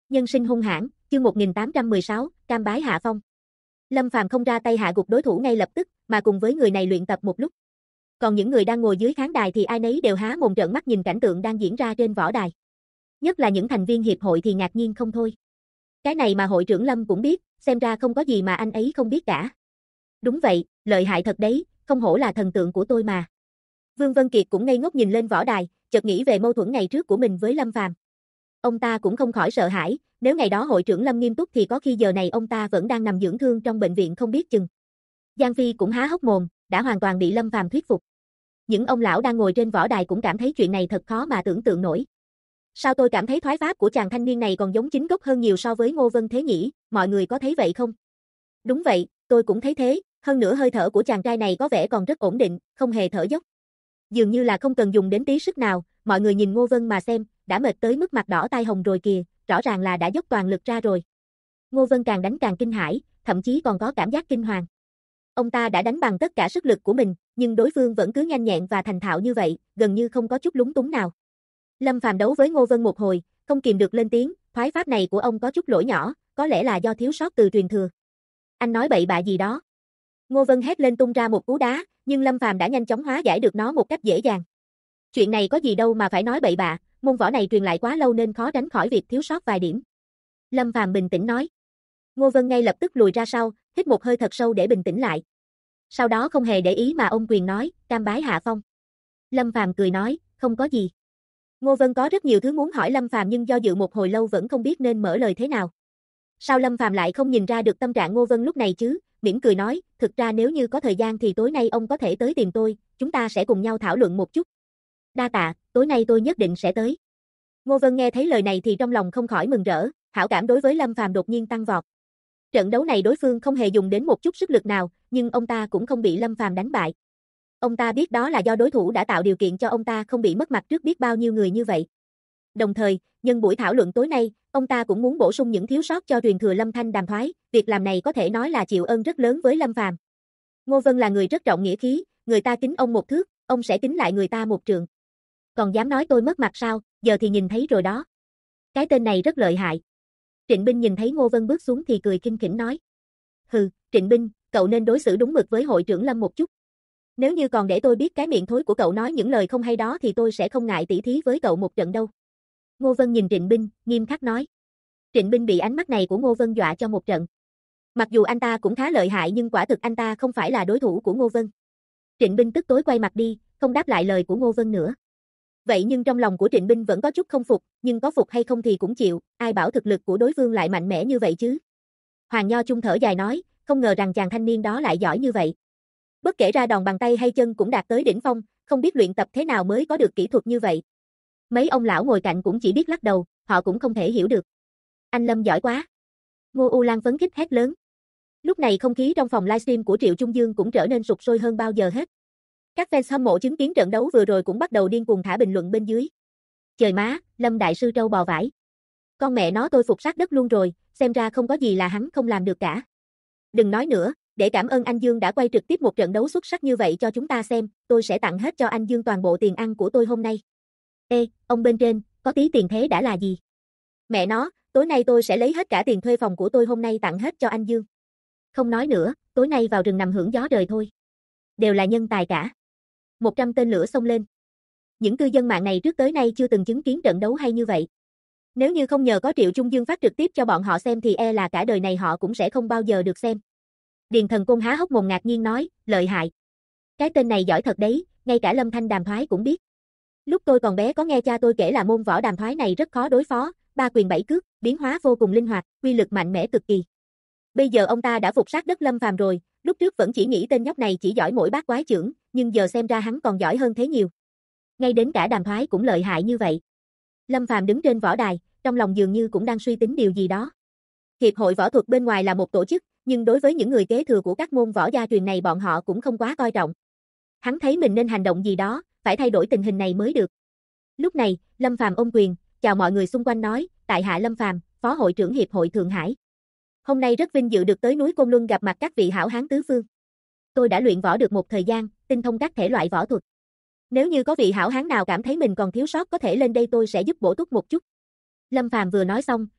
Nhân sinh hung hãn, chương 1816, cam bái hạ phong. Lâm Phàm không ra tay hạ gục đối thủ ngay lập tức, mà cùng với người này luyện tập một lúc. Còn những người đang ngồi dưới khán đài thì ai nấy đều há mồm trợn mắt nhìn cảnh tượng đang diễn ra trên võ đài. Nhất là những thành viên hiệp hội thì ngạc nhiên không thôi. Cái này mà hội trưởng Lâm cũng biết, xem ra không có gì mà anh ấy không biết cả. Đúng vậy, lợi hại thật đấy, không hổ là thần tượng của tôi mà. Vương Vân Kiệt cũng ngây ngốc nhìn lên võ đài, chợt nghĩ về mâu thuẫn ngày trước của mình với Lâm Phàm. Ông ta cũng không khỏi sợ hãi, nếu ngày đó hội trưởng Lâm nghiêm túc thì có khi giờ này ông ta vẫn đang nằm dưỡng thương trong bệnh viện không biết chừng. Giang Phi cũng há hốc mồm, đã hoàn toàn bị Lâm Phàm thuyết phục. Những ông lão đang ngồi trên võ đài cũng cảm thấy chuyện này thật khó mà tưởng tượng nổi. Sao tôi cảm thấy thoái pháp của chàng thanh niên này còn giống chính gốc hơn nhiều so với Ngô Vân thế nhỉ, mọi người có thấy vậy không? Đúng vậy, tôi cũng thấy thế, hơn nữa hơi thở của chàng trai này có vẻ còn rất ổn định, không hề thở dốc. Dường như là không cần dùng đến tí sức nào, mọi người nhìn Ngô Vân mà xem, đã mệt tới mức mặt đỏ tai hồng rồi kìa, rõ ràng là đã dốc toàn lực ra rồi. Ngô Vân càng đánh càng kinh hãi, thậm chí còn có cảm giác kinh hoàng. Ông ta đã đánh bằng tất cả sức lực của mình, nhưng đối phương vẫn cứ nhanh nhẹn và thành thạo như vậy, gần như không có chút lúng túng nào. Lâm Phàm đấu với Ngô Vân một hồi, không kìm được lên tiếng, thoái pháp này của ông có chút lỗi nhỏ, có lẽ là do thiếu sót từ truyền thừa. Anh nói bậy bạ gì đó? Ngô Vân hét lên tung ra một cú đá, nhưng Lâm Phàm đã nhanh chóng hóa giải được nó một cách dễ dàng. Chuyện này có gì đâu mà phải nói bậy bạ, môn võ này truyền lại quá lâu nên khó tránh khỏi việc thiếu sót vài điểm. Lâm Phàm bình tĩnh nói. Ngô Vân ngay lập tức lùi ra sau, hít một hơi thật sâu để bình tĩnh lại. Sau đó không hề để ý mà ôm quyền nói, cam bái hạ phong. Lâm Phàm cười nói, không có gì. Ngô Vân có rất nhiều thứ muốn hỏi Lâm Phàm nhưng do dự một hồi lâu vẫn không biết nên mở lời thế nào. Sao Lâm Phàm lại không nhìn ra được tâm trạng Ngô Vân lúc này chứ, mỉm cười nói, thực ra nếu như có thời gian thì tối nay ông có thể tới tìm tôi, chúng ta sẽ cùng nhau thảo luận một chút. Đa tạ, tối nay tôi nhất định sẽ tới. Ngô Vân nghe thấy lời này thì trong lòng không khỏi mừng rỡ, hảo cảm đối với Lâm Phàm đột nhiên tăng vọt. Trận đấu này đối phương không hề dùng đến một chút sức lực nào, nhưng ông ta cũng không bị Lâm Phàm đánh bại. Ông ta biết đó là do đối thủ đã tạo điều kiện cho ông ta không bị mất mặt trước biết bao nhiêu người như vậy. Đồng thời, nhân buổi thảo luận tối nay, ông ta cũng muốn bổ sung những thiếu sót cho truyền thừa Lâm Thanh Đàm thoái, việc làm này có thể nói là chịu ơn rất lớn với Lâm Phàm. Ngô Vân là người rất trọng nghĩa khí, người ta kính ông một thước, ông sẽ kính lại người ta một trượng. Còn dám nói tôi mất mặt sao, giờ thì nhìn thấy rồi đó. Cái tên này rất lợi hại. Trịnh Binh nhìn thấy Ngô Vân bước xuống thì cười khinh khỉnh nói. Hừ, Trịnh Binh, cậu nên đối xử đúng mực với hội trưởng Lâm một chút. Nếu như còn để tôi biết cái miệng thối của cậu nói những lời không hay đó thì tôi sẽ không ngại tỉ thí với cậu một trận đâu. Ngô Vân nhìn Trịnh Binh, nghiêm khắc nói. Trịnh Binh bị ánh mắt này của Ngô Vân dọa cho một trận. Mặc dù anh ta cũng khá lợi hại nhưng quả thực anh ta không phải là đối thủ của Ngô Vân. Trịnh Binh tức tối quay mặt đi, không đáp lại lời của Ngô Vân nữa. Vậy nhưng trong lòng của Trịnh Binh vẫn có chút không phục, nhưng có phục hay không thì cũng chịu, ai bảo thực lực của đối phương lại mạnh mẽ như vậy chứ. Hoàng Nho Chung thở dài nói, không ngờ rằng chàng thanh niên đó lại giỏi như vậy. Bất kể ra đòn bằng tay hay chân cũng đạt tới đỉnh phong, không biết luyện tập thế nào mới có được kỹ thuật như vậy. Mấy ông lão ngồi cạnh cũng chỉ biết lắc đầu, họ cũng không thể hiểu được. Anh Lâm giỏi quá. Ngô U Lan phấn khích hét lớn. Lúc này không khí trong phòng livestream của Triệu Trung Dương cũng trở nên sục sôi hơn bao giờ hết. Các fans hâm mộ chứng kiến trận đấu vừa rồi cũng bắt đầu điên cuồng thả bình luận bên dưới. Trời má, Lâm đại sư trâu bò vải. Con mẹ nó tôi phục sát đất luôn rồi, xem ra không có gì là hắn không làm được cả. Đừng nói nữa, để cảm ơn anh Dương đã quay trực tiếp một trận đấu xuất sắc như vậy cho chúng ta xem, tôi sẽ tặng hết cho anh Dương toàn bộ tiền ăn của tôi hôm nay. Ê, ông bên trên, có tí tiền thế đã là gì? Mẹ nó, tối nay tôi sẽ lấy hết cả tiền thuê phòng của tôi hôm nay tặng hết cho anh Dương. Không nói nữa, tối nay vào rừng nằm hưởng gió đời thôi. Đều là nhân tài cả. 100 tên lửa xông lên. Những cư dân mạng này trước tới nay chưa từng chứng kiến trận đấu hay như vậy. Nếu như không nhờ có Triệu Trung Dương phát trực tiếp cho bọn họ xem thì e là cả đời này họ cũng sẽ không bao giờ được xem. Điền Thần Côn há hốc mồm ngạc nhiên nói, lợi hại. Cái tên này giỏi thật đấy, ngay cả Lâm Thanh Đàm thoái cũng biết. Lúc tôi còn bé có nghe cha tôi kể là môn võ đàm thoái này rất khó đối phó, 3 quyền 7 cước, biến hóa vô cùng linh hoạt, uy lực mạnh mẽ cực kỳ. Bây giờ ông ta đã phục sát đất Lâm Phàm rồi, lúc trước vẫn chỉ nghĩ tên nhóc này chỉ giỏi mỗi bát quái chưởng, nhưng giờ xem ra hắn còn giỏi hơn thế nhiều. Ngay đến cả đàm thoái cũng lợi hại như vậy. Lâm Phàm đứng trên võ đài, trong lòng dường như cũng đang suy tính điều gì đó. Hiệp hội võ thuật bên ngoài là một tổ chức, nhưng đối với những người kế thừa của các môn võ gia truyền này bọn họ cũng không quá coi trọng. Hắn thấy mình nên hành động gì đó, phải thay đổi tình hình này mới được. Lúc này, Lâm Phàm ôm quyền, chào mọi người xung quanh nói, tại hạ Lâm Phàm, Phó hội trưởng Hiệp hội Thượng Hải. Hôm nay rất vinh dự được tới núi Côn Luân gặp mặt các vị hảo hán tứ phương. Tôi đã luyện võ được một thời gian, tinh thông các thể loại võ thuật. Nếu như có vị hảo hán nào cảm thấy mình còn thiếu sót có thể lên đây tôi sẽ giúp bổ túc một chút. Lâm Phàm vừa nói xong,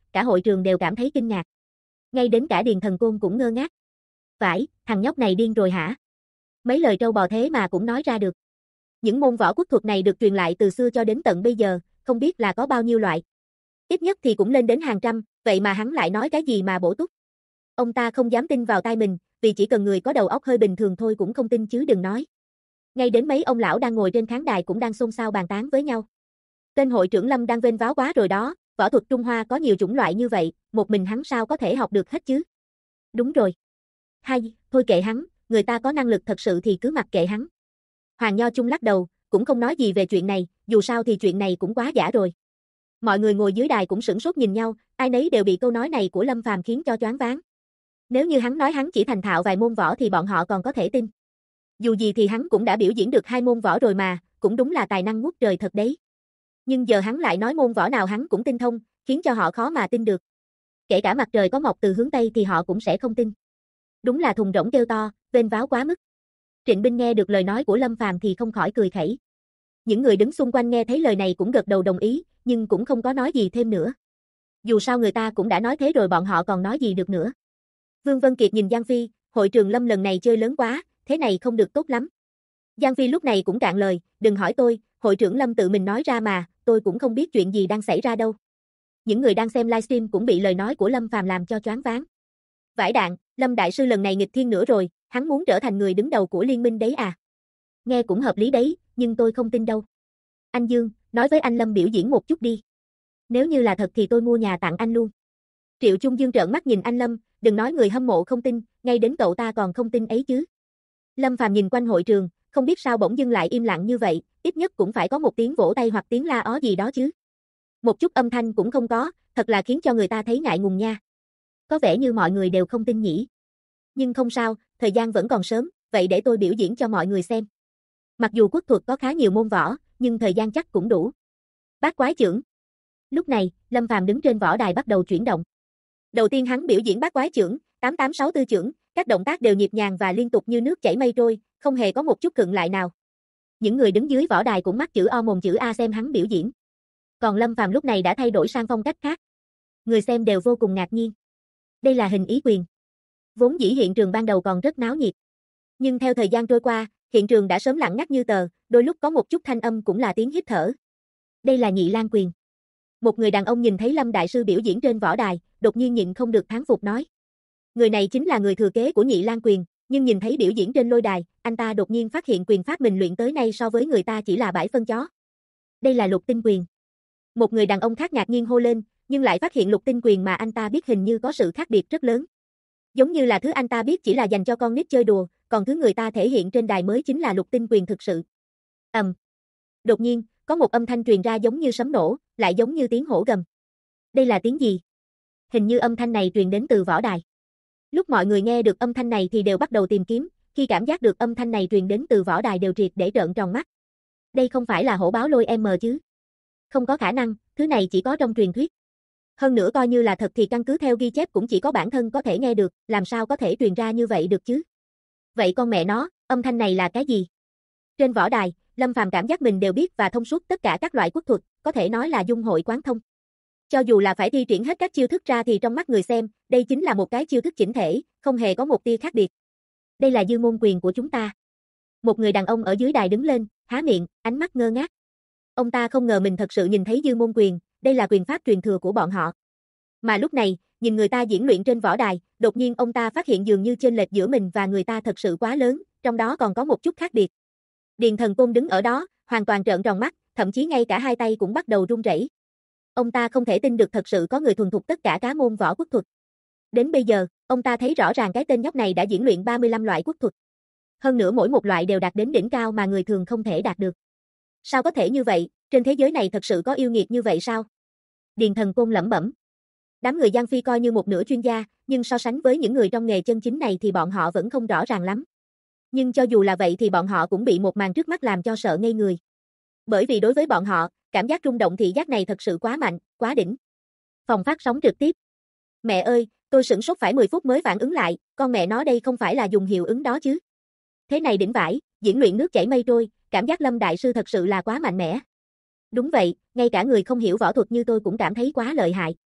cả hội trường đều cảm thấy kinh ngạc. Ngay đến cả Điền Thần Côn cũng ngơ ngác. Vãi, thằng nhóc này điên rồi hả? Mấy lời trâu bò thế mà cũng nói ra được. Những môn võ quốc thuật này được truyền lại từ xưa cho đến tận bây giờ, không biết là có bao nhiêu loại. Ít nhất thì cũng lên đến hàng trăm, vậy mà hắn lại nói cái gì mà bổ túc. Ông ta không dám tin vào tai mình, vì chỉ cần người có đầu óc hơi bình thường thôi cũng không tin chứ đừng nói. Ngay đến mấy ông lão đang ngồi trên khán đài cũng đang xôn xao bàn tán với nhau. Tên hội trưởng Lâm đang vênh váo quá rồi đó, võ thuật Trung Hoa có nhiều chủng loại như vậy, một mình hắn sao có thể học được hết chứ? Đúng rồi. Hay, thôi kệ hắn, người ta có năng lực thật sự thì cứ mặc kệ hắn. Hoàng Nho Chung lắc đầu, cũng không nói gì về chuyện này, dù sao thì chuyện này cũng quá giả rồi. Mọi người ngồi dưới đài cũng sửng sốt nhìn nhau, ai nấy đều bị câu nói này của Lâm Phàm khiến cho choáng váng. Nếu như hắn nói hắn chỉ thành thạo vài môn võ thì bọn họ còn có thể tin. Dù gì thì hắn cũng đã biểu diễn được 2 môn võ rồi mà, cũng đúng là tài năng ngút trời thật đấy. Nhưng giờ hắn lại nói môn võ nào hắn cũng tinh thông, khiến cho họ khó mà tin được. Kể cả mặt trời có mọc từ hướng Tây thì họ cũng sẽ không tin. Đúng là thùng rỗng kêu to, vênh váo quá mức. Trịnh Binh nghe được lời nói của Lâm Phàm thì không khỏi cười khẩy. Những người đứng xung quanh nghe thấy lời này cũng gật đầu đồng ý, nhưng cũng không có nói gì thêm nữa. Dù sao người ta cũng đã nói thế rồi bọn họ còn nói gì được nữa. Vương Vân Kiệt nhìn Giang Phi, hội trường Lâm lần này chơi lớn quá, thế này không được tốt lắm. Giang Phi lúc này cũng cạn lời, đừng hỏi tôi, hội trưởng Lâm tự mình nói ra mà, tôi cũng không biết chuyện gì đang xảy ra đâu. Những người đang xem livestream cũng bị lời nói của Lâm Phàm làm cho choáng váng. Vãi đạn, Lâm đại sư lần này nghịch thiên nữa rồi, hắn muốn trở thành người đứng đầu của liên minh đấy à? Nghe cũng hợp lý đấy, nhưng tôi không tin đâu. Anh Dương, nói với anh Lâm biểu diễn một chút đi. Nếu như là thật thì tôi mua nhà tặng anh luôn. Triệu Trung Dương trợn mắt nhìn anh Lâm, đừng nói người hâm mộ không tin, ngay đến cậu ta còn không tin ấy chứ. Lâm Phàm nhìn quanh hội trường, không biết sao bỗng dưng lại im lặng như vậy, ít nhất cũng phải có một tiếng vỗ tay hoặc tiếng la ó gì đó chứ. Một chút âm thanh cũng không có, thật là khiến cho người ta thấy ngại ngùng nha. Có vẻ như mọi người đều không tin nhỉ. Nhưng không sao, thời gian vẫn còn sớm, vậy để tôi biểu diễn cho mọi người xem. Mặc dù quốc thuật có khá nhiều môn võ, nhưng thời gian chắc cũng đủ. Bát quái chưởng. Lúc này, Lâm Phàm đứng trên võ đài bắt đầu chuyển động. Đầu tiên hắn biểu diễn bát quái chưởng, 8864 chưởng, các động tác đều nhịp nhàng và liên tục như nước chảy mây trôi, không hề có một chút khựng lại nào. Những người đứng dưới võ đài cũng mắc chữ O mồm chữ A xem hắn biểu diễn. Còn Lâm Phàm lúc này đã thay đổi sang phong cách khác. Người xem đều vô cùng ngạc nhiên. Đây là hình ý quyền. Vốn dĩ hiện trường ban đầu còn rất náo nhiệt. Nhưng theo thời gian trôi qua, hiện trường đã sớm lặng ngắt như tờ, đôi lúc có một chút thanh âm cũng là tiếng hít thở. Đây là Nhị Lan quyền. Một người đàn ông nhìn thấy Lâm đại sư biểu diễn trên võ đài, đột nhiên nhịn không được thán phục nói. Người này chính là người thừa kế của Nhị Lan quyền, nhưng nhìn thấy biểu diễn trên lôi đài, anh ta đột nhiên phát hiện quyền pháp mình luyện tới nay so với người ta chỉ là bãi phân chó. Đây là Lục Tinh quyền. Một người đàn ông khác ngạc nhiên hô lên, nhưng lại phát hiện Lục Tinh quyền mà anh ta biết hình như có sự khác biệt rất lớn. Giống như là thứ anh ta biết chỉ là dành cho con nít chơi đùa, còn thứ người ta thể hiện trên đài mới chính là Lục Tinh quyền thực sự. Đột nhiên, có một âm thanh truyền ra giống như sấm nổ, lại giống như tiếng hổ gầm. Đây là tiếng gì? Hình như âm thanh này truyền đến từ võ đài. Lúc mọi người nghe được âm thanh này thì đều bắt đầu tìm kiếm, khi cảm giác được âm thanh này truyền đến từ võ đài đều triệt để trợn tròn mắt. Đây không phải là hổ báo lôi M chứ? Không có khả năng, thứ này chỉ có trong truyền thuyết. Hơn nữa coi như là thật thì căn cứ theo ghi chép cũng chỉ có bản thân có thể nghe được, làm sao có thể truyền ra như vậy được chứ? Vậy con mẹ nó, âm thanh này là cái gì? Trên võ đài, Lâm Phàm cảm giác mình đều biết và thông suốt tất cả các loại quốc thuật, có thể nói là dung hội quán thông. Cho dù là phải thi triển hết các chiêu thức ra thì trong mắt người xem, đây chính là một cái chiêu thức chỉnh thể, không hề có một tia khác biệt. Đây là dư môn quyền của chúng ta. Một người đàn ông ở dưới đài đứng lên, há miệng, ánh mắt ngơ ngác. Ông ta không ngờ mình thật sự nhìn thấy dư môn quyền, đây là quyền pháp truyền thừa của bọn họ. Mà lúc này, nhìn người ta diễn luyện trên võ đài, đột nhiên ông ta phát hiện dường như chênh lệch giữa mình và người ta thật sự quá lớn, trong đó còn có một chút khác biệt. Điền Thần Côn đứng ở đó, hoàn toàn trợn tròn mắt, thậm chí ngay cả hai tay cũng bắt đầu run rẩy. Ông ta không thể tin được thật sự có người thuần thục tất cả các môn võ quốc thuật. Đến bây giờ, ông ta thấy rõ ràng cái tên nhóc này đã diễn luyện 35 loại quốc thuật. Hơn nữa mỗi một loại đều đạt đến đỉnh cao mà người thường không thể đạt được. Sao có thể như vậy, trên thế giới này thật sự có yêu nghiệt như vậy sao? Điền Thần Côn lẩm bẩm. Đám người Giang Phi coi như một nửa chuyên gia, nhưng so sánh với những người trong nghề chân chính này thì bọn họ vẫn không rõ ràng lắm. Nhưng cho dù là vậy thì bọn họ cũng bị một màn trước mắt làm cho sợ ngây người. Bởi vì đối với bọn họ, cảm giác rung động thị giác này thật sự quá mạnh, quá đỉnh. Phòng phát sóng trực tiếp. Mẹ ơi, tôi sửng sốt phải 10 phút mới phản ứng lại, con mẹ nó đây không phải là dùng hiệu ứng đó chứ. Thế này đỉnh vãi, diễn luyện nước chảy mây trôi, cảm giác Lâm đại sư thật sự là quá mạnh mẽ. Đúng vậy, ngay cả người không hiểu võ thuật như tôi cũng cảm thấy quá lợi hại.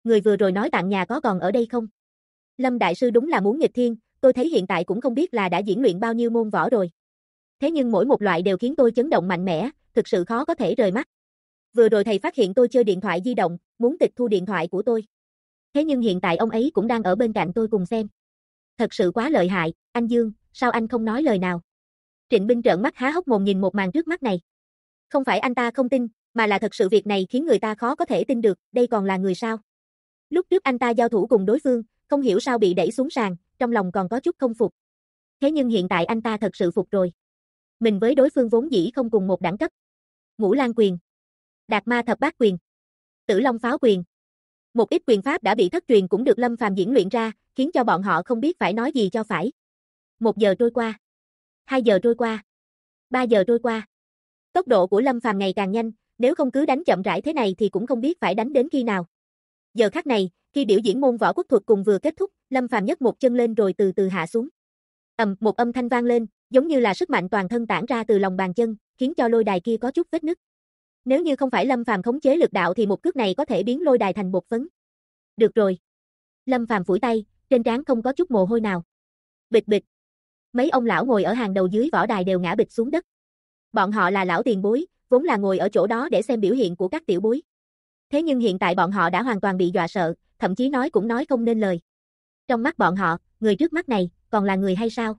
người vừa rồi nói tặng nhà có còn ở đây không? Lâm đại sư đúng là muốn nghịch thiên, tôi thấy hiện tại cũng không biết là đã diễn luyện bao nhiêu môn võ rồi. Thế nhưng mỗi một loại đều khiến tôi chấn động mạnh mẽ, thực sự khó có thể rời mắt. Vừa rồi thầy phát hiện tôi chơi điện thoại di động, muốn tịch thu điện thoại của tôi. Thế nhưng hiện tại ông ấy cũng đang ở bên cạnh tôi cùng xem. Thật sự quá lợi hại, anh Dương, sao anh không nói lời nào? Trịnh Binh trợn mắt há hốc mồm nhìn một màn trước mắt này. Không phải anh ta không tin, mà là thật sự việc này khiến người ta khó có thể tin được, đây còn là người sao? Lúc trước anh ta giao thủ cùng đối phương, không hiểu sao bị đẩy xuống sàn, trong lòng còn có chút không phục. Thế nhưng hiện tại anh ta thật sự phục rồi. Mình với đối phương vốn dĩ không cùng một đẳng cấp. Ngũ Lang quyền, Đạt Ma thập bát quyền, Tử Long pháo quyền. Một ít quyền pháp đã bị thất truyền cũng được Lâm Phàm diễn luyện ra, khiến cho bọn họ không biết phải nói gì cho phải. 1 giờ trôi qua, 2 giờ trôi qua, 3 giờ trôi qua. Tốc độ của Lâm Phàm ngày càng nhanh, nếu không cứ đánh chậm rãi thế này thì cũng không biết phải đánh đến khi nào. Giờ khắc này, khi biểu diễn môn võ quốc thuật cùng vừa kết thúc, Lâm Phàm nhấc một chân lên rồi từ từ hạ xuống. Một âm thanh vang lên, giống như là sức mạnh toàn thân tản ra từ lòng bàn chân, khiến cho lôi đài kia có chút vết nứt. Nếu như không phải Lâm Phàm khống chế lực đạo thì một cước này có thể biến lôi đài thành bột phấn. Được rồi. Lâm Phàm phủi tay, trên trán không có chút mồ hôi nào. Bịch bịch. Mấy ông lão ngồi ở hàng đầu dưới võ đài đều ngã bịch xuống đất. Bọn họ là lão tiền bối, vốn là ngồi ở chỗ đó để xem biểu hiện của các tiểu bối. Thế nhưng hiện tại bọn họ đã hoàn toàn bị dọa sợ, thậm chí nói cũng nói không nên lời. Trong mắt bọn họ, người trước mắt này, còn là người hay sao?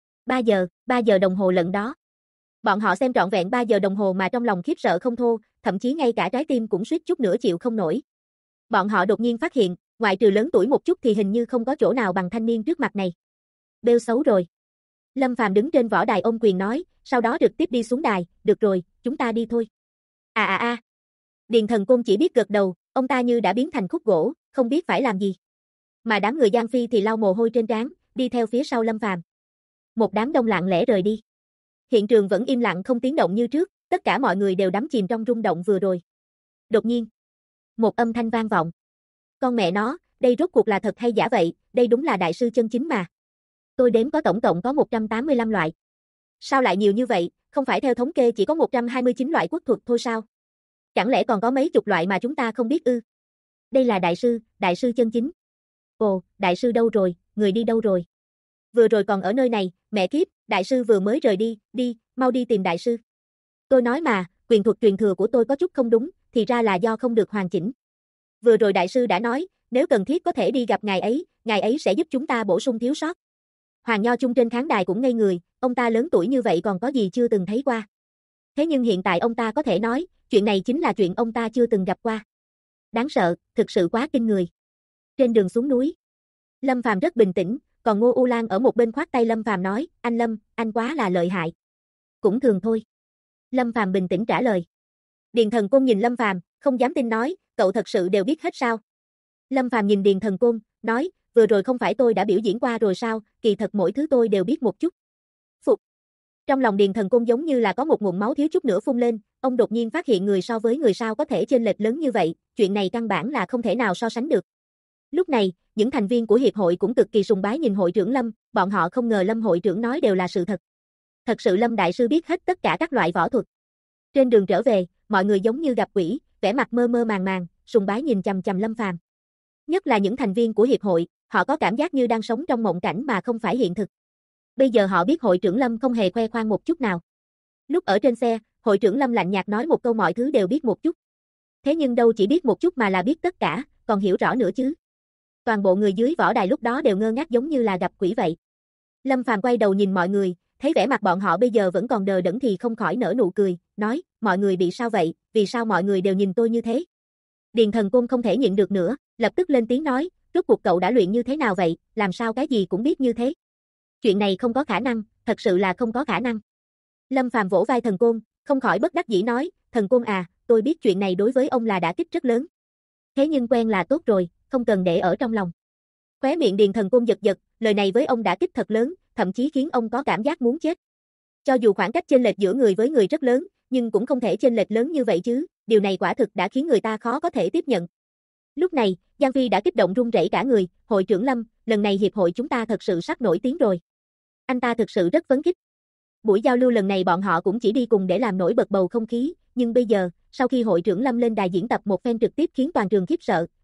3 giờ đồng hồ lận đó. Bọn họ xem trọn vẹn 3 giờ đồng hồ mà trong lòng khiếp sợ không thô, thậm chí ngay cả trái tim cũng suýt chút nữa chịu không nổi. Bọn họ đột nhiên phát hiện, ngoại trừ lớn tuổi một chút thì hình như không có chỗ nào bằng thanh niên trước mặt này. Bêu xấu rồi. Lâm Phàm đứng trên võ đài ôm quyền nói, sau đó trực tiếp đi xuống đài, được rồi, chúng ta đi thôi. Điền Thần Côn chỉ biết gật đầu, ông ta như đã biến thành khúc gỗ, không biết phải làm gì. Mà đám người Giang Phi thì lau mồ hôi trên trán, đi theo phía sau Lâm Phàm. Một đám đông lặng lẽ rời đi. Hiện trường vẫn im lặng không tiếng động như trước, tất cả mọi người đều đắm chìm trong rung động vừa rồi. Đột nhiên, một âm thanh vang vọng. Con mẹ nó, đây rốt cuộc là thật hay giả vậy, đây đúng là đại sư chân chính mà. Tôi đếm có tổng cộng có 185 loại. Sao lại nhiều như vậy, không phải theo thống kê chỉ có 129 loại quốc thuật thôi sao? Chẳng lẽ còn có mấy chục loại mà chúng ta không biết ư? Đây là đại sư chân chính. Ồ, đại sư đâu rồi, người đi đâu rồi? Vừa rồi còn ở nơi này, mẹ kiếp, đại sư vừa mới rời đi, mau đi tìm đại sư. Tôi nói mà, quyền thuật truyền thừa của tôi có chút không đúng, thì ra là do không được hoàn chỉnh. Vừa rồi đại sư đã nói, nếu cần thiết có thể đi gặp ngài ấy sẽ giúp chúng ta bổ sung thiếu sót. Hoàng Nho Chung trên khán đài cũng ngây người, ông ta lớn tuổi như vậy còn có gì chưa từng thấy qua. Thế nhưng hiện tại ông ta có thể nói, chuyện này chính là chuyện ông ta chưa từng gặp qua. Đáng sợ, thực sự quá kinh người. Trên đường xuống núi, Lâm Phàm rất bình tĩnh, còn Ngô U Lan ở một bên khoát tay Lâm Phàm nói, anh Lâm, anh quá là lợi hại. Cũng thường thôi. Lâm Phàm bình tĩnh trả lời. Điền Thần Côn nhìn Lâm Phàm, không dám tin nói, cậu thật sự đều biết hết sao? Lâm Phàm nhìn Điền Thần Côn, nói, vừa rồi không phải tôi đã biểu diễn qua rồi sao, kỳ thật mỗi thứ tôi đều biết một chút. Phục. Trong lòng Điền Thần Côn giống như là có một nguồn máu thiếu chút nữa phun lên, ông đột nhiên phát hiện người so với người sao có thể chênh lệch lớn như vậy, chuyện này căn bản là không thể nào so sánh được. Lúc này, những thành viên của hiệp hội cũng cực kỳ sùng bái nhìn hội trưởng Lâm, bọn họ không ngờ Lâm hội trưởng nói đều là sự thật. Thật sự Lâm đại sư biết hết tất cả các loại võ thuật. Trên đường trở về, mọi người giống như gặp quỷ, vẻ mặt mơ mơ màng màng, sùng bái nhìn chằm chằm Lâm Phàm. Nhất là những thành viên của hiệp hội, họ có cảm giác như đang sống trong mộng cảnh mà không phải hiện thực. Bây giờ họ biết hội trưởng Lâm không hề khoe khoang một chút nào. Lúc ở trên xe, hội trưởng Lâm lạnh nhạt nói một câu mọi thứ đều biết một chút. Thế nhưng đâu chỉ biết một chút mà là biết tất cả, còn hiểu rõ nữa chứ. Toàn bộ người dưới võ đài lúc đó đều ngơ ngác giống như là gặp quỷ vậy. Lâm Phàm quay đầu nhìn mọi người, thấy vẻ mặt bọn họ bây giờ vẫn còn đờ đẫn thì không khỏi nở nụ cười, nói, mọi người bị sao vậy, vì sao mọi người đều nhìn tôi như thế? Điền Thần Côn không thể nhịn được nữa, lập tức lên tiếng nói, rốt cuộc cậu đã luyện như thế nào vậy, làm sao cái gì cũng biết như thế? Chuyện này không có khả năng, thật sự là không có khả năng. Lâm Phàm vỗ vai Thần Côn, không khỏi bất đắc dĩ nói, Thần Côn à, tôi biết chuyện này đối với ông là đả kích rất lớn. Thế nhưng quen là tốt rồi, không cần để ở trong lòng. Khóe miệng Điền Thần Côn giật giật, lời này với ông đả kích thật lớn, thậm chí khiến ông có cảm giác muốn chết. Cho dù khoảng cách chênh lệch giữa người với người rất lớn, nhưng cũng không thể chênh lệch lớn như vậy chứ, điều này quả thực đã khiến người ta khó có thể tiếp nhận. Lúc này, Giang Phi đã kích động run rẩy cả người, hội trưởng Lâm, lần này hiệp hội chúng ta thật sự sắp nổi tiếng rồi. Anh ta thực sự rất phấn khích. Buổi giao lưu lần này bọn họ cũng chỉ đi cùng để làm nổi bật bầu không khí, nhưng bây giờ, sau khi hội trưởng Lâm lên đài diễn tập một phen trực tiếp khiến toàn trường khiếp sợ,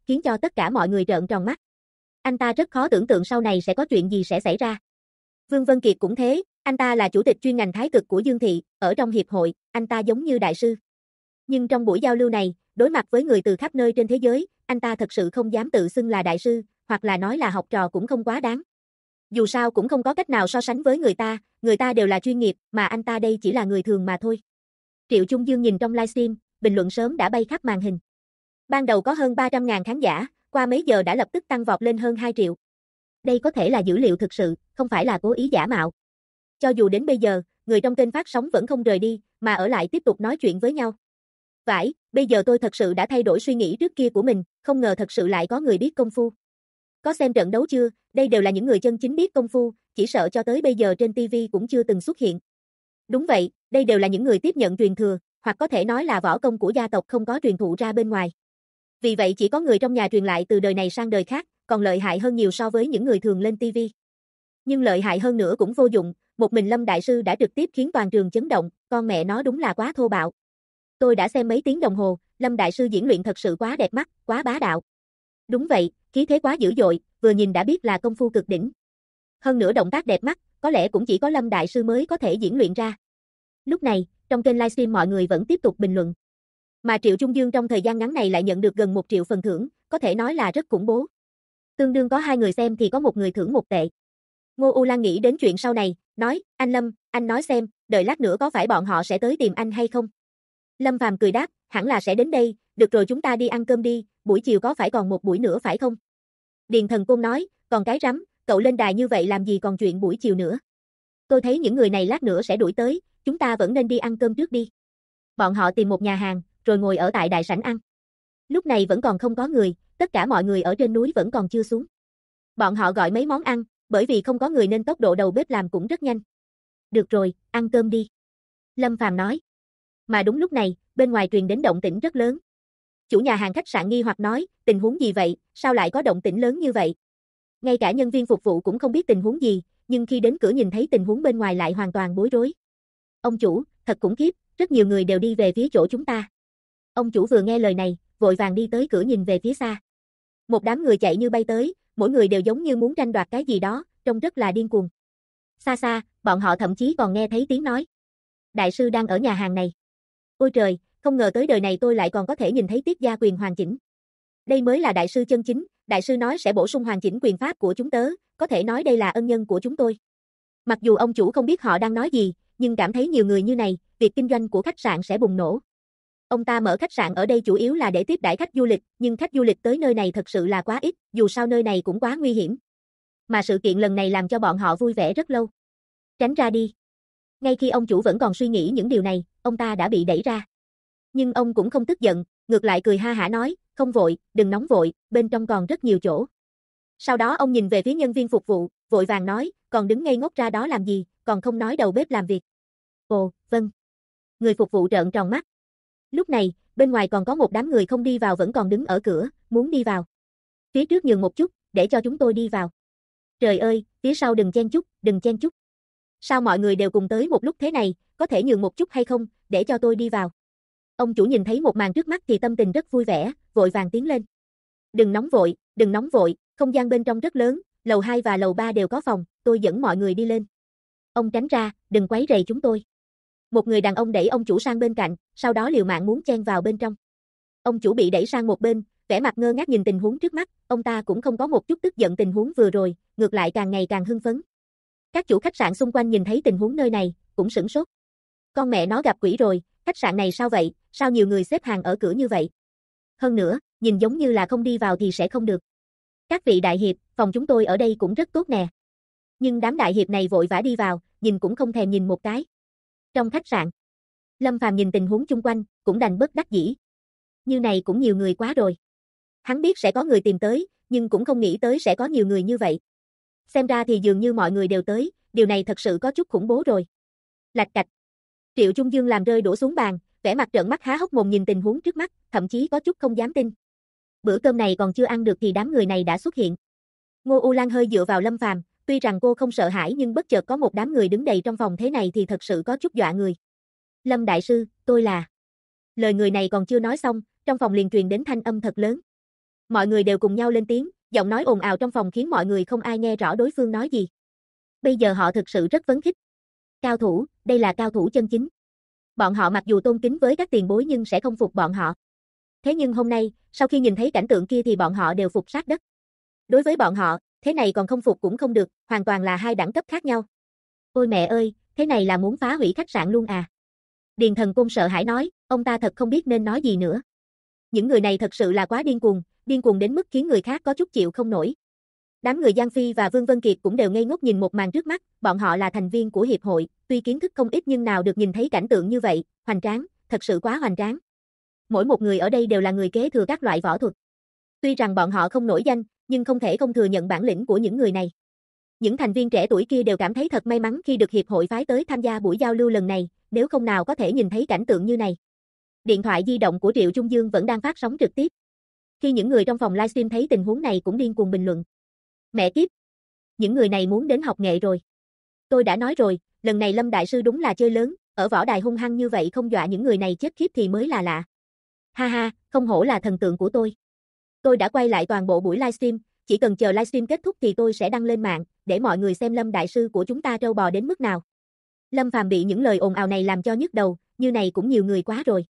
khiến cho tất cả mọi người trợn tròn mắt. Anh ta rất khó tưởng tượng sau này sẽ có chuyện gì sẽ xảy ra. Vương Vân Kiệt cũng thế, anh ta là chủ tịch chuyên ngành thái cực của Dương Thị, ở trong hiệp hội, anh ta giống như đại sư. Nhưng trong buổi giao lưu này, đối mặt với người từ khắp nơi trên thế giới, anh ta thật sự không dám tự xưng là đại sư, hoặc là nói là học trò cũng không quá đáng. Dù sao cũng không có cách nào so sánh với người ta đều là chuyên nghiệp, mà anh ta đây chỉ là người thường mà thôi. Triệu Trung Dương nhìn trong livestream, bình luận sớm đã bay khắp màn hình. Ban đầu có hơn 300.000 khán giả, qua mấy giờ đã lập tức tăng vọt lên hơn 2 triệu. Đây có thể là dữ liệu thực sự, không phải là cố ý giả mạo. Cho dù đến bây giờ, người trong kênh phát sóng vẫn không rời đi, mà ở lại tiếp tục nói chuyện với nhau. Vãi, bây giờ tôi thật sự đã thay đổi suy nghĩ trước kia của mình, không ngờ thật sự lại có người biết công phu. Có xem trận đấu chưa? Đây đều là những người chân chính biết công phu, chỉ sợ cho tới bây giờ trên TV cũng chưa từng xuất hiện. Đúng vậy, đây đều là những người tiếp nhận truyền thừa, hoặc có thể nói là võ công của gia tộc không có truyền thụ ra bên ngoài. Vì vậy chỉ có người trong nhà truyền lại từ đời này sang đời khác, còn lợi hại hơn nhiều so với những người thường lên TV. Nhưng lợi hại hơn nữa cũng vô dụng, một mình Lâm Đại Sư đã trực tiếp khiến toàn trường chấn động, con mẹ nó đúng là quá thô bạo. Tôi đã xem mấy tiếng đồng hồ, Lâm Đại Sư diễn luyện thật sự quá đẹp mắt, quá bá đạo. Đúng vậy, khí thế quá dữ dội, vừa nhìn đã biết là công phu cực đỉnh. Hơn nữa động tác đẹp mắt, có lẽ cũng chỉ có Lâm Đại Sư mới có thể diễn luyện ra. Lúc này, trong kênh livestream mọi người vẫn tiếp tục bình luận. Mà Triệu Trung Dương trong thời gian ngắn này lại nhận được gần 1 triệu phần thưởng, có thể nói là rất khủng bố. Tương đương có 2 người xem thì có 1 người thưởng 1 tệ. Ngô U Lan nghĩ đến chuyện sau này, nói, anh Lâm, anh nói xem, đợi lát nữa có phải bọn họ sẽ tới tìm anh hay không? Lâm Phàm cười đáp, hẳn là sẽ đến đây, được rồi chúng ta đi ăn cơm đi, buổi chiều có phải còn một buổi nữa phải không? Điền Thần Côn nói, còn cái rắm, cậu lên đài như vậy làm gì còn chuyện buổi chiều nữa? Tôi thấy những người này lát nữa sẽ đuổi tới, chúng ta vẫn nên đi ăn cơm trước đi. Bọn họ tìm một nhà hàng, rồi ngồi ở tại đại sảnh ăn. Lúc này vẫn còn không có người, tất cả mọi người ở trên núi vẫn còn chưa xuống. Bọn họ gọi mấy món ăn, bởi vì không có người nên tốc độ đầu bếp làm cũng rất nhanh. Được rồi, ăn cơm đi. Lâm Phàm nói. Mà đúng lúc này, bên ngoài truyền đến động tĩnh rất lớn. Chủ nhà hàng khách sạn nghi hoặc nói, tình huống gì vậy, sao lại có động tĩnh lớn như vậy? Ngay cả nhân viên phục vụ cũng không biết tình huống gì, nhưng khi đến cửa nhìn thấy tình huống bên ngoài lại hoàn toàn bối rối. Ông chủ, thật khủng khiếp, rất nhiều người đều đi về phía chỗ chúng ta. Ông chủ vừa nghe lời này, vội vàng đi tới cửa nhìn về phía xa. Một đám người chạy như bay tới, mỗi người đều giống như muốn tranh đoạt cái gì đó, trông rất là điên cuồng. Xa xa, bọn họ thậm chí còn nghe thấy tiếng nói. Đại sư đang ở nhà hàng này. Ôi trời, không ngờ tới đời này tôi lại còn có thể nhìn thấy Tiết gia quyền hoàn chỉnh. Đây mới là đại sư chân chính, đại sư nói sẽ bổ sung hoàn chỉnh quyền pháp của chúng tớ, có thể nói đây là ân nhân của chúng tôi. Mặc dù ông chủ không biết họ đang nói gì, nhưng cảm thấy nhiều người như này, việc kinh doanh của khách sạn sẽ bùng nổ. Ông ta mở khách sạn ở đây chủ yếu là để tiếp đãi khách du lịch, nhưng khách du lịch tới nơi này thật sự là quá ít, dù sao nơi này cũng quá nguy hiểm. Mà sự kiện lần này làm cho bọn họ vui vẻ rất lâu. Tránh ra đi. Ngay khi ông chủ vẫn còn suy nghĩ những điều này, ông ta đã bị đẩy ra. Nhưng ông cũng không tức giận, ngược lại cười ha hả nói, không vội, đừng nóng vội, bên trong còn rất nhiều chỗ. Sau đó ông nhìn về phía nhân viên phục vụ, vội vàng nói, còn đứng ngây ngốc ra đó làm gì, còn không nói đầu bếp làm việc. Ồ, vâng. Người phục vụ trợn tròn mắt. Lúc này, bên ngoài còn có một đám người không đi vào vẫn còn đứng ở cửa, muốn đi vào. Phía trước nhường một chút, để cho chúng tôi đi vào. Trời ơi, phía sau đừng chen chúc, đừng chen chúc. Sao mọi người đều cùng tới một lúc thế này, có thể nhường một chút hay không, để cho tôi đi vào. Ông chủ nhìn thấy một màn trước mắt thì tâm tình rất vui vẻ, vội vàng tiến lên. Đừng nóng vội, không gian bên trong rất lớn, lầu 2 và lầu 3 đều có phòng, tôi dẫn mọi người đi lên. Ông tránh ra, đừng quấy rầy chúng tôi. Một người đàn ông đẩy ông chủ sang bên cạnh, sau đó liều mạng muốn chen vào bên trong. Ông chủ bị đẩy sang một bên, vẻ mặt ngơ ngác nhìn tình huống trước mắt, ông ta cũng không có một chút tức giận tình huống vừa rồi, ngược lại càng ngày càng hưng phấn. Các chủ khách sạn xung quanh nhìn thấy tình huống nơi này, cũng sửng sốt. Con mẹ nó gặp quỷ rồi, khách sạn này sao vậy, sao nhiều người xếp hàng ở cửa như vậy? Hơn nữa, nhìn giống như là không đi vào thì sẽ không được. Các vị đại hiệp, phòng chúng tôi ở đây cũng rất tốt nè. Nhưng đám đại hiệp này vội vã đi vào, nhìn cũng không thèm nhìn một cái. Trong khách sạn, Lâm Phàm nhìn tình huống chung quanh, cũng đành bất đắc dĩ. Như này cũng nhiều người quá rồi. Hắn biết sẽ có người tìm tới, nhưng cũng không nghĩ tới sẽ có nhiều người như vậy. Xem ra thì dường như mọi người đều tới, điều này thật sự có chút khủng bố rồi. Lạch cạch. Triệu Trung Dương làm rơi đổ xuống bàn, vẻ mặt trợn mắt há hốc mồm nhìn tình huống trước mắt, thậm chí có chút không dám tin. Bữa cơm này còn chưa ăn được thì đám người này đã xuất hiện. Ngô U Lan hơi dựa vào Lâm Phàm, tuy rằng cô không sợ hãi nhưng bất chợt có một đám người đứng đầy trong phòng thế này thì thật sự có chút dọa người. Lâm đại sư, tôi là. Lời người này còn chưa nói xong, trong phòng liền truyền đến thanh âm thật lớn. Mọi người đều cùng nhau lên tiếng, giọng nói ồn ào trong phòng khiến mọi người không ai nghe rõ đối phương nói gì. Bây giờ họ thực sự rất phấn khích. Cao thủ, đây là cao thủ chân chính. Bọn họ mặc dù tôn kính với các tiền bối nhưng sẽ không phục bọn họ. Thế nhưng hôm nay, sau khi nhìn thấy cảnh tượng kia thì bọn họ đều phục sát đất. Đối với bọn họ, thế này còn không phục cũng không được, hoàn toàn là hai đẳng cấp khác nhau. Ôi mẹ ơi, thế này là muốn phá hủy khách sạn luôn à? Điền Thần Côn sợ hãi nói, ông ta thật không biết nên nói gì nữa. Những người này thật sự là quá điên cuồng đến mức khiến người khác có chút chịu không nổi. Đám người Giang Phi và Vương Vân Kiệt cũng đều ngây ngốc nhìn một màn trước mắt, bọn họ là thành viên của hiệp hội, tuy kiến thức không ít nhưng nào được nhìn thấy cảnh tượng như vậy, hoành tráng, thật sự quá hoành tráng. Mỗi một người ở đây đều là người kế thừa các loại võ thuật. Tuy rằng bọn họ không nổi danh, nhưng không thể không thừa nhận bản lĩnh của những người này. Những thành viên trẻ tuổi kia đều cảm thấy thật may mắn khi được hiệp hội phái tới tham gia buổi giao lưu lần này, nếu không nào có thể nhìn thấy cảnh tượng như này. Điện thoại di động của Triệu Trung Dương vẫn đang phát sóng trực tiếp. Khi những người trong phòng livestream thấy tình huống này cũng điên cuồng bình luận. Mẹ kiếp! Những người này muốn đến học nghệ rồi. Tôi đã nói rồi, lần này Lâm Đại Sư đúng là chơi lớn, ở võ đài hung hăng như vậy không dọa những người này chết khiếp thì mới là lạ. Ha ha, không hổ là thần tượng của tôi. Tôi đã quay lại toàn bộ buổi livestream, chỉ cần chờ livestream kết thúc thì tôi sẽ đăng lên mạng, để mọi người xem Lâm Đại Sư của chúng ta trâu bò đến mức nào. Lâm Phàm bị những lời ồn ào này làm cho nhức đầu, như này cũng nhiều người quá rồi.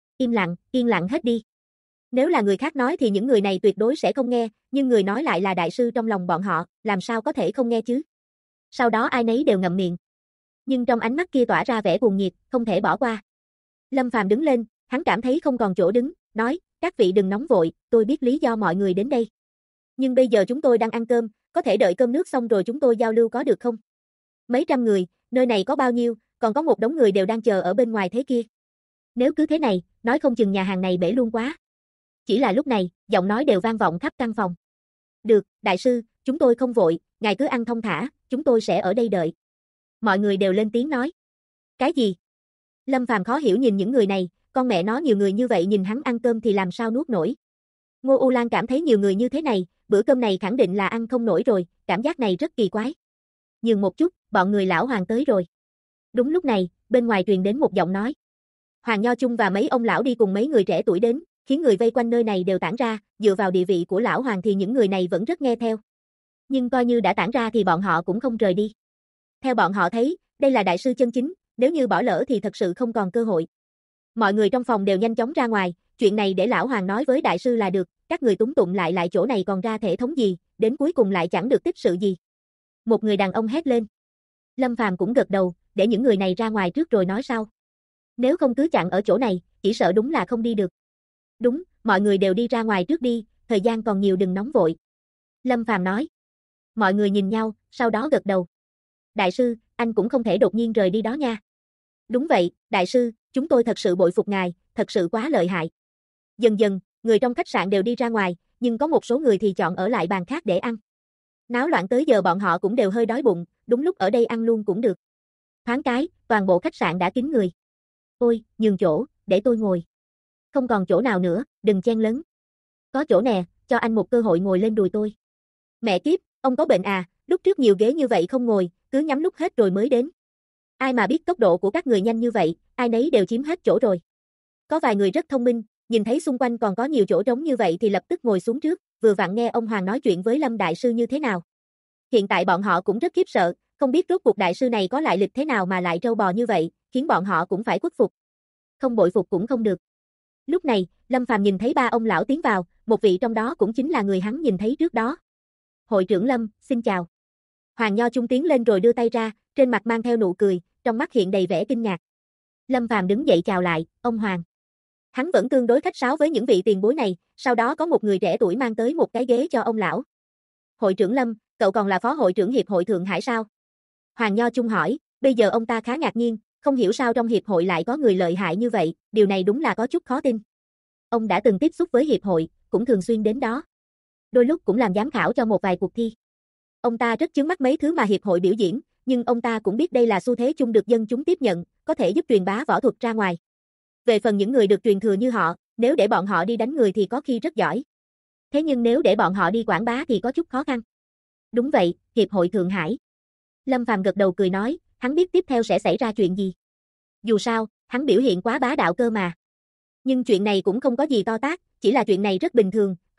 Yên lặng hết đi. Nếu là người khác nói thì những người này tuyệt đối sẽ không nghe, nhưng người nói lại là đại sư trong lòng bọn họ, làm sao có thể không nghe chứ. Sau đó ai nấy đều ngậm miệng. Nhưng trong ánh mắt kia tỏa ra vẻ cuồng nhiệt, không thể bỏ qua. Lâm Phàm đứng lên, hắn cảm thấy không còn chỗ đứng, nói, các vị đừng nóng vội, tôi biết lý do mọi người đến đây. Nhưng bây giờ chúng tôi đang ăn cơm, có thể đợi cơm nước xong rồi chúng tôi giao lưu có được không? Mấy trăm người, nơi này có bao nhiêu, còn có một đống người đều đang chờ ở bên ngoài thế kia. Nếu cứ thế này, nói không chừng nhà hàng này bể luôn quá. Chỉ là lúc này, giọng nói đều vang vọng khắp căn phòng. Được, đại sư, chúng tôi không vội, ngài cứ ăn thong thả, chúng tôi sẽ ở đây đợi. Mọi người đều lên tiếng nói. Cái gì? Lâm Phàm khó hiểu nhìn những người này, con mẹ nó nhiều người như vậy nhìn hắn ăn cơm thì làm sao nuốt nổi. Ngô U Lan cảm thấy nhiều người như thế này, bữa cơm này khẳng định là ăn không nổi rồi, cảm giác này rất kỳ quái. Nhường một chút, bọn người lão Hoàng tới rồi. Đúng lúc này, bên ngoài truyền đến một giọng nói. Hoàng Nho Chung và mấy ông lão đi cùng mấy người trẻ tuổi đến, khiến người vây quanh nơi này đều tản ra, dựa vào địa vị của lão Hoàng thì những người này vẫn rất nghe theo. Nhưng coi như đã tản ra thì bọn họ cũng không rời đi. Theo bọn họ thấy, đây là đại sư chân chính, nếu như bỏ lỡ thì thật sự không còn cơ hội. Mọi người trong phòng đều nhanh chóng ra ngoài, chuyện này để lão Hoàng nói với đại sư là được, các người túng tụng lại chỗ này còn ra thể thống gì, đến cuối cùng lại chẳng được tích sự gì. Một người đàn ông hét lên. Lâm Phàm cũng gật đầu, để những người này ra ngoài trước rồi nói sau. Nếu không cứ chặn ở chỗ này, chỉ sợ đúng là không đi được. Đúng, mọi người đều đi ra ngoài trước đi, thời gian còn nhiều đừng nóng vội. Lâm Phàm nói. Mọi người nhìn nhau, sau đó gật đầu. Đại sư, anh cũng không thể đột nhiên rời đi đó nha. Đúng vậy, đại sư, chúng tôi thật sự bội phục ngài, thật sự quá lợi hại. Dần dần, người trong khách sạn đều đi ra ngoài, nhưng có một số người thì chọn ở lại bàn khác để ăn. Náo loạn tới giờ bọn họ cũng đều hơi đói bụng, đúng lúc ở đây ăn luôn cũng được. Thoáng cái, toàn bộ khách sạn đã kín người. Ôi, nhường chỗ, để tôi ngồi. Không còn chỗ nào nữa, đừng chen lấn. Có chỗ nè, cho anh một cơ hội ngồi lên đùi tôi. Mẹ kiếp, ông có bệnh à, lúc trước nhiều ghế như vậy không ngồi, cứ nhắm lúc hết rồi mới đến. Ai mà biết tốc độ của các người nhanh như vậy, ai nấy đều chiếm hết chỗ rồi. Có vài người rất thông minh, nhìn thấy xung quanh còn có nhiều chỗ trống như vậy thì lập tức ngồi xuống trước, vừa vặn nghe ông Hoàng nói chuyện với Lâm Đại Sư như thế nào. Hiện tại bọn họ cũng rất khiếp sợ, không biết rốt cuộc Đại Sư này có lại lịch thế nào mà lại trâu bò như vậy, khiến bọn họ cũng phải khuất phục. Không bội phục cũng không được. Lúc này, Lâm Phàm nhìn thấy ba ông lão tiến vào, một vị trong đó cũng chính là người hắn nhìn thấy trước đó. Hội trưởng Lâm, xin chào. Hoàng Nho Chung tiến lên rồi đưa tay ra, trên mặt mang theo nụ cười, trong mắt hiện đầy vẻ kinh ngạc. Lâm Phàm đứng dậy chào lại, ông Hoàng. Hắn vẫn tương đối khách sáo với những vị tiền bối này, sau đó có một người trẻ tuổi mang tới một cái ghế cho ông lão. Hội trưởng Lâm, cậu còn là phó hội trưởng Hiệp hội Thượng Hải sao? Hoàng Nho Chung hỏi, bây giờ ông ta khá ngạc nhiên, không hiểu sao trong Hiệp hội lại có người lợi hại như vậy, điều này đúng là có chút khó tin. Ông đã từng tiếp xúc với Hiệp hội, cũng thường xuyên đến đó. Đôi lúc cũng làm giám khảo cho một vài cuộc thi. Ông ta rất chướng mắt mấy thứ mà Hiệp hội biểu diễn, nhưng ông ta cũng biết đây là xu thế chung được dân chúng tiếp nhận, có thể giúp truyền bá võ thuật ra ngoài. Về phần những người được truyền thừa như họ, nếu để bọn họ đi đánh người thì có khi rất giỏi. Thế nhưng nếu để bọn họ đi quảng bá thì có chút khó khăn. Đúng vậy, Hiệp hội Thượng Hải. Lâm Phàm gật đầu cười nói, hắn biết tiếp theo sẽ xảy ra chuyện gì. Dù sao, hắn biểu hiện quá bá đạo cơ mà. Nhưng chuyện này cũng không có gì to tát, chỉ là chuyện này rất bình thường,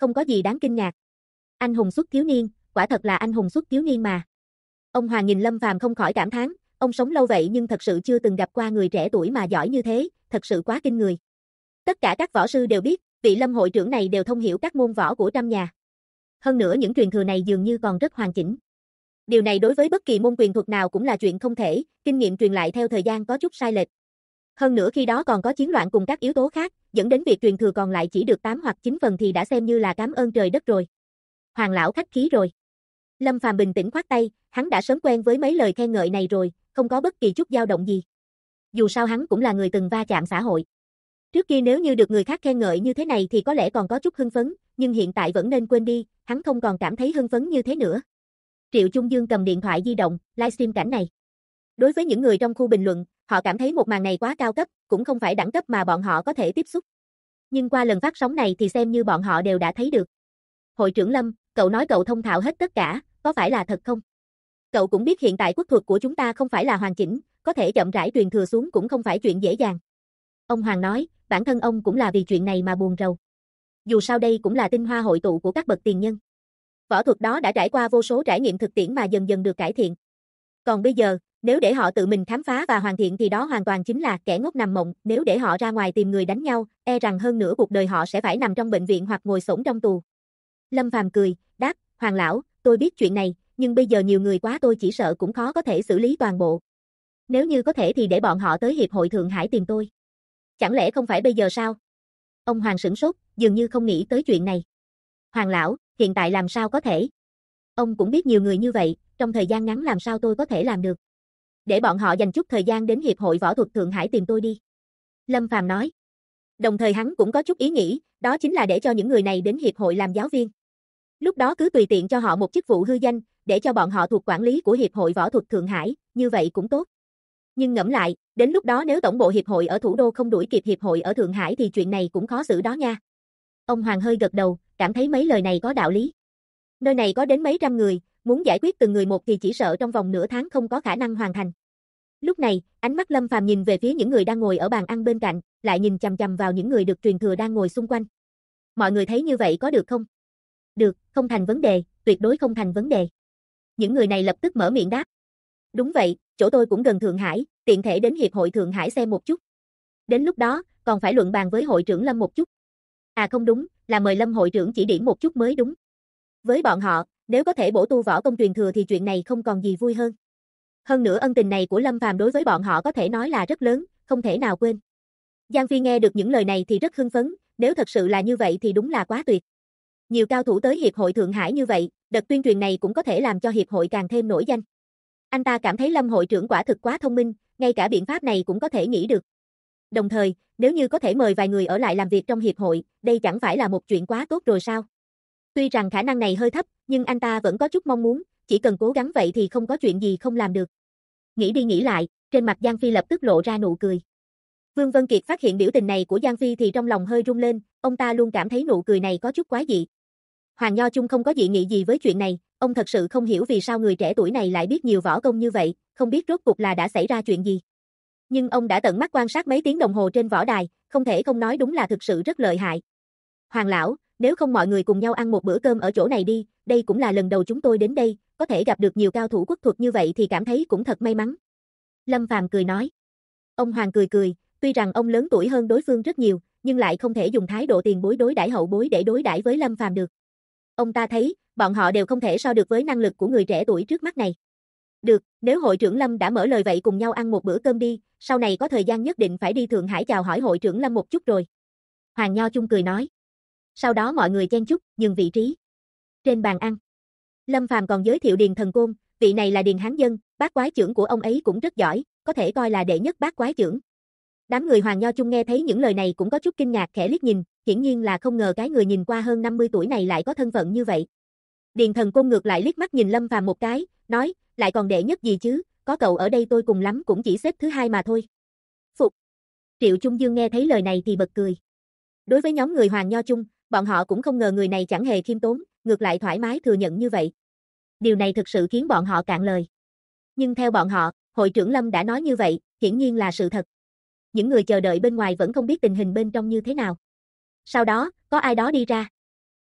không có gì đáng kinh ngạc. Anh hùng xuất thiếu niên, quả thật là anh hùng xuất thiếu niên mà. Ông Hoàng nhìn Lâm Phàm không khỏi cảm thán, ông sống lâu vậy nhưng thật sự chưa từng gặp qua người trẻ tuổi mà giỏi như thế, thật sự quá kinh người. Tất cả các võ sư đều biết, vị Lâm hội trưởng này đều thông hiểu các môn võ của trăm nhà. Hơn nữa những truyền thừa này dường như còn rất hoàn chỉnh. Điều này đối với bất kỳ môn quyền thuật nào cũng là chuyện không thể, kinh nghiệm truyền lại theo thời gian có chút sai lệch. Hơn nữa khi đó còn có chiến loạn cùng các yếu tố khác, dẫn đến việc truyền thừa còn lại chỉ được 8 hoặc 9 phần thì đã xem như là cảm ơn trời đất rồi. Hoàng lão khách khí rồi. Lâm Phàm bình tĩnh khoát tay, hắn đã sớm quen với mấy lời khen ngợi này rồi, không có bất kỳ chút dao động gì. Dù sao hắn cũng là người từng va chạm xã hội. Trước kia nếu như được người khác khen ngợi như thế này thì có lẽ còn có chút hưng phấn, nhưng hiện tại vẫn nên quên đi, hắn không còn cảm thấy hưng phấn như thế nữa. Triệu Trung Dương cầm điện thoại di động, livestream cảnh này. Đối với những người trong khu bình luận, họ cảm thấy một màn này quá cao cấp, cũng không phải đẳng cấp mà bọn họ có thể tiếp xúc. Nhưng qua lần phát sóng này thì xem như bọn họ đều đã thấy được. Hội trưởng Lâm, cậu nói cậu thông thạo hết tất cả, có phải là thật không? Cậu cũng biết hiện tại quốc thuật của chúng ta không phải là hoàn chỉnh, có thể chậm rãi truyền thừa xuống cũng không phải chuyện dễ dàng. Ông Hoàng nói, bản thân ông cũng là vì chuyện này mà buồn rầu. Dù sao đây cũng là tinh hoa hội tụ của các bậc tiền nhân. Võ thuật đó đã trải qua vô số trải nghiệm thực tiễn mà dần dần được cải thiện. Còn bây giờ, nếu để họ tự mình khám phá và hoàn thiện thì đó hoàn toàn chính là kẻ ngốc nằm mộng, nếu để họ ra ngoài tìm người đánh nhau, e rằng hơn nửa cuộc đời họ sẽ phải nằm trong bệnh viện hoặc ngồi xổm trong tù. Lâm Phàm cười, đáp, Hoàng lão, tôi biết chuyện này, nhưng bây giờ nhiều người quá tôi chỉ sợ cũng khó có thể xử lý toàn bộ. Nếu như có thể thì để bọn họ tới Hiệp hội Thượng Hải tìm tôi. Chẳng lẽ không phải bây giờ sao? Ông Hoàng sửng sốt, dường như không nghĩ tới chuyện này. Hoàng lão, hiện tại làm sao có thể? Ông cũng biết nhiều người như vậy, trong thời gian ngắn làm sao tôi có thể làm được. Để bọn họ dành chút thời gian đến Hiệp hội Võ thuật Thượng Hải tìm tôi đi. Lâm Phàm nói. Đồng thời hắn cũng có chút ý nghĩ, đó chính là để cho những người này đến Hiệp hội làm giáo viên. Lúc đó cứ tùy tiện cho họ một chức vụ hư danh, để cho bọn họ thuộc quản lý của Hiệp hội Võ thuật Thượng Hải, như vậy cũng tốt. Nhưng ngẫm lại, đến lúc đó nếu tổng bộ Hiệp hội ở thủ đô không đuổi kịp Hiệp hội ở Thượng Hải thì chuyện này cũng khó xử đó nha. Ông Hoàng hơi gật đầu, cảm thấy mấy lời này có đạo lý. Nơi này có đến mấy trăm người, muốn giải quyết từng người một thì chỉ sợ trong vòng nửa tháng không có khả năng hoàn thành. Lúc này, ánh mắt Lâm Phàm nhìn về phía những người đang ngồi ở bàn ăn bên cạnh, lại nhìn chằm chằm vào những người được truyền thừa đang ngồi xung quanh. Mọi người thấy như vậy có được không? Được, không thành vấn đề, tuyệt đối không thành vấn đề. Những người này lập tức mở miệng đáp. Đúng vậy, chỗ tôi cũng gần Thượng Hải, tiện thể đến Hiệp hội Thượng Hải xem một chút. Đến lúc đó, còn phải luận bàn với hội trưởng Lâm một chút. À không đúng, là mời Lâm hội trưởng chỉ điểm một chút mới đúng. Với bọn họ, nếu có thể bổ tu võ công truyền thừa thì chuyện này không còn gì vui hơn. Hơn nữa ân tình này của Lâm Phàm đối với bọn họ có thể nói là rất lớn, không thể nào quên. Giang Phi nghe được những lời này thì rất hưng phấn, nếu thật sự là như vậy thì đúng là quá tuyệt. Nhiều cao thủ tới Hiệp hội Thượng Hải như vậy, đợt tuyên truyền này cũng có thể làm cho Hiệp hội càng thêm nổi danh. Anh ta cảm thấy Lâm hội trưởng quả thực quá thông minh, ngay cả biện pháp này cũng có thể nghĩ được. Đồng thời, nếu như có thể mời vài người ở lại làm việc trong Hiệp hội, đây chẳng phải là một chuyện quá tốt rồi sao? Tuy rằng khả năng này hơi thấp, nhưng anh ta vẫn có chút mong muốn, chỉ cần cố gắng vậy thì không có chuyện gì không làm được. Nghĩ đi nghĩ lại, trên mặt Giang Phi lập tức lộ ra nụ cười. Vương Vân Kiệt phát hiện biểu tình này của Giang Phi thì trong lòng hơi rung lên, ông ta luôn cảm thấy nụ cười này có chút quái dị. Hoàng Nho Chung không có dị nghị gì với chuyện này, ông thật sự không hiểu vì sao người trẻ tuổi này lại biết nhiều võ công như vậy, không biết rốt cuộc là đã xảy ra chuyện gì. Nhưng ông đã tận mắt quan sát mấy tiếng đồng hồ trên võ đài, không thể không nói đúng là thực sự rất lợi hại. Hoàng lão, nếu không mọi người cùng nhau ăn một bữa cơm ở chỗ này đi, đây cũng là lần đầu chúng tôi đến đây, có thể gặp được nhiều cao thủ quốc thuật như vậy thì cảm thấy cũng thật may mắn. Lâm Phàm cười nói. Ông Hoàng cười cười, tuy rằng ông lớn tuổi hơn đối phương rất nhiều, nhưng lại không thể dùng thái độ tiền bối đối đãi hậu bối để đối đãi với Lâm Phàm được. Ông ta thấy, bọn họ đều không thể so được với năng lực của người trẻ tuổi trước mắt này. Được, nếu hội trưởng Lâm đã mở lời vậy cùng nhau ăn một bữa cơm đi, sau này có thời gian nhất định phải đi Thượng Hải chào hỏi hội trưởng Lâm một chút rồi. Hoàng Nho Chung cười nói. Sau đó mọi người chen chúc, nhường vị trí. Trên bàn ăn, Lâm Phàm còn giới thiệu Điền Thần Côn, vị này là Điền Hán Dân, bát quái chưởng của ông ấy cũng rất giỏi, có thể coi là đệ nhất bát quái chưởng. Đám người Hoàng Nho Chung nghe thấy những lời này cũng có chút kinh ngạc khẽ liếc nhìn, hiển nhiên là không ngờ cái người nhìn qua hơn 50 tuổi này lại có thân phận như vậy. Điền Thần Côn ngược lại liếc mắt nhìn Lâm Phàm một cái, nói, lại còn đệ nhất gì chứ, có cậu ở đây tôi cùng lắm cũng chỉ xếp thứ hai mà thôi. Phục. Triệu Trung Dương nghe thấy lời này thì bật cười. Đối với nhóm người Hoàng Nho Chung, bọn họ cũng không ngờ người này chẳng hề khiêm tốn, ngược lại thoải mái thừa nhận như vậy. Điều này thực sự khiến bọn họ cạn lời. Nhưng theo bọn họ, hội trưởng Lâm đã nói như vậy, hiển nhiên là sự thật. Những người chờ đợi bên ngoài vẫn không biết tình hình bên trong như thế nào. Sau đó, có ai đó đi ra.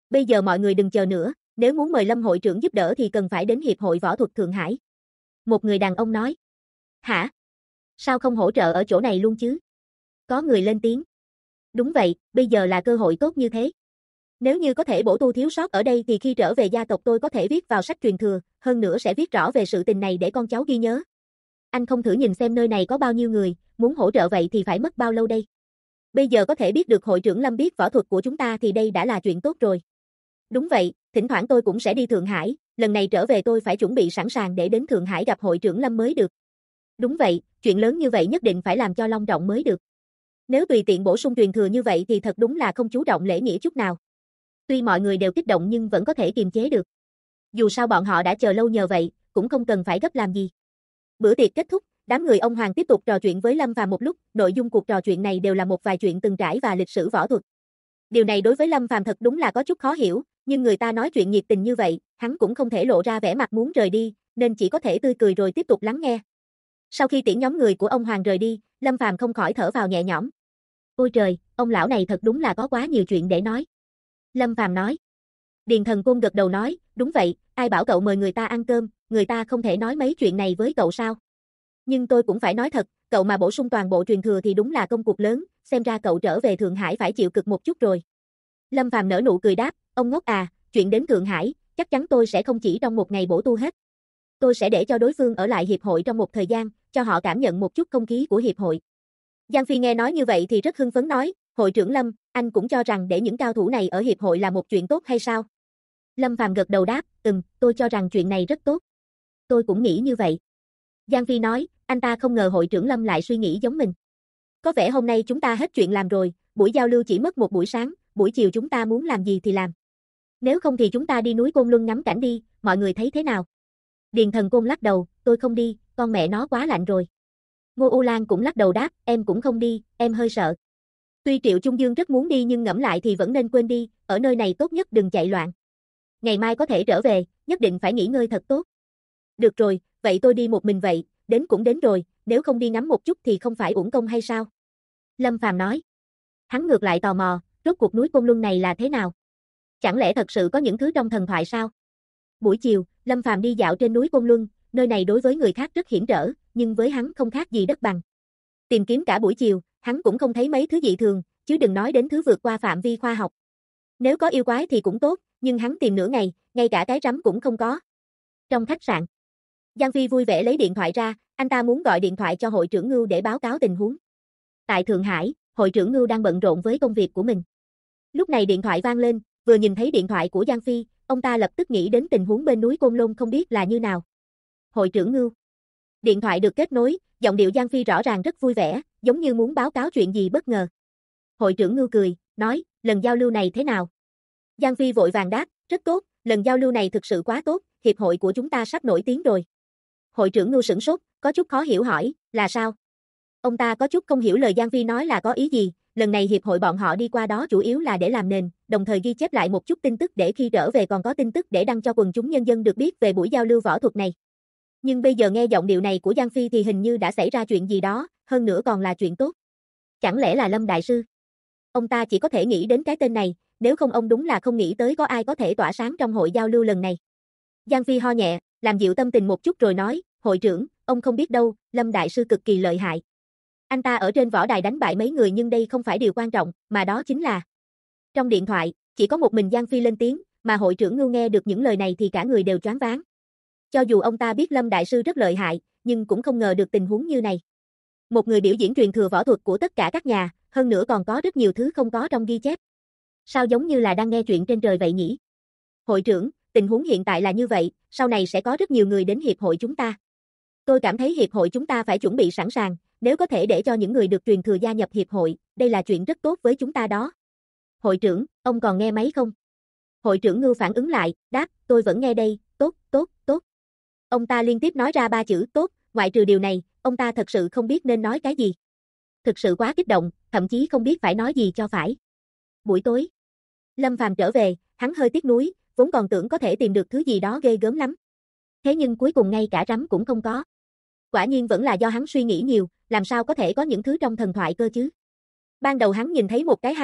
Bây giờ mọi người đừng chờ nữa, nếu muốn mời Lâm hội trưởng giúp đỡ thì cần phải đến Hiệp hội Võ thuật Thượng Hải. Một người đàn ông nói. Hả? Sao không hỗ trợ ở chỗ này luôn chứ? Có người lên tiếng. Đúng vậy, bây giờ là cơ hội tốt như thế. Nếu như có thể bổ tu thiếu sót ở đây thì khi trở về gia tộc tôi có thể viết vào sách truyền thừa, hơn nữa sẽ viết rõ về sự tình này để con cháu ghi nhớ. Anh không thử nhìn xem nơi này có bao nhiêu người, muốn hỗ trợ vậy thì phải mất bao lâu đây? Bây giờ có thể biết được hội trưởng Lâm biết võ thuật của chúng ta thì đây đã là chuyện tốt rồi. Đúng vậy, thỉnh thoảng tôi cũng sẽ đi Thượng Hải, lần này trở về tôi phải chuẩn bị sẵn sàng để đến Thượng Hải gặp hội trưởng Lâm mới được. Đúng vậy, chuyện lớn như vậy nhất định phải làm cho long trọng mới được. Nếu tùy tiện bổ sung truyền thừa như vậy thì thật đúng là không chú trọng lễ nghĩa chút nào. Tuy mọi người đều kích động nhưng vẫn có thể kiềm chế được. Dù sao bọn họ đã chờ lâu nhờ vậy, cũng không cần phải gấp làm gì. Bữa tiệc kết thúc, đám người ông Hoàng tiếp tục trò chuyện với Lâm Phàm một lúc, nội dung cuộc trò chuyện này đều là một vài chuyện từng trải và lịch sử võ thuật. Điều này đối với Lâm Phàm thật đúng là có chút khó hiểu, nhưng người ta nói chuyện nhiệt tình như vậy, hắn cũng không thể lộ ra vẻ mặt muốn rời đi, nên chỉ có thể tươi cười rồi tiếp tục lắng nghe. Sau khi tiễn nhóm người của ông Hoàng rời đi, Lâm Phàm không khỏi thở vào nhẹ nhõm. Ôi trời, ông lão này thật đúng là có quá nhiều chuyện để nói. Lâm Phàm nói. Điền Thần Côn gật đầu nói, đúng vậy, ai bảo cậu mời người ta ăn cơm, người ta không thể nói mấy chuyện này với cậu sao? Nhưng tôi cũng phải nói thật, cậu mà bổ sung toàn bộ truyền thừa thì đúng là công cuộc lớn, xem ra cậu trở về Thượng Hải phải chịu cực một chút rồi. Lâm Phàm nở nụ cười đáp, ông ngốc à, chuyện đến Thượng Hải, chắc chắn tôi sẽ không chỉ trong một ngày bổ tu hết. Tôi sẽ để cho đối phương ở lại hiệp hội trong một thời gian, cho họ cảm nhận một chút không khí của hiệp hội. Giang Phi nghe nói như vậy thì rất hưng phấn nói, hội trưởng Lâm, anh cũng cho rằng để những cao thủ này ở hiệp hội là một chuyện tốt hay sao? Lâm Phàm gật đầu đáp, tôi cho rằng chuyện này rất tốt. Tôi cũng nghĩ như vậy. Giang Phi nói, anh ta không ngờ hội trưởng Lâm lại suy nghĩ giống mình. Có vẻ hôm nay chúng ta hết chuyện làm rồi, buổi giao lưu chỉ mất một buổi sáng, buổi chiều chúng ta muốn làm gì thì làm. Nếu không thì chúng ta đi núi Côn Luân ngắm cảnh đi, mọi người thấy thế nào? Điền Thần Côn lắc đầu, tôi không đi, con mẹ nó quá lạnh rồi. Ngô U Lan cũng lắc đầu đáp, em cũng không đi, em hơi sợ. Tuy Triệu Trung Dương rất muốn đi nhưng ngẫm lại thì vẫn nên quên đi, ở nơi này tốt nhất đừng chạy loạn. Ngày mai có thể trở về, nhất định phải nghỉ ngơi thật tốt. Được rồi, vậy tôi đi một mình vậy, đến cũng đến rồi, nếu không đi ngắm một chút thì không phải uổng công hay sao? Lâm Phàm nói. Hắn ngược lại tò mò, rốt cuộc núi Côn Luân này là thế nào? Chẳng lẽ thật sự có những thứ trong thần thoại sao? Buổi chiều, Lâm Phàm đi dạo trên núi Côn Luân, nơi này đối với người khác rất hiểm trở, nhưng với hắn không khác gì đất bằng. Tìm kiếm cả buổi chiều, hắn cũng không thấy mấy thứ dị thường, chứ đừng nói đến thứ vượt qua phạm vi khoa học. Nếu có yêu quái thì cũng tốt, nhưng hắn tìm nửa ngày, ngay cả cái rắm cũng không có. Trong khách sạn, Giang Phi vui vẻ lấy điện thoại ra, anh ta muốn gọi điện thoại cho hội trưởng Ngưu để báo cáo tình huống. Tại Thượng Hải, hội trưởng Ngưu đang bận rộn với công việc của mình. Lúc này điện thoại vang lên, vừa nhìn thấy điện thoại của Giang Phi, ông ta lập tức nghĩ đến tình huống bên núi Côn Lôn không biết là như nào. Hội trưởng Ngưu. Điện thoại được kết nối, giọng điệu Giang Phi rõ ràng rất vui vẻ, giống như muốn báo cáo chuyện gì bất ngờ. Hội trưởng Ngưu cười, nói, lần giao lưu này thế nào? Giang Phi vội vàng đáp, rất tốt, lần giao lưu này thực sự quá tốt, hiệp hội của chúng ta sắp nổi tiếng rồi. Hội trưởng Ngưu sửng sốt, có chút khó hiểu hỏi, là sao? Ông ta có chút không hiểu lời Giang Phi nói là có ý gì, lần này hiệp hội bọn họ đi qua đó chủ yếu là để làm nền, đồng thời ghi chép lại một chút tin tức để khi trở về còn có tin tức để đăng cho quần chúng nhân dân được biết về buổi giao lưu võ thuật này. Nhưng bây giờ nghe giọng điệu này của Giang Phi thì hình như đã xảy ra chuyện gì đó, hơn nữa còn là chuyện tốt. Chẳng lẽ là Lâm Đại Sư? Ông ta chỉ có thể nghĩ đến cái tên này, nếu không ông đúng là không nghĩ tới có ai có thể tỏa sáng trong hội giao lưu lần này. Giang Phi ho nhẹ, làm dịu tâm tình một chút rồi nói, hội trưởng, ông không biết đâu, Lâm Đại Sư cực kỳ lợi hại. Anh ta ở trên võ đài đánh bại mấy người nhưng đây không phải điều quan trọng, mà đó chính là. Trong điện thoại, chỉ có một mình Giang Phi lên tiếng, mà hội trưởng Ngưu nghe được những lời này thì cả người đều choáng váng. Cho dù ông ta biết Lâm Đại Sư rất lợi hại, nhưng cũng không ngờ được tình huống như này. Một người biểu diễn truyền thừa võ thuật của tất cả các nhà, hơn nữa còn có rất nhiều thứ không có trong ghi chép. Sao giống như là đang nghe chuyện trên trời vậy nhỉ? Hội trưởng, tình huống hiện tại là như vậy, sau này sẽ có rất nhiều người đến hiệp hội chúng ta. Tôi cảm thấy hiệp hội chúng ta phải chuẩn bị sẵn sàng, nếu có thể để cho những người được truyền thừa gia nhập hiệp hội, đây là chuyện rất tốt với chúng ta đó. Hội trưởng, ông còn nghe máy không? Hội trưởng Ngưu phản ứng lại, đáp, tôi vẫn nghe đây, tốt, tốt, tốt. Ông ta liên tiếp nói ra 3 chữ tốt, ngoại trừ điều này, ông ta thật sự không biết nên nói cái gì. Thực sự quá kích động, thậm chí không biết phải nói gì cho phải. Buổi tối, Lâm Phàm trở về, hắn hơi tiếc nuối, vốn còn tưởng có thể tìm được thứ gì đó ghê gớm lắm. Thế nhưng cuối cùng ngay cả rắm cũng không có. Quả nhiên vẫn là do hắn suy nghĩ nhiều, làm sao có thể có những thứ trong thần thoại cơ chứ. Ban đầu hắn nhìn thấy một cái hang động,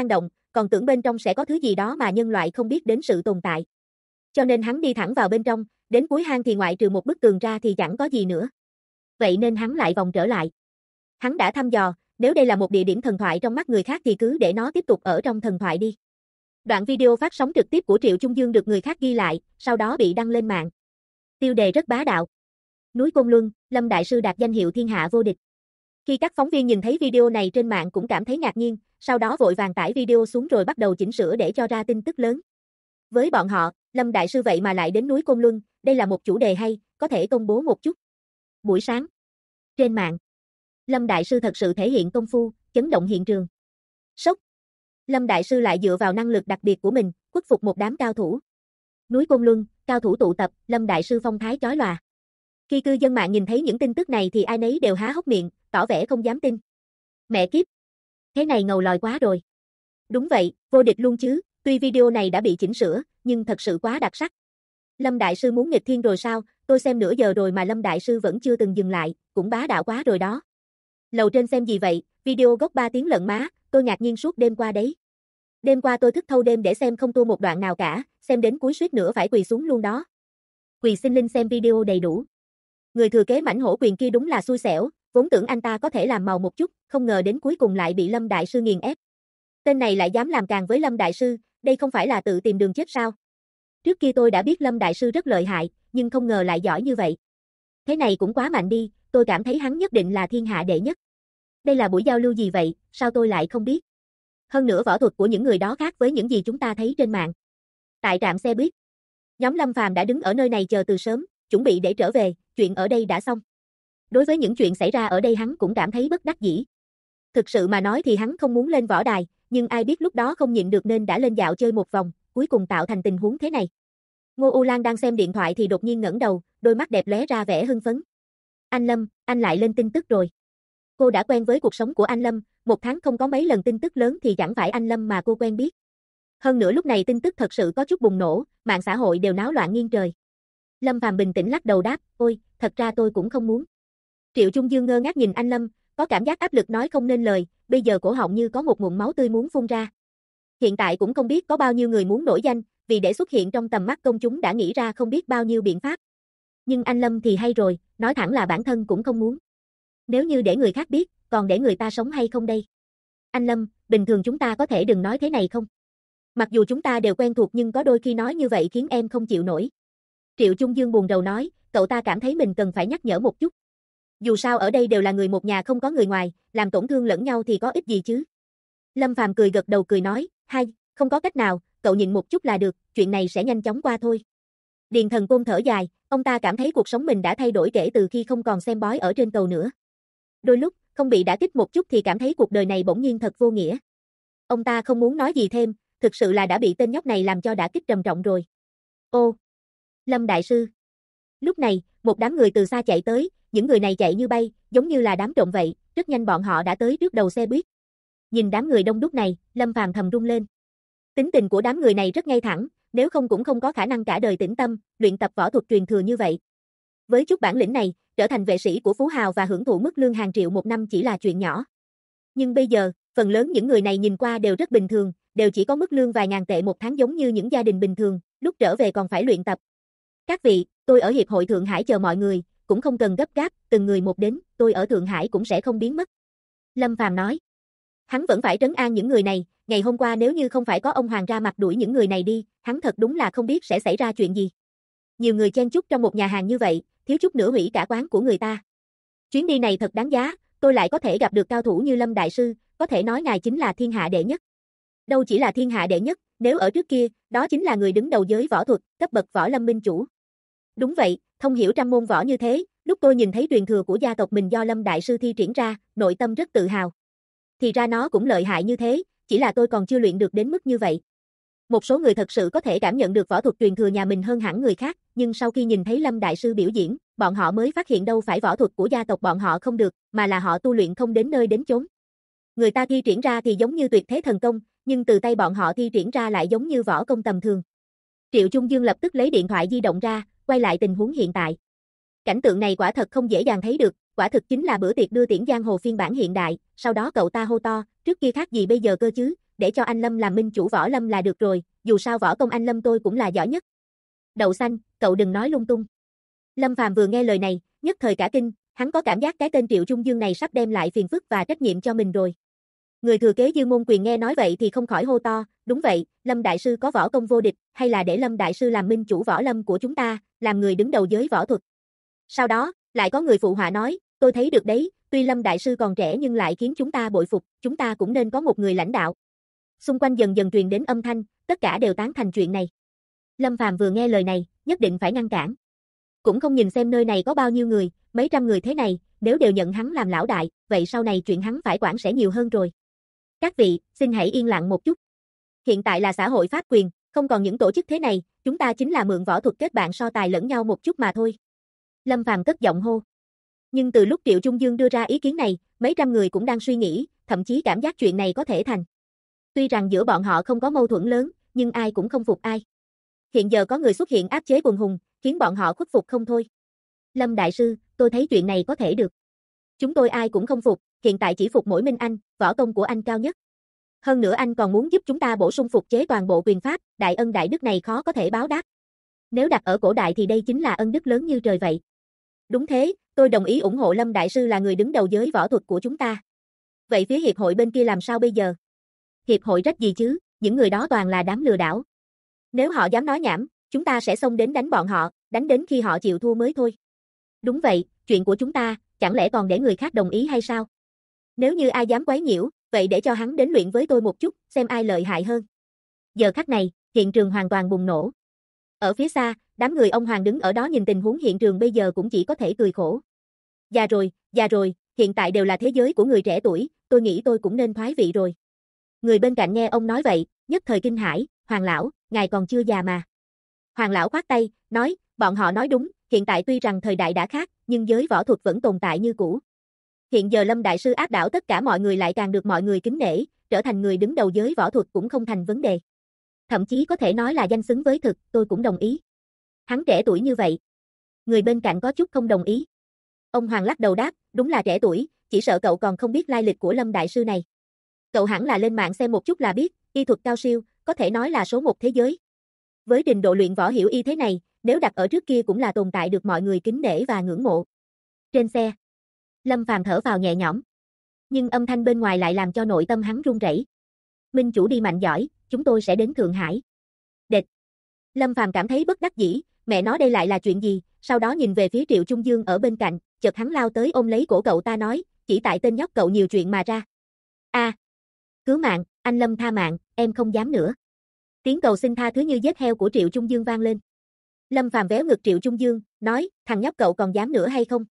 còn tưởng bên trong sẽ có thứ gì đó mà nhân loại không biết đến sự tồn tại. Cho nên hắn đi thẳng vào bên trong, đến cuối hang thì ngoại trừ một bức tường ra thì chẳng có gì nữa. Vậy nên hắn lại vòng trở lại. Hắn đã thăm dò, nếu đây là một địa điểm thần thoại trong mắt người khác thì cứ để nó tiếp tục ở trong thần thoại đi. Đoạn video phát sóng trực tiếp của Triệu Trung Dương được người khác ghi lại, sau đó bị đăng lên mạng. Tiêu đề rất bá đạo. Núi Côn Luân, Lâm Đại Sư đạt danh hiệu thiên hạ vô địch. Khi các phóng viên nhìn thấy video này trên mạng cũng cảm thấy ngạc nhiên, sau đó vội vàng tải video xuống rồi bắt đầu chỉnh sửa để cho ra tin tức lớn. Với bọn họ, Lâm Đại Sư vậy mà lại đến núi Côn Luân, đây là một chủ đề hay, có thể công bố một chút. Buổi sáng. Trên mạng. Lâm Đại Sư thật sự thể hiện công phu, chấn động hiện trường. Sốc. Lâm Đại Sư lại dựa vào năng lực đặc biệt của mình, khuất phục một đám cao thủ. Núi Côn Luân, cao thủ tụ tập, Lâm Đại Sư phong thái chói lòa. Khi cư dân mạng nhìn thấy những tin tức này thì ai nấy đều há hốc miệng, tỏ vẻ không dám tin. Mẹ kiếp. Thế này ngầu lòi quá rồi. Đúng vậy, vô địch luôn chứ, tuy video này đã bị chỉnh sửa, nhưng thật sự quá đặc sắc. Lâm Đại Sư muốn nghịch thiên rồi sao, tôi xem nửa giờ rồi mà Lâm Đại Sư vẫn chưa từng dừng lại, cũng bá đạo quá rồi đó. Lầu trên xem gì vậy, video gốc 3 tiếng lận má, tôi ngạc nhiên suốt đêm qua đấy. Đêm qua tôi thức thâu đêm để xem không tua một đoạn nào cả, xem đến cuối suýt nữa phải quỳ xuống luôn đó. Quỳ xin linh xem video đầy đủ. Người thừa kế mãnh hổ quyền kia đúng là xui xẻo, vốn tưởng anh ta có thể làm màu một chút, không ngờ đến cuối cùng lại bị Lâm Đại Sư nghiền ép. Tên này lại dám làm càng với Lâm Đại Sư, đây không phải là tự tìm đường chết sao? Trước kia tôi đã biết Lâm Đại Sư rất lợi hại, nhưng không ngờ lại giỏi như vậy. Thế này cũng quá mạnh đi, tôi cảm thấy hắn nhất định là thiên hạ đệ nhất. Đây là buổi giao lưu gì vậy, sao tôi lại không biết? Hơn nữa võ thuật của những người đó khác với những gì chúng ta thấy trên mạng. Tại trạm xe buýt, nhóm Lâm Phàm đã đứng ở nơi này chờ từ sớm, chuẩn bị để trở về, chuyện ở đây đã xong. Đối với những chuyện xảy ra ở đây hắn cũng cảm thấy bất đắc dĩ. Thực sự mà nói thì hắn không muốn lên võ đài, nhưng ai biết lúc đó không nhịn được nên đã lên dạo chơi một vòng, cuối cùng tạo thành tình huống thế này. Ngô U Lan đang xem điện thoại thì đột nhiên ngẩng đầu, đôi mắt đẹp lóe ra vẻ hưng phấn. Anh Lâm, anh lại lên tin tức rồi. Cô đã quen với cuộc sống của anh Lâm, một tháng không có mấy lần tin tức lớn thì chẳng phải anh Lâm mà cô quen biết. Hơn nữa lúc này tin tức thật sự có chút bùng nổ, mạng xã hội đều náo loạn nghiêng trời. Lâm Phàm bình tĩnh lắc đầu đáp, ôi, thật ra tôi cũng không muốn. Triệu Trung Dương ngơ ngác nhìn anh Lâm, có cảm giác áp lực nói không nên lời, bây giờ cổ họng như có một nguồn máu tươi muốn phun ra. Hiện tại cũng không biết có bao nhiêu người muốn nổi danh, vì để xuất hiện trong tầm mắt công chúng đã nghĩ ra không biết bao nhiêu biện pháp. Nhưng anh Lâm thì hay rồi, nói thẳng là bản thân cũng không muốn. Nếu như để người khác biết, còn để người ta sống hay không đây? Anh Lâm, bình thường chúng ta có thể đừng nói thế này không? Mặc dù chúng ta đều quen thuộc nhưng có đôi khi nói như vậy khiến em không chịu nổi. Triệu Trung Dương buồn rầu nói, cậu ta cảm thấy mình cần phải nhắc nhở một chút. Dù sao ở đây đều là người một nhà không có người ngoài, làm tổn thương lẫn nhau thì có ích gì chứ? Lâm Phàm cười gật đầu cười nói, hay, không có cách nào, cậu nhịn một chút là được, chuyện này sẽ nhanh chóng qua thôi. Điền Thần Côn thở dài, ông ta cảm thấy cuộc sống mình đã thay đổi kể từ khi không còn xem bói ở trên cầu nữa. Đôi lúc, không bị đả kích một chút thì cảm thấy cuộc đời này bỗng nhiên thật vô nghĩa. Ông ta không muốn nói gì thêm, thực sự là đã bị tên nhóc này làm cho đả kích trầm trọng rồi. Ô, Lâm Đại Sư. Lúc này, một đám người từ xa chạy tới, những người này chạy như bay, giống như là đám trộm vậy, rất nhanh bọn họ đã tới trước đầu xe buýt. Nhìn đám người đông đúc này, Lâm Phàm thầm run lên. Tính tình của đám người này rất ngay thẳng, nếu không cũng không có khả năng cả đời tĩnh tâm, luyện tập võ thuật truyền thừa như vậy. Với chút bản lĩnh này, trở thành vệ sĩ của phú hào và hưởng thụ mức lương hàng triệu một năm chỉ là chuyện nhỏ. Nhưng bây giờ, phần lớn những người này nhìn qua đều rất bình thường, đều chỉ có mức lương vài ngàn tệ một tháng giống như những gia đình bình thường, lúc trở về còn phải luyện tập. Các vị, tôi ở Hiệp hội Thượng Hải chờ mọi người, cũng không cần gấp gáp, từng người một đến, tôi ở Thượng Hải cũng sẽ không biến mất. Lâm Phàm nói. Hắn vẫn phải trấn an những người này, ngày hôm qua nếu như không phải có ông Hoàng ra mặt đuổi những người này đi, hắn thật đúng là không biết sẽ xảy ra chuyện gì. Nhiều người chen chúc trong một nhà hàng như vậy, thiếu chút nữa hủy cả quán của người ta. Chuyến đi này thật đáng giá, tôi lại có thể gặp được cao thủ như Lâm Đại Sư, có thể nói ngài chính là thiên hạ đệ nhất. Đâu chỉ là thiên hạ đệ nhất, nếu ở trước kia, đó chính là người đứng đầu giới võ thuật, cấp bậc võ lâm minh chủ. Đúng vậy, thông hiểu trăm môn võ như thế, lúc tôi nhìn thấy truyền thừa của gia tộc mình do Lâm Đại Sư thi triển ra, nội tâm rất tự hào. Thì ra nó cũng lợi hại như thế, chỉ là tôi còn chưa luyện được đến mức như vậy. Một số người thật sự có thể cảm nhận được võ thuật truyền thừa nhà mình hơn hẳn người khác, nhưng sau khi nhìn thấy Lâm Đại Sư biểu diễn, bọn họ mới phát hiện đâu phải võ thuật của gia tộc bọn họ không được, mà là họ tu luyện không đến nơi đến chốn. Người ta thi triển ra thì giống như tuyệt thế thần công, nhưng từ tay bọn họ thi triển ra lại giống như võ công tầm thường. Triệu Trung Dương lập tức lấy điện thoại di động ra, quay lại tình huống hiện tại. Cảnh tượng này quả thật không dễ dàng thấy được, quả thực chính là bữa tiệc đưa tiễn giang hồ phiên bản hiện đại, sau đó cậu ta hô to, trước kia khác gì bây giờ cơ chứ, để cho anh Lâm làm minh chủ võ lâm là được rồi, dù sao võ công anh Lâm tôi cũng là giỏi nhất. Đậu xanh, cậu đừng nói lung tung. Lâm Phàm vừa nghe lời này, nhất thời cả kinh, hắn có cảm giác cái tên Triệu Trung Dương này sắp đem lại phiền phức và trách nhiệm cho mình rồi. Người thừa kế Dương Môn Quyền nghe nói vậy thì không khỏi hô to, đúng vậy, Lâm Đại Sư có võ công vô địch, hay là để Lâm Đại Sư làm minh chủ võ lâm của chúng ta, làm người đứng đầu giới võ thuật. Sau đó, lại có người phụ họa nói, tôi thấy được đấy, tuy Lâm Đại Sư còn trẻ nhưng lại khiến chúng ta bội phục, chúng ta cũng nên có một người lãnh đạo. Xung quanh dần dần truyền đến âm thanh, tất cả đều tán thành chuyện này. Lâm Phàm vừa nghe lời này, nhất định phải ngăn cản. Cũng không nhìn xem nơi này có bao nhiêu người, mấy trăm người thế này, nếu đều nhận hắn làm lão đại, vậy sau này chuyện hắn phải quản sẽ nhiều hơn rồi. Các vị, xin hãy yên lặng một chút. Hiện tại là xã hội pháp quyền, không còn những tổ chức thế này, chúng ta chính là mượn võ thuật kết bạn so tài lẫn nhau một chút mà thôi. Lâm Phàm cất giọng hô. Nhưng từ lúc Triệu Trung Dương đưa ra ý kiến này, mấy trăm người cũng đang suy nghĩ, thậm chí cảm giác chuyện này có thể thành. Tuy rằng giữa bọn họ không có mâu thuẫn lớn, nhưng ai cũng không phục ai. Hiện giờ có người xuất hiện áp chế quần hùng, khiến bọn họ khuất phục không thôi. Lâm Đại Sư, tôi thấy chuyện này có thể được. Chúng tôi ai cũng không phục, hiện tại chỉ phục mỗi mình anh, võ công của anh cao nhất. Hơn nữa anh còn muốn giúp chúng ta bổ sung phục chế toàn bộ quyền pháp, đại ân đại đức này khó có thể báo đáp. Nếu đặt ở cổ đại thì đây chính là ân đức lớn như trời vậy. Đúng thế, tôi đồng ý ủng hộ Lâm Đại Sư là người đứng đầu giới võ thuật của chúng ta. Vậy phía hiệp hội bên kia làm sao bây giờ? Hiệp hội trách gì chứ, những người đó toàn là đám lừa đảo. Nếu họ dám nói nhảm, chúng ta sẽ xông đến đánh bọn họ, đánh đến khi họ chịu thua mới thôi. Đúng vậy, chuyện của chúng ta, chẳng lẽ còn để người khác đồng ý hay sao? Nếu như ai dám quấy nhiễu, vậy để cho hắn đến luyện với tôi một chút, xem ai lợi hại hơn. Giờ khắc này, hiện trường hoàn toàn bùng nổ. Ở phía xa, đám người ông Hoàng đứng ở đó nhìn tình huống hiện trường bây giờ cũng chỉ có thể cười khổ. Già rồi, hiện tại đều là thế giới của người trẻ tuổi, tôi nghĩ tôi cũng nên thoái vị rồi. Người bên cạnh nghe ông nói vậy, nhất thời kinh hãi, Hoàng lão, ngài còn chưa già mà. Hoàng lão khoát tay, nói, bọn họ nói đúng, hiện tại tuy rằng thời đại đã khác, nhưng giới võ thuật vẫn tồn tại như cũ. Hiện giờ Lâm Đại Sư áp đảo tất cả mọi người lại càng được mọi người kính nể, trở thành người đứng đầu giới võ thuật cũng không thành vấn đề. Thậm chí có thể nói là danh xứng với thực, tôi cũng đồng ý. Hắn trẻ tuổi như vậy. Người bên cạnh có chút không đồng ý. Ông Hoàng lắc đầu đáp, đúng là trẻ tuổi, chỉ sợ cậu còn không biết lai lịch của Lâm Đại Sư này. Cậu hẳn là lên mạng xem một chút là biết, y thuật cao siêu, có thể nói là số một thế giới. Với trình độ luyện võ hiểu y thế này, nếu đặt ở trước kia cũng là tồn tại được mọi người kính nể và ngưỡng mộ. Trên xe, Lâm Phàm thở vào nhẹ nhõm. Nhưng âm thanh bên ngoài lại làm cho nội tâm hắn run rẩy. Minh chủ đi mạnh giỏi, chúng tôi sẽ đến Thượng Hải. Địch. Lâm Phàm cảm thấy bất đắc dĩ, mẹ nói đây lại là chuyện gì, sau đó nhìn về phía Triệu Trung Dương ở bên cạnh, chợt hắn lao tới ôm lấy cổ cậu ta nói, chỉ tại tên nhóc cậu nhiều chuyện mà ra. Cứu mạng, anh Lâm tha mạng, em không dám nữa. Tiếng cầu xin tha thứ như giết heo của Triệu Trung Dương vang lên. Lâm Phàm véo ngực Triệu Trung Dương, nói, thằng nhóc cậu còn dám nữa hay không?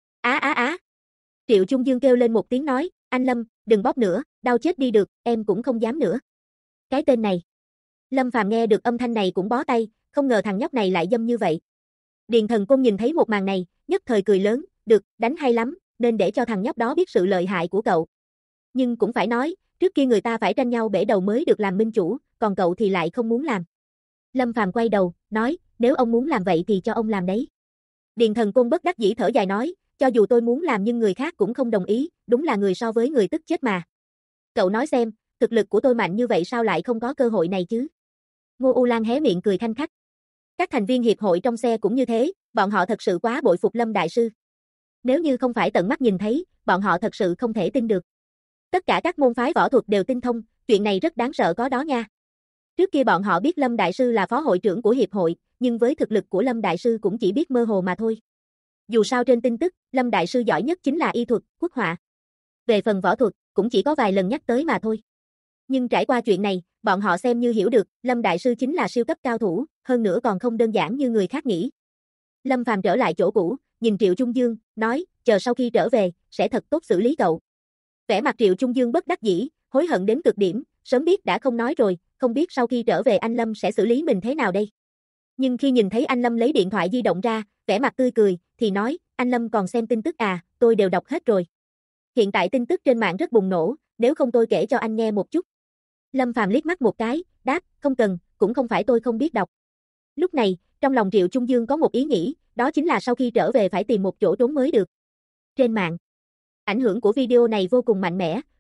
Triệu Trung Dương kêu lên một tiếng nói, anh Lâm, đừng bóp nữa, đau chết đi được, em cũng không dám nữa. Cái tên này. Lâm Phàm nghe được âm thanh này cũng bó tay, không ngờ thằng nhóc này lại dâm như vậy. Điền Thần Côn nhìn thấy một màn này, nhất thời cười lớn, được, đánh hay lắm, nên để cho thằng nhóc đó biết sự lợi hại của cậu. Nhưng cũng phải nói, trước kia người ta phải tranh nhau bể đầu mới được làm minh chủ, còn cậu thì lại không muốn làm. Lâm Phàm quay đầu, nói, nếu ông muốn làm vậy thì cho ông làm đấy. Điền Thần Côn bất đắc dĩ thở dài nói, cho dù tôi muốn làm nhưng người khác cũng không đồng ý, đúng là người so với người tức chết mà. Cậu nói xem, thực lực của tôi mạnh như vậy sao lại không có cơ hội này chứ? Ngô U Lan hé miệng cười khanh khách. Các thành viên hiệp hội trong xe cũng như thế, bọn họ thật sự quá bội phục Lâm Đại Sư. Nếu như không phải tận mắt nhìn thấy, bọn họ thật sự không thể tin được. Tất cả các môn phái võ thuật đều tinh thông, chuyện này rất đáng sợ có đó nha. Trước kia bọn họ biết Lâm Đại Sư là phó hội trưởng của hiệp hội, nhưng với thực lực của Lâm Đại Sư cũng chỉ biết mơ hồ mà thôi. Dù sao trên tin tức, Lâm Đại Sư giỏi nhất chính là y thuật, quốc họa. Về phần võ thuật, cũng chỉ có vài lần nhắc tới mà thôi. Nhưng trải qua chuyện này, bọn họ xem như hiểu được, Lâm Đại Sư chính là siêu cấp cao thủ, hơn nữa còn không đơn giản như người khác nghĩ. Lâm Phàm trở lại chỗ cũ, nhìn Triệu Trung Dương, nói, chờ sau khi trở về, sẽ thật tốt xử lý cậu. Vẻ mặt Triệu Trung Dương bất đắc dĩ, hối hận đến cực điểm, sớm biết đã không nói rồi, không biết sau khi trở về anh Lâm sẽ xử lý mình thế nào đây. Nhưng khi nhìn thấy anh Lâm lấy điện thoại di động ra, vẻ mặt tươi cười, thì nói, anh Lâm còn xem tin tức à, tôi đều đọc hết rồi. Hiện tại tin tức trên mạng rất bùng nổ, nếu không tôi kể cho anh nghe một chút. Lâm Phàm liếc mắt một cái, đáp, không cần, cũng không phải tôi không biết đọc. Lúc này, trong lòng Triệu Trung Dương có một ý nghĩ, đó chính là sau khi trở về phải tìm một chỗ trốn mới được. Trên mạng, ảnh hưởng của video này vô cùng mạnh mẽ,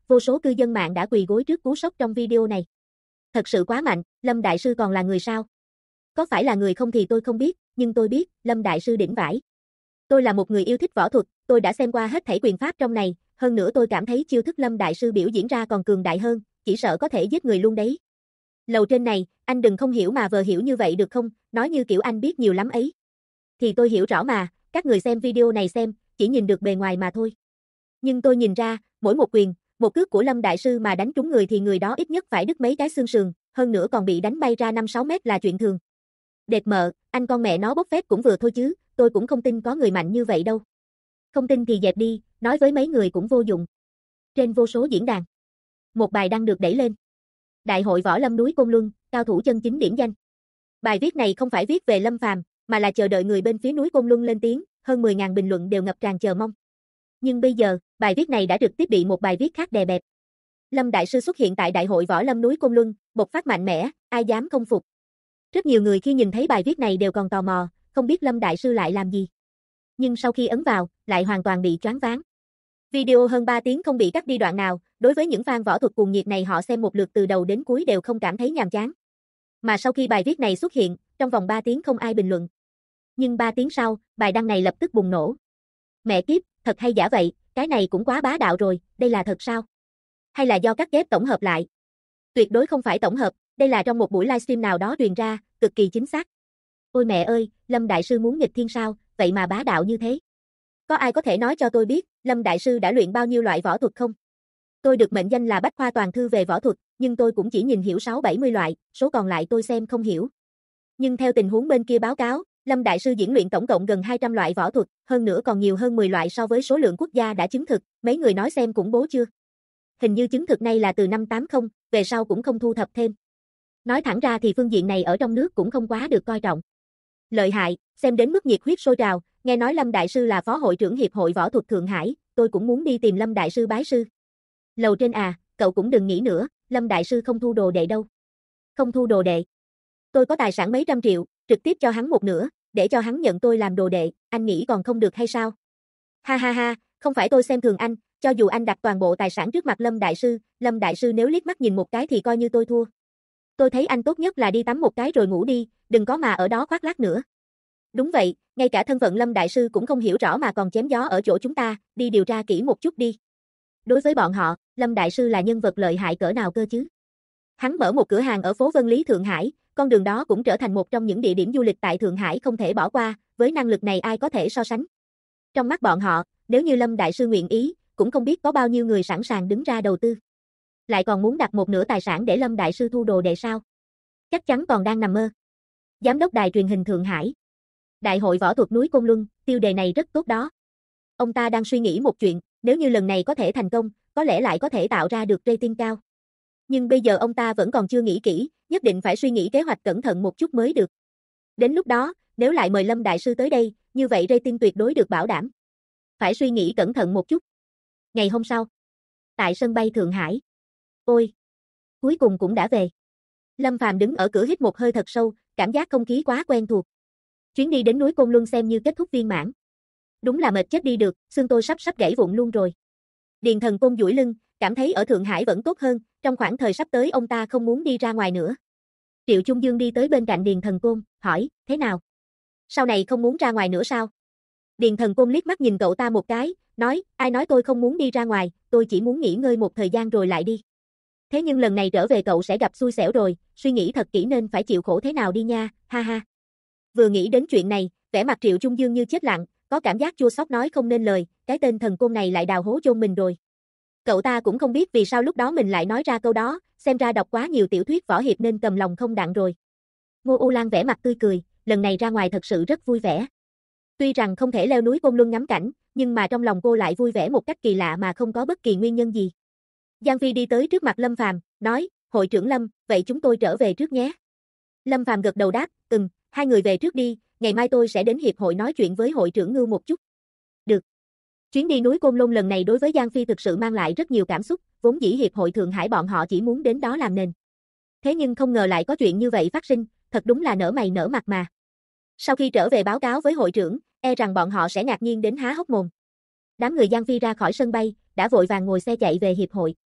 Vô số cư dân mạng đã quỳ gối trước cú sốc trong video này. Thật sự quá mạnh, Lâm Đại Sư còn là người sao? Có phải là người không thì tôi không biết, nhưng tôi biết, Lâm Đại Sư đỉnh vãi. Tôi là một người yêu thích võ thuật, tôi đã xem qua hết thảy quyền pháp trong này, hơn nữa tôi cảm thấy chiêu thức Lâm Đại Sư biểu diễn ra còn cường đại hơn, chỉ sợ có thể giết người luôn đấy. Lầu trên này, anh đừng không hiểu mà vờ hiểu như vậy được không, nói như kiểu anh biết nhiều lắm ấy. Thì tôi hiểu rõ mà, các người xem video này xem, chỉ nhìn được bề ngoài mà thôi. Nhưng tôi nhìn ra, mỗi một quyền, một cước của Lâm Đại Sư mà đánh trúng người thì người đó ít nhất phải đứt mấy cái xương sườn, hơn nữa còn bị đánh bay ra 5-6 mét là chuyện thường. Đệt mợ, anh con mẹ nó bốc phét cũng vừa thôi chứ, tôi cũng không tin có người mạnh như vậy đâu. Không tin thì dẹp đi, nói với mấy người cũng vô dụng. Trên vô số diễn đàn, một bài đăng được đẩy lên. Đại hội võ lâm núi Côn Luân, cao thủ chân chính điểm danh. Bài viết này không phải viết về Lâm Phàm, mà là chờ đợi người bên phía núi Côn Luân lên tiếng, hơn 10.000 bình luận đều ngập tràn chờ mong. Nhưng bây giờ, bài viết này đã trực tiếp bị một bài viết khác đè bẹp. Lâm Đại Sư xuất hiện tại Đại hội võ lâm núi Côn Luân, bộc phát mạnh mẽ, ai dám không phục. Rất nhiều người khi nhìn thấy bài viết này đều còn tò mò, không biết Lâm Đại Sư lại làm gì. Nhưng sau khi ấn vào, lại hoàn toàn bị choáng váng. Video hơn 3 tiếng không bị cắt đi đoạn nào, đối với những fan võ thuật cuồng nhiệt này họ xem một lượt từ đầu đến cuối đều không cảm thấy nhàm chán. Mà sau khi bài viết này xuất hiện, trong vòng 3 tiếng không ai bình luận. Nhưng 3 tiếng sau, bài đăng này lập tức bùng nổ. Mẹ kiếp, thật hay giả vậy, cái này cũng quá bá đạo rồi, đây là thật sao? Hay là do cắt ghép tổng hợp lại? Tuyệt đối không phải tổng hợp, đây là trong một buổi livestream nào đó truyền ra, cực kỳ chính xác. Ôi mẹ ơi, Lâm Đại Sư muốn nghịch thiên sao, vậy mà bá đạo như thế. Có ai có thể nói cho tôi biết, Lâm Đại Sư đã luyện bao nhiêu loại võ thuật không? Tôi được mệnh danh là bách khoa toàn thư về võ thuật, nhưng tôi cũng chỉ nhìn hiểu 6-70 loại, số còn lại tôi xem không hiểu. Nhưng theo tình huống bên kia báo cáo, Lâm Đại Sư diễn luyện tổng cộng gần 200 loại võ thuật, hơn nữa còn nhiều hơn 10 loại so với số lượng quốc gia đã chứng thực, mấy người nói xem cũng bố chưa? Hình như chứng thực này là từ năm 80, về sau cũng không thu thập thêm. Nói thẳng ra thì phương diện này ở trong nước cũng không quá được coi trọng. Lợi hại, xem đến mức nhiệt huyết sôi trào, nghe nói Lâm Đại Sư là phó hội trưởng Hiệp hội Võ thuật Thượng Hải, tôi cũng muốn đi tìm Lâm Đại Sư bái sư. Lầu trên à, cậu cũng đừng nghĩ nữa, Lâm Đại Sư không thu đồ đệ đâu. Không thu đồ đệ. Tôi có tài sản mấy trăm triệu, trực tiếp cho hắn một nửa, để cho hắn nhận tôi làm đồ đệ, anh nghĩ còn không được hay sao? Ha ha ha, không phải tôi xem thường anh, cho dù anh đặt toàn bộ tài sản trước mặt Lâm Đại Sư nếu liếc mắt nhìn một cái thì coi như tôi thua. Tôi thấy anh tốt nhất là đi tắm một cái rồi ngủ đi, đừng có mà ở đó khoác lác nữa. Đúng vậy, ngay cả thân phận Lâm Đại Sư cũng không hiểu rõ mà còn chém gió ở chỗ chúng ta, đi điều tra kỹ một chút đi. Đối với bọn họ, Lâm Đại Sư là nhân vật lợi hại cỡ nào cơ chứ? Hắn mở một cửa hàng ở phố Vân Lý Thượng Hải, con đường đó cũng trở thành một trong những địa điểm du lịch tại Thượng Hải không thể bỏ qua, với năng lực này ai có thể so sánh. Trong mắt bọn họ, nếu như Lâm Đại Sư nguyện ý, cũng không biết có bao nhiêu người sẵn sàng đứng ra đầu tư. Lại còn muốn đặt một nửa tài sản để Lâm Đại Sư thu đồ đệ sao? Chắc chắn còn đang nằm mơ. Giám đốc đài truyền hình Thượng Hải. Đại hội võ thuật núi Côn Luân, tiêu đề này rất tốt đó. Ông ta đang suy nghĩ một chuyện, nếu như lần này có thể thành công, có lẽ lại có thể tạo ra được rating cao. Nhưng bây giờ ông ta vẫn còn chưa nghĩ kỹ, nhất định phải suy nghĩ kế hoạch cẩn thận một chút mới được. Đến lúc đó, nếu lại mời Lâm Đại Sư tới đây, như vậy rating tuyệt đối được bảo đảm. Phải suy nghĩ cẩn thận một chút. Ngày hôm sau, tại sân bay Thượng Hải. Ôi, cuối cùng cũng đã về. Lâm Phàm đứng ở cửa hít một hơi thật sâu, cảm giác không khí quá quen thuộc. Chuyến đi đến núi Côn Luân xem như kết thúc viên mãn. Đúng là mệt chết đi được, xương tôi sắp gãy vụn luôn rồi. Điền Thần Côn duỗi lưng, cảm thấy ở Thượng Hải vẫn tốt hơn, trong khoảng thời sắp tới ông ta không muốn đi ra ngoài nữa. Triệu Trung Dương đi tới bên cạnh Điền Thần Côn, hỏi, thế nào? Sau này không muốn ra ngoài nữa sao? Điền Thần Côn liếc mắt nhìn cậu ta một cái, nói, ai nói tôi không muốn đi ra ngoài, tôi chỉ muốn nghỉ ngơi một thời gian rồi lại đi. Thế nhưng lần này trở về cậu sẽ gặp xui xẻo rồi, suy nghĩ thật kỹ nên phải chịu khổ thế nào đi nha, ha ha. Vừa nghĩ đến chuyện này, vẻ mặt Triệu Trung Dương như chết lặng, có cảm giác chua xót nói không nên lời, cái tên thần côn này lại đào hố chôn mình rồi. Cậu ta cũng không biết vì sao lúc đó mình lại nói ra câu đó, xem ra đọc quá nhiều tiểu thuyết võ hiệp nên cầm lòng không đặng rồi. Ngô U Lan vẻ mặt tươi cười, lần này ra ngoài thật sự rất vui vẻ. Tuy rằng không thể leo núi Côn Luân ngắm cảnh, nhưng mà trong lòng cô lại vui vẻ một cách kỳ lạ mà không có bất kỳ nguyên nhân gì. Giang Phi đi tới trước mặt Lâm Phàm, nói, hội trưởng Lâm, vậy chúng tôi trở về trước nhé. Lâm Phàm gật đầu đáp, hai người về trước đi, ngày mai tôi sẽ đến hiệp hội nói chuyện với hội trưởng Ngưu một chút. Được. Chuyến đi núi Côn Luân lần này đối với Giang Phi thực sự mang lại rất nhiều cảm xúc, vốn dĩ hiệp hội Thượng Hải bọn họ chỉ muốn đến đó làm nền. Thế nhưng không ngờ lại có chuyện như vậy phát sinh, thật đúng là nở mày nở mặt mà. Sau khi trở về báo cáo với hội trưởng, e rằng bọn họ sẽ ngạc nhiên đến há hốc mồm. Đám người Giang Phi ra khỏi sân bay, đã vội vàng ngồi xe chạy về hiệp hội.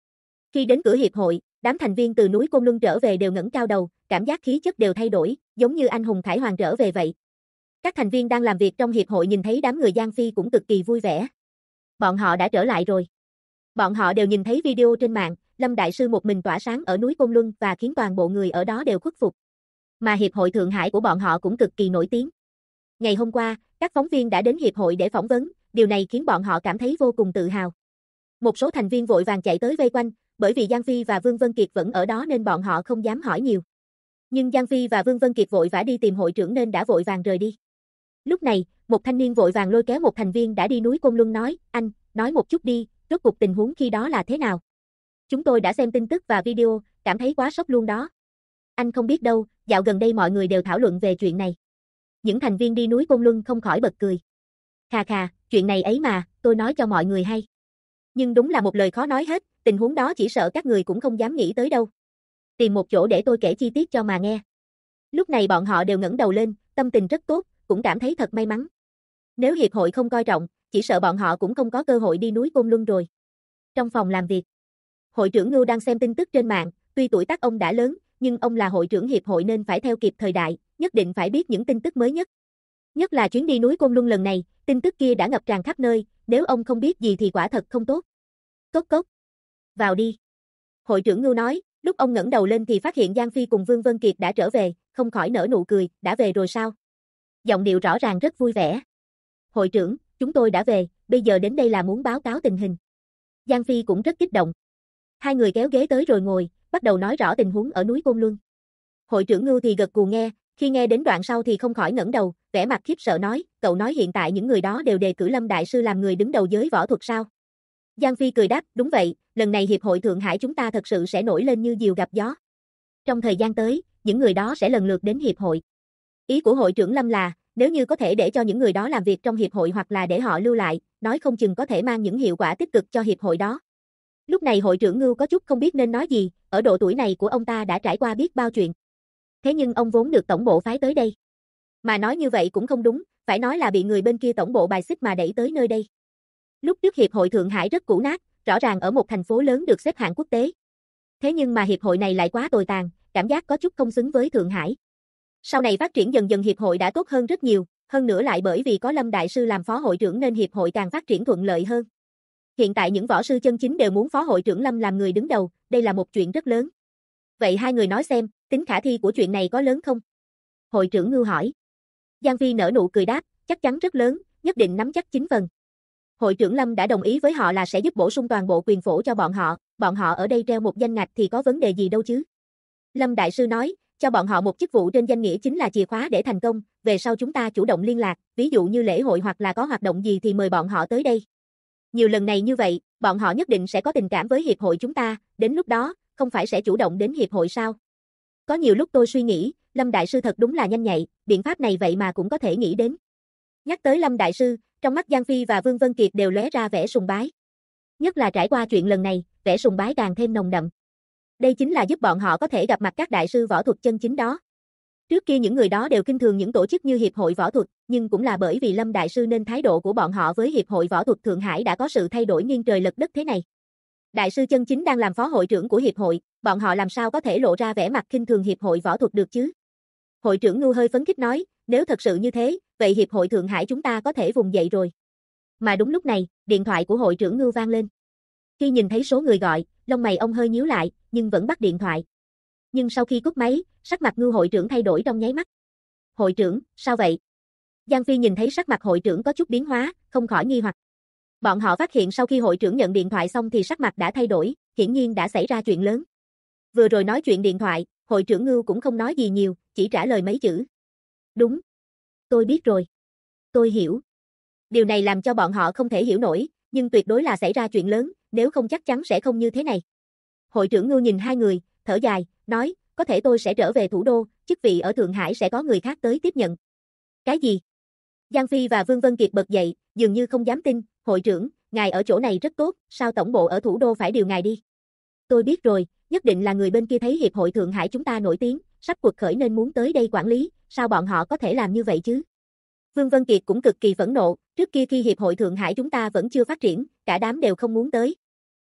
Khi đến cửa hiệp hội, đám thành viên từ núi Côn Luân trở về đều ngẩng cao đầu, cảm giác khí chất đều thay đổi, giống như anh hùng khải hoàn trở về vậy. Các thành viên đang làm việc trong hiệp hội nhìn thấy đám người Giang Phi cũng cực kỳ vui vẻ. Bọn họ đã trở lại rồi. Bọn họ đều nhìn thấy video trên mạng, Lâm Đại Sư một mình tỏa sáng ở núi Côn Luân và khiến toàn bộ người ở đó đều khuất phục. Mà hiệp hội Thượng Hải của bọn họ cũng cực kỳ nổi tiếng. Ngày hôm qua, các phóng viên đã đến hiệp hội để phỏng vấn, điều này khiến bọn họ cảm thấy vô cùng tự hào. Một số thành viên vội vàng chạy tới vây quanh, bởi vì Giang Phi và Vương Vân Kiệt vẫn ở đó nên bọn họ không dám hỏi nhiều. Nhưng Giang Phi và Vương Vân Kiệt vội vã đi tìm hội trưởng nên đã vội vàng rời đi. Lúc này, một thanh niên vội vàng lôi kéo một thành viên đã đi núi Côn Luân nói, anh, nói một chút đi, rốt cuộc tình huống khi đó là thế nào? Chúng tôi đã xem tin tức và video, cảm thấy quá sốc luôn đó. Anh không biết đâu, dạo gần đây mọi người đều thảo luận về chuyện này. Những thành viên đi núi Côn Luân không khỏi bật cười. Khà khà, chuyện này ấy mà, tôi nói cho mọi người hay. Nhưng đúng là một lời khó nói hết, tình huống đó chỉ sợ các người cũng không dám nghĩ tới đâu. Tìm một chỗ để tôi kể chi tiết cho mà nghe. Lúc này bọn họ đều ngẩng đầu lên, tâm tình rất tốt, cũng cảm thấy thật may mắn. Nếu hiệp hội không coi trọng, chỉ sợ bọn họ cũng không có cơ hội đi núi Côn Luân rồi. Trong phòng làm việc, hội trưởng Ngưu đang xem tin tức trên mạng, tuy tuổi tác ông đã lớn, nhưng ông là hội trưởng hiệp hội nên phải theo kịp thời đại, nhất định phải biết những tin tức mới nhất. Nhất là chuyến đi núi Côn Luân lần này, tin tức kia đã ngập tràn khắp nơi, nếu ông không biết gì thì quả thật không tốt. Cốc cốc. Vào đi. Hội trưởng Ngưu nói, lúc ông ngẩng đầu lên thì phát hiện Giang Phi cùng Vương Vân Kiệt đã trở về, không khỏi nở nụ cười, đã về rồi sao? Giọng điệu rõ ràng rất vui vẻ. Hội trưởng, chúng tôi đã về, bây giờ đến đây là muốn báo cáo tình hình. Giang Phi cũng rất kích động. Hai người kéo ghế tới rồi ngồi, bắt đầu nói rõ tình huống ở núi Côn Luân. Hội trưởng Ngưu thì gật gù nghe, khi nghe đến đoạn sau thì không khỏi ngẩng đầu, vẻ mặt khiếp sợ nói, cậu nói hiện tại những người đó đều đề cử Lâm Đại Sư làm người đứng đầu giới võ thuật sao? Giang Phi cười đáp, đúng vậy, lần này Hiệp hội Thượng Hải chúng ta thật sự sẽ nổi lên như diều gặp gió. Trong thời gian tới, những người đó sẽ lần lượt đến Hiệp hội. Ý của hội trưởng Lâm là, nếu như có thể để cho những người đó làm việc trong Hiệp hội hoặc là để họ lưu lại, nói không chừng có thể mang những hiệu quả tích cực cho Hiệp hội đó. Lúc này hội trưởng Ngưu có chút không biết nên nói gì, ở độ tuổi này của ông ta đã trải qua biết bao chuyện. Thế nhưng ông vốn được tổng bộ phái tới đây. Mà nói như vậy cũng không đúng, phải nói là bị người bên kia tổng bộ bài xích mà đẩy tới nơi đây. Lúc trước Hiệp hội Thượng Hải rất cũ nát, rõ ràng ở một thành phố lớn được xếp hạng quốc tế. Thế nhưng mà Hiệp hội này lại quá tồi tàn, cảm giác có chút không xứng với Thượng Hải. Sau này phát triển dần dần Hiệp hội đã tốt hơn rất nhiều, hơn nữa lại bởi vì có Lâm Đại Sư làm phó hội trưởng nên Hiệp hội càng phát triển thuận lợi hơn. Hiện tại những võ sư chân chính đều muốn phó hội trưởng Lâm làm người đứng đầu, đây là một chuyện rất lớn. Vậy hai người nói xem, tính khả thi của chuyện này có lớn không? Hội trưởng Ngưu hỏi. Giang Phi nở nụ cười đáp, chắc chắn rất lớn, nhất định nắm chắc 9 phần. Hội trưởng Lâm đã đồng ý với họ là sẽ giúp bổ sung toàn bộ quyền phổ cho bọn họ ở đây treo một danh ngạch thì có vấn đề gì đâu chứ. Lâm Đại Sư nói, cho bọn họ một chức vụ trên danh nghĩa chính là chìa khóa để thành công, về sau chúng ta chủ động liên lạc, ví dụ như lễ hội hoặc là có hoạt động gì thì mời bọn họ tới đây. Nhiều lần này như vậy, bọn họ nhất định sẽ có tình cảm với hiệp hội chúng ta, đến lúc đó, không phải sẽ chủ động đến hiệp hội sao? Có nhiều lúc tôi suy nghĩ, Lâm Đại Sư thật đúng là nhanh nhạy, biện pháp này vậy mà cũng có thể nghĩ đến. Nhắc tới Lâm Đại Sư, trong mắt Giang Phi và Vương Vân Kiệt đều lóe ra vẻ sùng bái. Nhất là trải qua chuyện lần này, vẻ sùng bái càng thêm nồng đậm. Đây chính là giúp bọn họ có thể gặp mặt các đại sư võ thuật chân chính đó. Trước kia những người đó đều khinh thường những tổ chức như Hiệp hội Võ thuật, nhưng cũng là bởi vì Lâm Đại Sư nên thái độ của bọn họ với Hiệp hội Võ thuật Thượng Hải đã có sự thay đổi nghiêng trời lệch đất thế này. Đại sư chân chính đang làm phó hội trưởng của Hiệp hội, bọn họ làm sao có thể lộ ra vẻ mặt khinh thường Hiệp hội Võ thuật được chứ? Hội trưởng Ngưu hơi phấn khích nói, nếu thật sự như thế, vậy Hiệp hội Thượng Hải chúng ta có thể vùng dậy rồi. Mà đúng lúc này, điện thoại của hội trưởng Ngưu vang lên. Khi nhìn thấy số người gọi, lông mày ông hơi nhíu lại, nhưng vẫn bắt điện thoại. Nhưng sau khi cúp máy, sắc mặt Ngưu hội trưởng thay đổi trong nháy mắt. Hội trưởng, sao vậy? Giang Phi nhìn thấy sắc mặt hội trưởng có chút biến hóa, không khỏi nghi hoặc. Bọn họ phát hiện sau khi hội trưởng nhận điện thoại xong thì sắc mặt đã thay đổi, hiển nhiên đã xảy ra chuyện lớn. Vừa rồi nói chuyện điện thoại, hội trưởng Ngưu cũng không nói gì nhiều, chỉ trả lời mấy chữ. Đúng. Tôi biết rồi. Tôi hiểu. Điều này làm cho bọn họ không thể hiểu nổi, nhưng tuyệt đối là xảy ra chuyện lớn, nếu không chắc chắn sẽ không như thế này. Hội trưởng Ngưu nhìn hai người, thở dài, nói, có thể tôi sẽ trở về thủ đô, chức vị ở Thượng Hải sẽ có người khác tới tiếp nhận. Cái gì? Giang Phi và Vương Vân Kiệt bật dậy, dường như không dám tin, hội trưởng, ngài ở chỗ này rất tốt, sao tổng bộ ở thủ đô phải điều ngài đi? Tôi biết rồi, nhất định là người bên kia thấy Hiệp hội Thượng Hải chúng ta nổi tiếng, sắp cuộc khởi nên muốn tới đây quản lý, sao bọn họ có thể làm như vậy chứ? Vương Vân Kiệt cũng cực kỳ phẫn nộ, trước kia khi Hiệp hội Thượng Hải chúng ta vẫn chưa phát triển, cả đám đều không muốn tới.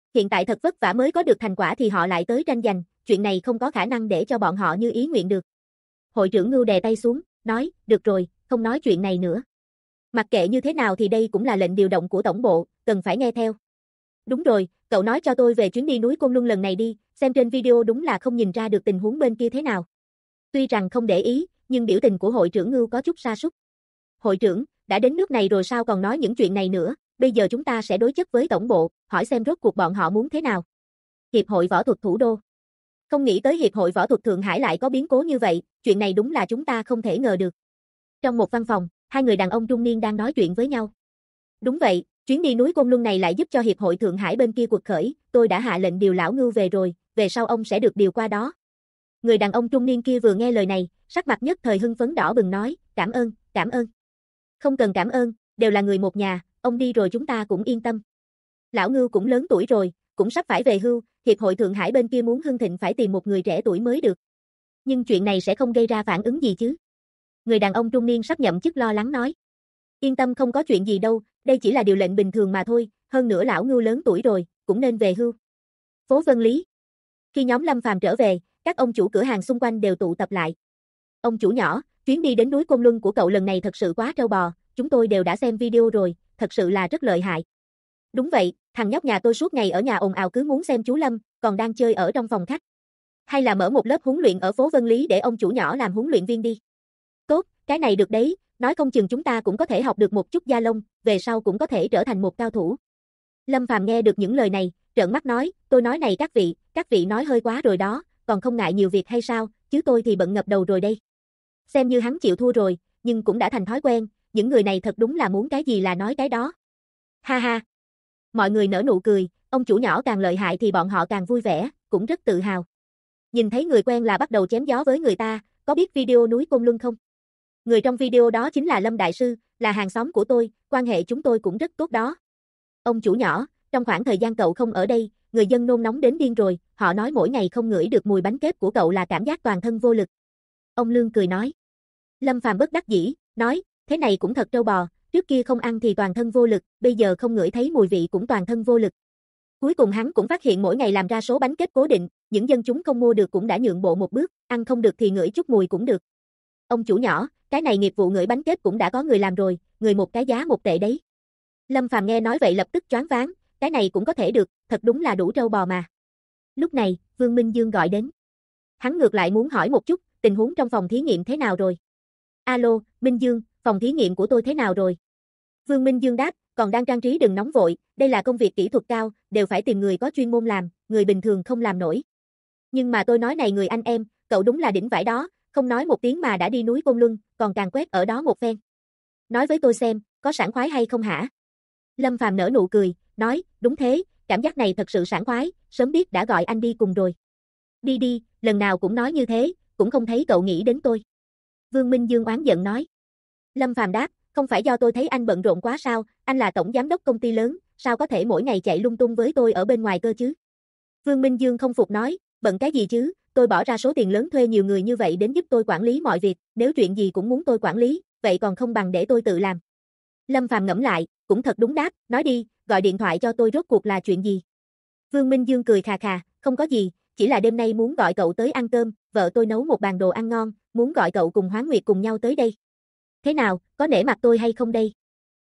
Hiện tại thật vất vả mới có được thành quả thì họ lại tới tranh giành, chuyện này không có khả năng để cho bọn họ như ý nguyện được. Hội trưởng Ngưu đè tay xuống, nói, được rồi, không nói chuyện này nữa. Mặc kệ như thế nào thì đây cũng là lệnh điều động của tổng bộ, cần phải nghe theo. Đúng rồi, cậu nói cho tôi về chuyến đi núi Côn Luân lần này đi, xem trên video đúng là không nhìn ra được tình huống bên kia thế nào. Tuy rằng không để ý, nhưng biểu tình của hội trưởng Ngưu có chút sa sút. Hội trưởng, đã đến nước này rồi sao còn nói những chuyện này nữa, bây giờ chúng ta sẽ đối chất với tổng bộ, hỏi xem rốt cuộc bọn họ muốn thế nào. Hiệp hội võ thuật thủ đô. Không nghĩ tới Hiệp hội võ thuật Thượng Hải lại có biến cố như vậy, chuyện này đúng là chúng ta không thể ngờ được. Trong một văn phòng, hai người đàn ông trung niên đang nói chuyện với nhau. Đúng vậy, chuyến đi núi Côn Luân này lại giúp cho Hiệp hội Thượng Hải bên kia quật khởi, tôi đã hạ lệnh điều lão Ngưu về rồi, về sau ông sẽ được điều qua đó. Người đàn ông trung niên kia vừa nghe lời này, sắc mặt nhất thời hưng phấn đỏ bừng nói, cảm ơn, cảm ơn. Không cần cảm ơn, đều là người một nhà, ông đi rồi chúng ta cũng yên tâm. Lão Ngưu cũng lớn tuổi rồi, cũng sắp phải về hưu, Hiệp hội Thượng Hải bên kia muốn hưng thịnh phải tìm một người trẻ tuổi mới được. Nhưng chuyện này sẽ không gây ra phản ứng gì chứ? Người đàn ông trung niên sắp nhậm chức lo lắng nói. Yên tâm không có chuyện gì đâu, đây chỉ là điều lệnh bình thường mà thôi, hơn nữa lão Ngưu lớn tuổi rồi, cũng nên về hưu. Phố Vân Lý. Khi nhóm Lâm Phàm trở về, các ông chủ cửa hàng xung quanh đều tụ tập lại. Ông chủ nhỏ, chuyến đi đến núi Côn Luân của cậu lần này thật sự quá trâu bò, chúng tôi đều đã xem video rồi, thật sự là rất lợi hại. Đúng vậy, thằng nhóc nhà tôi suốt ngày ở nhà ồn ào cứ muốn xem chú Lâm, còn đang chơi ở trong phòng khách. Hay là mở một lớp huấn luyện ở phố Vân Lý để ông chủ nhỏ làm huấn luyện viên đi. Tốt, cái này được đấy, nói không chừng chúng ta cũng có thể học được một chút gia lông, về sau cũng có thể trở thành một cao thủ. Lâm Phàm nghe được những lời này, trợn mắt nói, tôi nói này các vị nói hơi quá rồi đó, còn không ngại nhiều việc hay sao, chứ tôi thì bận ngập đầu rồi đây. Xem như hắn chịu thua rồi, nhưng cũng đã thành thói quen, những người này thật đúng là muốn cái gì là nói cái đó. Ha ha. Mọi người nở nụ cười, ông chủ nhỏ càng lợi hại thì bọn họ càng vui vẻ, cũng rất tự hào. Nhìn thấy người quen là bắt đầu chém gió với người ta, có biết video núi Côn Luân không? Người trong video đó chính là Lâm Đại Sư, là hàng xóm của tôi, quan hệ chúng tôi cũng rất tốt đó. Ông chủ nhỏ, trong khoảng thời gian cậu không ở đây, người dân nôn nóng đến điên rồi, họ nói mỗi ngày không ngửi được mùi bánh kếp của cậu là cảm giác toàn thân vô lực. Ông Lương cười nói. Lâm Phàm bất đắc dĩ, nói, thế này cũng thật trâu bò, trước kia không ăn thì toàn thân vô lực, bây giờ không ngửi thấy mùi vị cũng toàn thân vô lực. Cuối cùng hắn cũng phát hiện mỗi ngày làm ra số bánh kếp cố định, những dân chúng không mua được cũng đã nhượng bộ một bước, ăn không được thì ngửi chút mùi cũng được. Ông chủ nhỏ, cái này nghiệp vụ ngửi bánh kếp cũng đã có người làm rồi, người một cái giá 1 tệ đấy. Lâm Phàm nghe nói vậy lập tức choáng váng, cái này cũng có thể được, thật đúng là đủ trâu bò mà. Lúc này, Vương Minh Dương gọi đến. Hắn ngược lại muốn hỏi một chút, tình huống trong phòng thí nghiệm thế nào rồi? Alo, Minh Dương, phòng thí nghiệm của tôi thế nào rồi? Vương Minh Dương đáp, còn đang trang trí đừng nóng vội, đây là công việc kỹ thuật cao, đều phải tìm người có chuyên môn làm, người bình thường không làm nổi. Nhưng mà tôi nói này người anh em, cậu đúng là đỉnh vãi đó, không nói một tiếng mà đã đi núi Côn Luân, còn càng quét ở đó một phen. Nói với tôi xem, có sảng khoái hay không hả? Lâm Phàm nở nụ cười, nói, đúng thế, cảm giác này thật sự sảng khoái, sớm biết đã gọi anh đi cùng rồi. Đi đi, lần nào cũng nói như thế, cũng không thấy cậu nghĩ đến tôi. Vương Minh Dương oán giận nói. Lâm Phàm đáp, không phải do tôi thấy anh bận rộn quá sao, anh là tổng giám đốc công ty lớn, sao có thể mỗi ngày chạy lung tung với tôi ở bên ngoài cơ chứ? Vương Minh Dương không phục nói, bận cái gì chứ, tôi bỏ ra số tiền lớn thuê nhiều người như vậy đến giúp tôi quản lý mọi việc, nếu chuyện gì cũng muốn tôi quản lý, vậy còn không bằng để tôi tự làm. Lâm Phàm ngẫm lại, cũng thật đúng đáp, nói đi, gọi điện thoại cho tôi rốt cuộc là chuyện gì? Vương Minh Dương cười khà khà, không có gì, chỉ là đêm nay muốn gọi cậu tới ăn cơm, vợ tôi nấu một bàn đồ ăn ngon, muốn gọi cậu cùng Hoán Nguyệt cùng nhau tới đây. Thế nào, có nể mặt tôi hay không đây?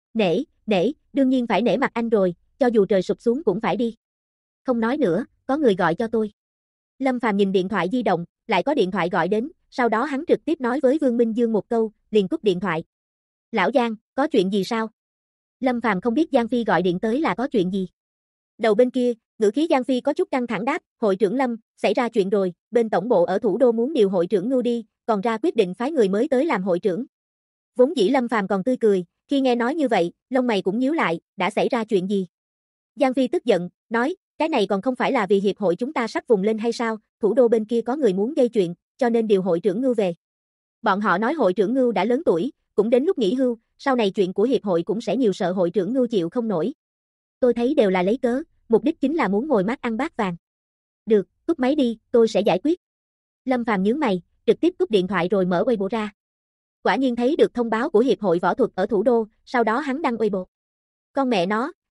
Nể, đương nhiên phải nể mặt anh rồi, cho dù trời sụp xuống cũng phải đi. Không nói nữa, có người gọi cho tôi. Lâm Phàm nhìn điện thoại di động, lại có điện thoại gọi đến, sau đó hắn trực tiếp nói với Vương Minh Dương một câu, liền cúp điện thoại. Lão Giang, có chuyện gì sao? Lâm Phàm không biết Giang Phi gọi điện tới là có chuyện gì. Đầu bên kia, ngữ khí Giang Phi có chút căng thẳng đáp, hội trưởng Lâm, xảy ra chuyện rồi, bên tổng bộ ở thủ đô muốn điều hội trưởng Ngưu đi, còn ra quyết định phái người mới tới làm hội trưởng. Vốn dĩ Lâm Phàm còn tươi cười, khi nghe nói như vậy, lông mày cũng nhíu lại, đã xảy ra chuyện gì? Giang Phi tức giận, nói, cái này còn không phải là vì hiệp hội chúng ta sắp vùng lên hay sao, thủ đô bên kia có người muốn gây chuyện, cho nên điều hội trưởng Ngưu về. Bọn họ nói hội trưởng Ngưu đã lớn tuổi, cũng đến lúc nghỉ hưu, sau này chuyện của hiệp hội cũng sẽ nhiều, sợ hội trưởng Ngưu chịu không nổi. Tôi thấy đều là lấy cớ, mục đích chính là muốn ngồi mát ăn bát vàng. Được, cúp máy đi, tôi sẽ giải quyết. Lâm Phàm nhướng mày, trực tiếp cúp điện thoại rồi mở Weibo ra. Quả nhiên thấy được thông báo của hiệp hội võ thuật ở thủ đô, sau đó hắn đăng Weibo. Con mẹ nó,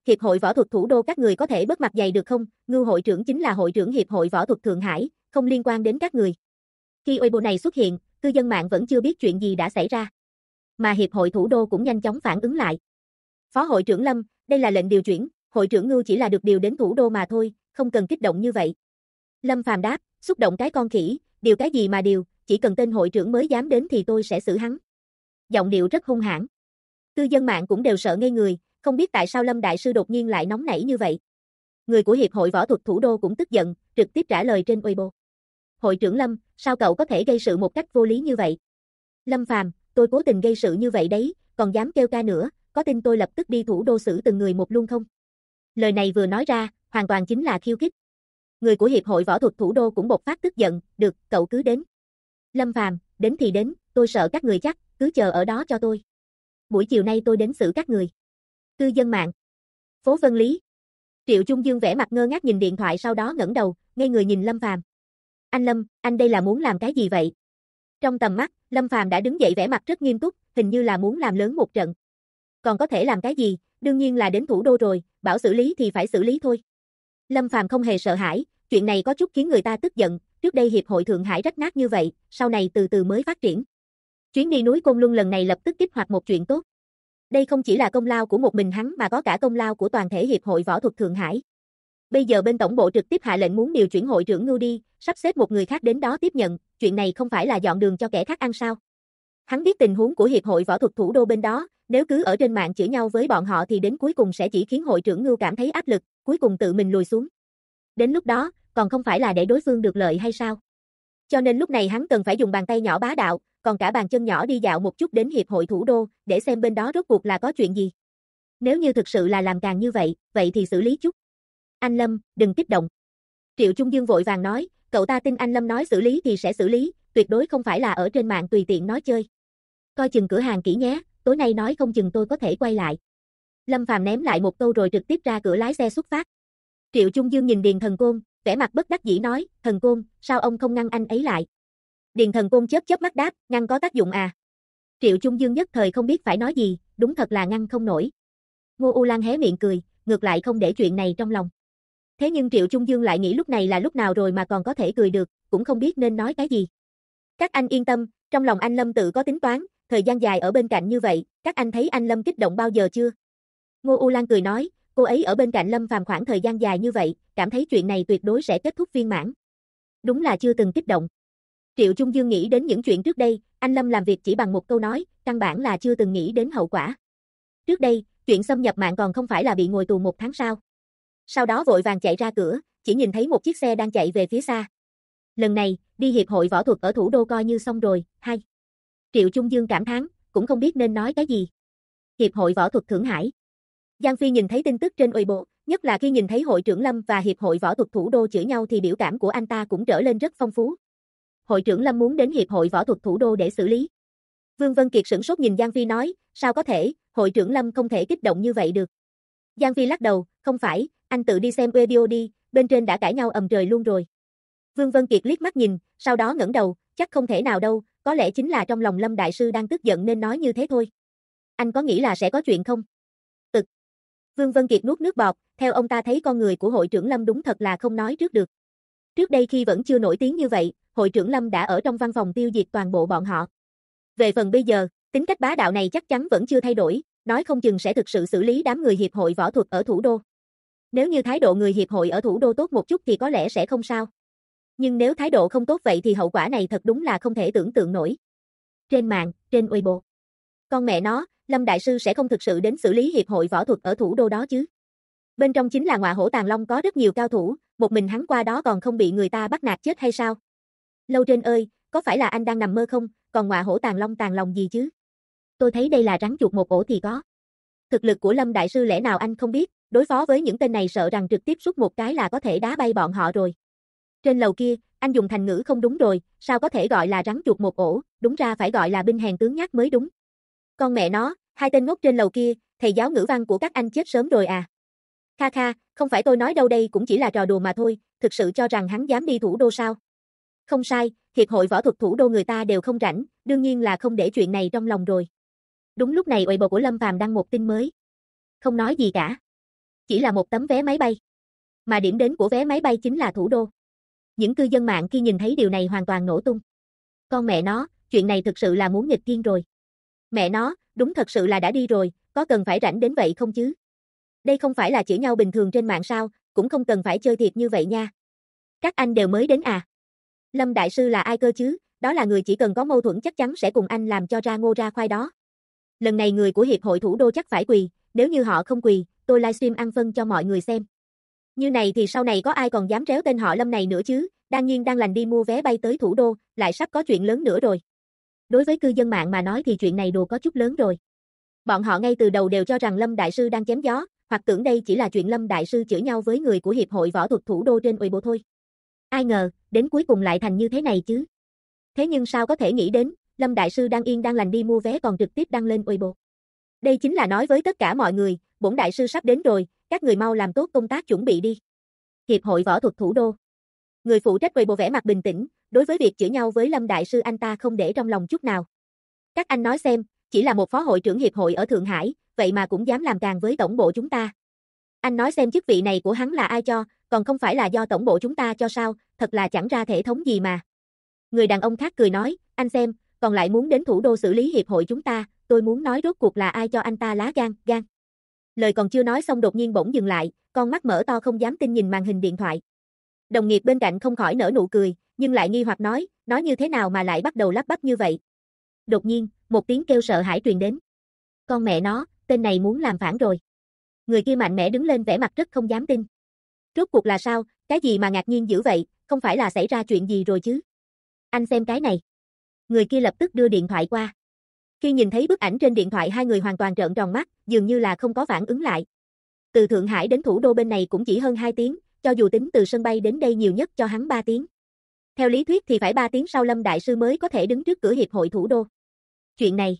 hiệp hội võ thuật thủ đô các người có thể bớt mặt dày được không, Ngưu hội trưởng chính là hội trưởng hiệp hội võ thuật Thượng Hải, không liên quan đến các người. Khi Weibo này xuất hiện, cư dân mạng vẫn chưa biết chuyện gì đã xảy ra. Mà hiệp hội thủ đô cũng nhanh chóng phản ứng lại. Phó hội trưởng Lâm, đây là lệnh điều chuyển, hội trưởng Ngưu chỉ là được điều đến thủ đô mà thôi, không cần kích động như vậy. Lâm Phàm đáp, xúc động cái con khỉ, điều cái gì mà điều, chỉ cần tên hội trưởng mới dám đến thì tôi sẽ xử hắn. Giọng điệu rất hung hãn. Cư dân mạng cũng đều sợ ngây người, không biết tại sao Lâm đại sư đột nhiên lại nóng nảy như vậy. Người của hiệp hội võ thuật thủ đô cũng tức giận, trực tiếp trả lời trên Weibo. Hội trưởng Lâm, sao cậu có thể gây sự một cách vô lý như vậy? Lâm Phàm, tôi cố tình gây sự như vậy đấy, còn dám kêu ca nữa, có tin tôi lập tức đi thủ đô xử từng người một luôn không? Lời này vừa nói ra, hoàn toàn chính là khiêu khích. Người của hiệp hội võ thuật thủ đô cũng bộc phát tức giận, được, cậu cứ đến. Lâm Phàm, đến thì đến, tôi sợ các người chắc, cứ chờ ở đó cho tôi. Buổi chiều nay tôi đến xử các người. Cư dân mạng. Phố Vân Lý. Triệu Trung Dương vẻ mặt ngơ ngác nhìn điện thoại sau đó ngẩng đầu, ngây người nhìn Lâm Phàm. Anh Lâm, anh đây là muốn làm cái gì vậy? Trong tầm mắt, Lâm Phàm đã đứng dậy vẻ mặt rất nghiêm túc, hình như là muốn làm lớn một trận. Còn có thể làm cái gì, đương nhiên là đến thủ đô rồi, bảo xử lý thì phải xử lý thôi. Lâm Phàm không hề sợ hãi, chuyện này có chút khiến người ta tức giận, trước đây hiệp hội Thượng Hải rách nát như vậy, sau này từ từ mới phát triển. Chuyến đi núi Côn Luân lần này lập tức kích hoạt một chuyện tốt. Đây không chỉ là công lao của một mình hắn mà có cả công lao của toàn thể hiệp hội võ thuật Thượng Hải. Bây giờ bên tổng bộ trực tiếp hạ lệnh muốn điều chuyển hội trưởng Ngưu đi, sắp xếp một người khác đến đó tiếp nhận, chuyện này không phải là dọn đường cho kẻ khác ăn sao? Hắn biết tình huống của hiệp hội võ thuật thủ đô bên đó, nếu cứ ở trên mạng chửi nhau với bọn họ thì đến cuối cùng sẽ chỉ khiến hội trưởng Ngưu cảm thấy áp lực, cuối cùng tự mình lùi xuống. Đến lúc đó, còn không phải là để đối phương được lợi hay sao? Cho nên lúc này hắn cần phải dùng bàn tay nhỏ bá đạo, còn cả bàn chân nhỏ đi dạo một chút đến hiệp hội thủ đô, để xem bên đó rốt cuộc là có chuyện gì. Nếu như thực sự là làm càng như vậy, vậy thì xử lý chút. Anh Lâm, đừng kích động. Triệu Trung Dương vội vàng nói, cậu ta tin anh Lâm nói xử lý thì sẽ xử lý, tuyệt đối không phải là ở trên mạng tùy tiện nói chơi. Coi chừng cửa hàng kỹ nhé, tối nay nói không chừng tôi có thể quay lại. Lâm Phàm ném lại một câu rồi trực tiếp ra cửa lái xe xuất phát. Triệu Trung Dương nhìn Điền Thần Côn, vẻ mặt bất đắc dĩ nói, Thần Côn, sao ông không ngăn anh ấy lại? Điền Thần Côn chớp chớp mắt đáp, ngăn có tác dụng à? Triệu Trung Dương nhất thời không biết phải nói gì, đúng thật là ngăn không nổi. Ngô U Lan hé miệng cười, ngược lại không để chuyện này trong lòng. Thế nhưng Triệu Trung Dương lại nghĩ lúc này là lúc nào rồi mà còn có thể cười được, cũng không biết nên nói cái gì. Các anh yên tâm, trong lòng anh Lâm tự có tính toán, thời gian dài ở bên cạnh như vậy, các anh thấy anh Lâm kích động bao giờ chưa? Ngô U Lan cười nói, cô ấy ở bên cạnh Lâm Phàm khoảng thời gian dài như vậy, cảm thấy chuyện này tuyệt đối sẽ kết thúc viên mãn. Đúng là chưa từng kích động. Triệu Trung Dương nghĩ đến những chuyện trước đây, anh Lâm làm việc chỉ bằng một câu nói, căn bản là chưa từng nghĩ đến hậu quả. Trước đây, chuyện xâm nhập mạng còn không phải là bị ngồi tù 1 tháng sao? Sau đó vội vàng chạy ra cửa, chỉ nhìn thấy một chiếc xe đang chạy về phía xa. Lần này, đi hiệp hội võ thuật ở thủ đô coi như xong rồi, hay. Triệu Trung Dương cảm thán, cũng không biết nên nói cái gì. Hiệp hội võ thuật Thượng Hải. Giang Phi nhìn thấy tin tức trên Weibo, nhất là khi nhìn thấy hội trưởng Lâm và hiệp hội võ thuật thủ đô chửi nhau thì biểu cảm của anh ta cũng trở lên rất phong phú. Hội trưởng Lâm muốn đến hiệp hội võ thuật thủ đô để xử lý. Vương Vân Kiệt sửng sốt nhìn Giang Phi nói, sao có thể, hội trưởng Lâm không thể kích động như vậy được. Giang Phi lắc đầu, không phải, anh tự đi xem video đi, bên trên đã cãi nhau ầm trời luôn rồi. Vương Vân Kiệt liếc mắt nhìn, sau đó ngẩng đầu, chắc không thể nào đâu, có lẽ chính là trong lòng Lâm đại sư đang tức giận nên nói như thế thôi. Anh có nghĩ là sẽ có chuyện không? Vương Vân Kiệt nuốt nước bọt, theo ông ta thấy con người của hội trưởng Lâm đúng thật là không nói trước được. Trước đây khi vẫn chưa nổi tiếng như vậy, hội trưởng Lâm đã ở trong văn phòng tiêu diệt toàn bộ bọn họ. Về phần bây giờ, tính cách bá đạo này chắc chắn vẫn chưa thay đổi, nói không chừng sẽ thực sự xử lý đám người hiệp hội võ thuật ở thủ đô. Nếu như thái độ người hiệp hội ở thủ đô tốt một chút thì có lẽ sẽ không sao. Nhưng nếu thái độ không tốt vậy thì hậu quả này thật đúng là không thể tưởng tượng nổi. Trên mạng, trên Weibo. Con mẹ nó, Lâm đại sư sẽ không thực sự đến xử lý hiệp hội võ thuật ở thủ đô đó chứ. Bên trong chính là Ngọa Hổ Tàng Long có rất nhiều cao thủ, một mình hắn qua đó còn không bị người ta bắt nạt chết hay sao? Lâu Trên ơi, có phải là anh đang nằm mơ không, còn Ngọa Hổ Tàng Long tàng lòng gì chứ? Tôi thấy đây là rắn chuột một ổ thì có. Thực lực của Lâm đại sư lẽ nào anh không biết, đối phó với những tên này sợ rằng trực tiếp xúc một cái là có thể đá bay bọn họ rồi. Trên lầu kia, anh dùng thành ngữ không đúng rồi, sao có thể gọi là rắn chuột một ổ, đúng ra phải gọi là binh hèn tướng nhát mới đúng. Con mẹ nó, hai tên ngốc trên lầu kia, thầy giáo ngữ văn của các anh chết sớm rồi à. Kha kha, không phải tôi nói đâu, đây cũng chỉ là trò đùa mà thôi, thực sự cho rằng hắn dám đi thủ đô sao? Không sai, hiệp hội võ thuật thủ đô người ta đều không rảnh, đương nhiên là không để chuyện này trong lòng rồi. Đúng lúc này Weibo của Lâm Phàm đăng một tin mới. Không nói gì cả. chỉ là một tấm vé máy bay. Mà điểm đến của vé máy bay chính là thủ đô. Những cư dân mạng khi nhìn thấy điều này hoàn toàn nổ tung. Con mẹ nó, chuyện này thực sự là muốn nghịch thiên rồi. Mẹ nó, đúng thật sự là đã đi rồi, có cần phải rảnh đến vậy không chứ? Đây không phải là chửi nhau bình thường trên mạng sao, cũng không cần phải chơi thiệt như vậy nha. Các anh đều mới đến à? Lâm Đại Sư là ai cơ chứ? Đó là người chỉ cần có mâu thuẫn chắc chắn sẽ cùng anh làm cho ra ngô ra khoai đó. Lần này người của Hiệp hội Thủ đô chắc phải quỳ, nếu như họ không quỳ, tôi livestream ăn phân cho mọi người xem. Như này thì sau này có ai còn dám réo tên họ Lâm này nữa chứ, đang nhiên đang lành đi mua vé bay tới thủ đô, lại sắp có chuyện lớn nữa rồi. Đối với cư dân mạng mà nói thì chuyện này đồ có chút lớn rồi. Bọn họ ngay từ đầu đều cho rằng Lâm Đại Sư đang chém gió, hoặc tưởng đây chỉ là chuyện Lâm Đại Sư chửi nhau với người của Hiệp hội Võ thuật Thủ đô trên Weibo thôi. Ai ngờ, đến cuối cùng lại thành như thế này chứ. Thế nhưng sao có thể nghĩ đến, Lâm Đại Sư đang yên đang lành đi mua vé còn trực tiếp đăng lên Weibo. Đây chính là nói với tất cả mọi người, bổn Đại Sư sắp đến rồi, các người mau làm tốt công tác chuẩn bị đi. Hiệp hội Võ thuật Thủ đô. Người phụ trách Weibo vẻ mặt bình tĩnh, đối với việc chửi nhau với Lâm Đại Sư anh ta không để trong lòng chút nào. Các anh nói xem, chỉ là một phó hội trưởng hiệp hội ở Thượng Hải, vậy mà cũng dám làm càng với tổng bộ chúng ta. Anh nói xem chức vị này của hắn là ai cho, còn không phải là do tổng bộ chúng ta cho sao, thật là chẳng ra thể thống gì mà. Người đàn ông khác cười nói, anh xem, còn lại muốn đến thủ đô xử lý hiệp hội chúng ta, tôi muốn nói rốt cuộc là ai cho anh ta lá gan. Lời còn chưa nói xong đột nhiên bỗng dừng lại, con mắt mở to không dám tin nhìn màn hình điện thoại. Đồng nghiệp bên cạnh không khỏi nở nụ cười, nhưng lại nghi hoặc nói như thế nào mà lại bắt đầu lắp bắp như vậy. Đột nhiên, một tiếng kêu sợ hãi truyền đến. Con mẹ nó, tên này muốn làm phản rồi. Người kia mạnh mẽ đứng lên vẻ mặt rất không dám tin. Rốt cuộc là sao, cái gì mà ngạc nhiên dữ vậy, không phải là xảy ra chuyện gì rồi chứ? Anh xem cái này. Người kia lập tức đưa điện thoại qua. Khi nhìn thấy bức ảnh trên điện thoại hai người hoàn toàn trợn tròn mắt, dường như là không có phản ứng lại. Từ Thượng Hải đến thủ đô bên này cũng chỉ hơn 2 tiếng, cho dù tính từ sân bay đến đây nhiều nhất cho hắn 3 tiếng. Theo lý thuyết thì phải 3 tiếng sau Lâm Đại Sư mới có thể đứng trước cửa hiệp hội thủ đô. Chuyện này.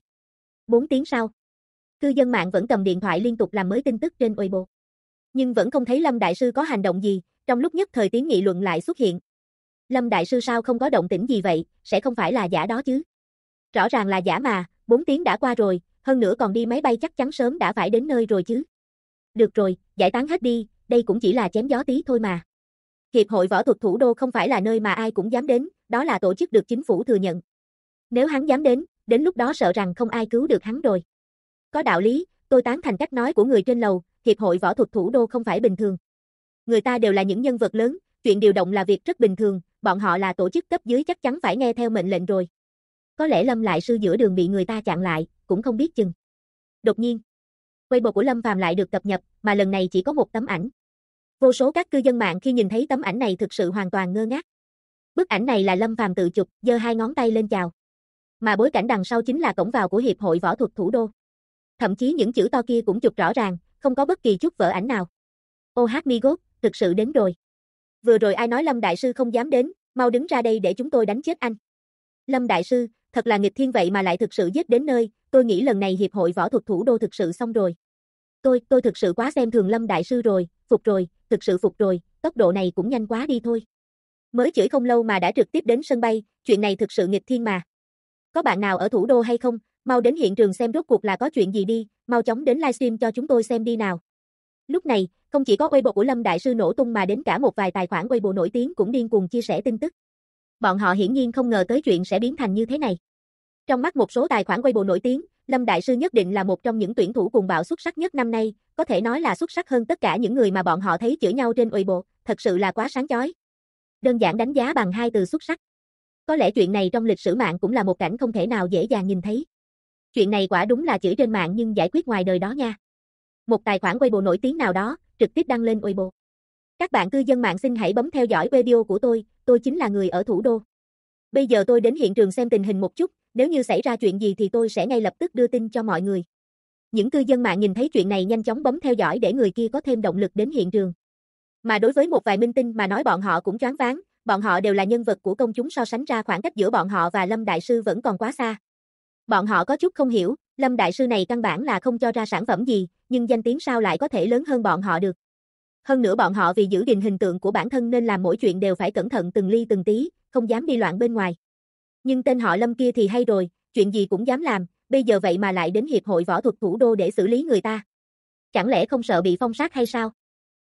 4 tiếng sau. Cư dân mạng vẫn cầm điện thoại liên tục làm mới tin tức trên Weibo. Nhưng vẫn không thấy Lâm Đại Sư có hành động gì, trong lúc nhất thời tiếng nghị luận lại xuất hiện. Lâm Đại Sư sao không có động tĩnh gì vậy, sẽ không phải là giả đó chứ? Rõ ràng là giả mà, 4 tiếng đã qua rồi, hơn nữa còn đi máy bay chắc chắn sớm đã phải đến nơi rồi chứ. Được rồi, giải tán hết đi, đây cũng chỉ là chém gió tí thôi mà. Hiệp hội Võ thuật Thủ đô không phải là nơi mà ai cũng dám đến, đó là tổ chức được chính phủ thừa nhận. Nếu hắn dám đến lúc đó sợ rằng không ai cứu được hắn rồi. Có đạo lý, tôi tán thành cách nói của người trên lầu, Hiệp hội Võ thuật Thủ đô không phải bình thường. Người ta đều là những nhân vật lớn, chuyện điều động là việc rất bình thường, bọn họ là tổ chức cấp dưới chắc chắn phải nghe theo mệnh lệnh rồi. Có lẽ Lâm Đại Sư giữa đường bị người ta chặn lại, cũng không biết chừng. Đột nhiên, Weibo của Lâm Phàm lại được cập nhật, mà lần này chỉ có một tấm ảnh. Vô số các cư dân mạng khi nhìn thấy tấm ảnh này thực sự hoàn toàn ngơ ngác. Bức ảnh này là Lâm Phàm tự chụp, giơ hai ngón tay lên chào. Mà bối cảnh đằng sau chính là cổng vào của Hiệp hội Võ thuật Thủ đô. Thậm chí những chữ to kia cũng chụp rõ ràng, không có bất kỳ chút vỡ ảnh nào. Oh my god, thực sự đến rồi. Vừa rồi ai nói Lâm Đại Sư không dám đến, mau đứng ra đây để chúng tôi đánh chết anh. Lâm Đại Sư, thật là nghịch thiên vậy mà lại thực sự giết đến nơi, tôi nghĩ lần này Hiệp hội Võ thuật Thủ đô thực sự xong rồi. Tôi thực sự quá xem thường Lâm Đại Sư rồi, phục rồi, thực sự phục rồi, tốc độ này cũng nhanh quá đi thôi. Mới chửi không lâu mà đã trực tiếp đến sân bay, chuyện này thực sự nghịch thiên mà. Có bạn nào ở thủ đô hay không, mau đến hiện trường xem rốt cuộc là có chuyện gì đi, mau chóng đến livestream cho chúng tôi xem đi nào. Lúc này, không chỉ có Weibo của Lâm Đại Sư nổ tung mà đến cả một vài tài khoản Weibo nổi tiếng cũng điên cuồng chia sẻ tin tức. Bọn họ hiển nhiên không ngờ tới chuyện sẽ biến thành như thế này. Trong mắt một số tài khoản Weibo nổi tiếng, Lâm Đại Sư nhất định là một trong những tuyển thủ cuồng bạo xuất sắc nhất năm nay, có thể nói là xuất sắc hơn tất cả những người mà bọn họ thấy chửi nhau trên Weibo, thật sự là quá sáng chói. Đơn giản đánh giá bằng hai từ xuất sắc. Có lẽ chuyện này trong lịch sử mạng cũng là một cảnh không thể nào dễ dàng nhìn thấy. Chuyện này quả đúng là chửi trên mạng nhưng giải quyết ngoài đời đó nha. Một tài khoản Weibo nổi tiếng nào đó, trực tiếp đăng lên Weibo. Các bạn cư dân mạng xin hãy bấm theo dõi video của tôi chính là người ở thủ đô. Bây giờ tôi đến hiện trường xem tình hình một chút, nếu như xảy ra chuyện gì thì tôi sẽ ngay lập tức đưa tin cho mọi người. Những cư dân mạng nhìn thấy chuyện này nhanh chóng bấm theo dõi để người kia có thêm động lực đến hiện trường. Mà đối với một vài minh tinh mà nói bọn họ cũng choáng váng, bọn họ đều là nhân vật của công chúng so sánh ra khoảng cách giữa bọn họ và Lâm Đại Sư vẫn còn quá xa. Bọn họ có chút không hiểu, Lâm Đại Sư này căn bản là không cho ra sản phẩm gì, nhưng danh tiếng sao lại có thể lớn hơn bọn họ được. Hơn nữa bọn họ vì giữ gìn hình tượng của bản thân nên làm mỗi chuyện đều phải cẩn thận từng ly từng tí, không dám đi loạn bên ngoài. Nhưng tên họ Lâm kia thì hay rồi, chuyện gì cũng dám làm, bây giờ vậy mà lại đến Hiệp hội Võ thuật Thủ đô để xử lý người ta. Chẳng lẽ không sợ bị phong sát hay sao?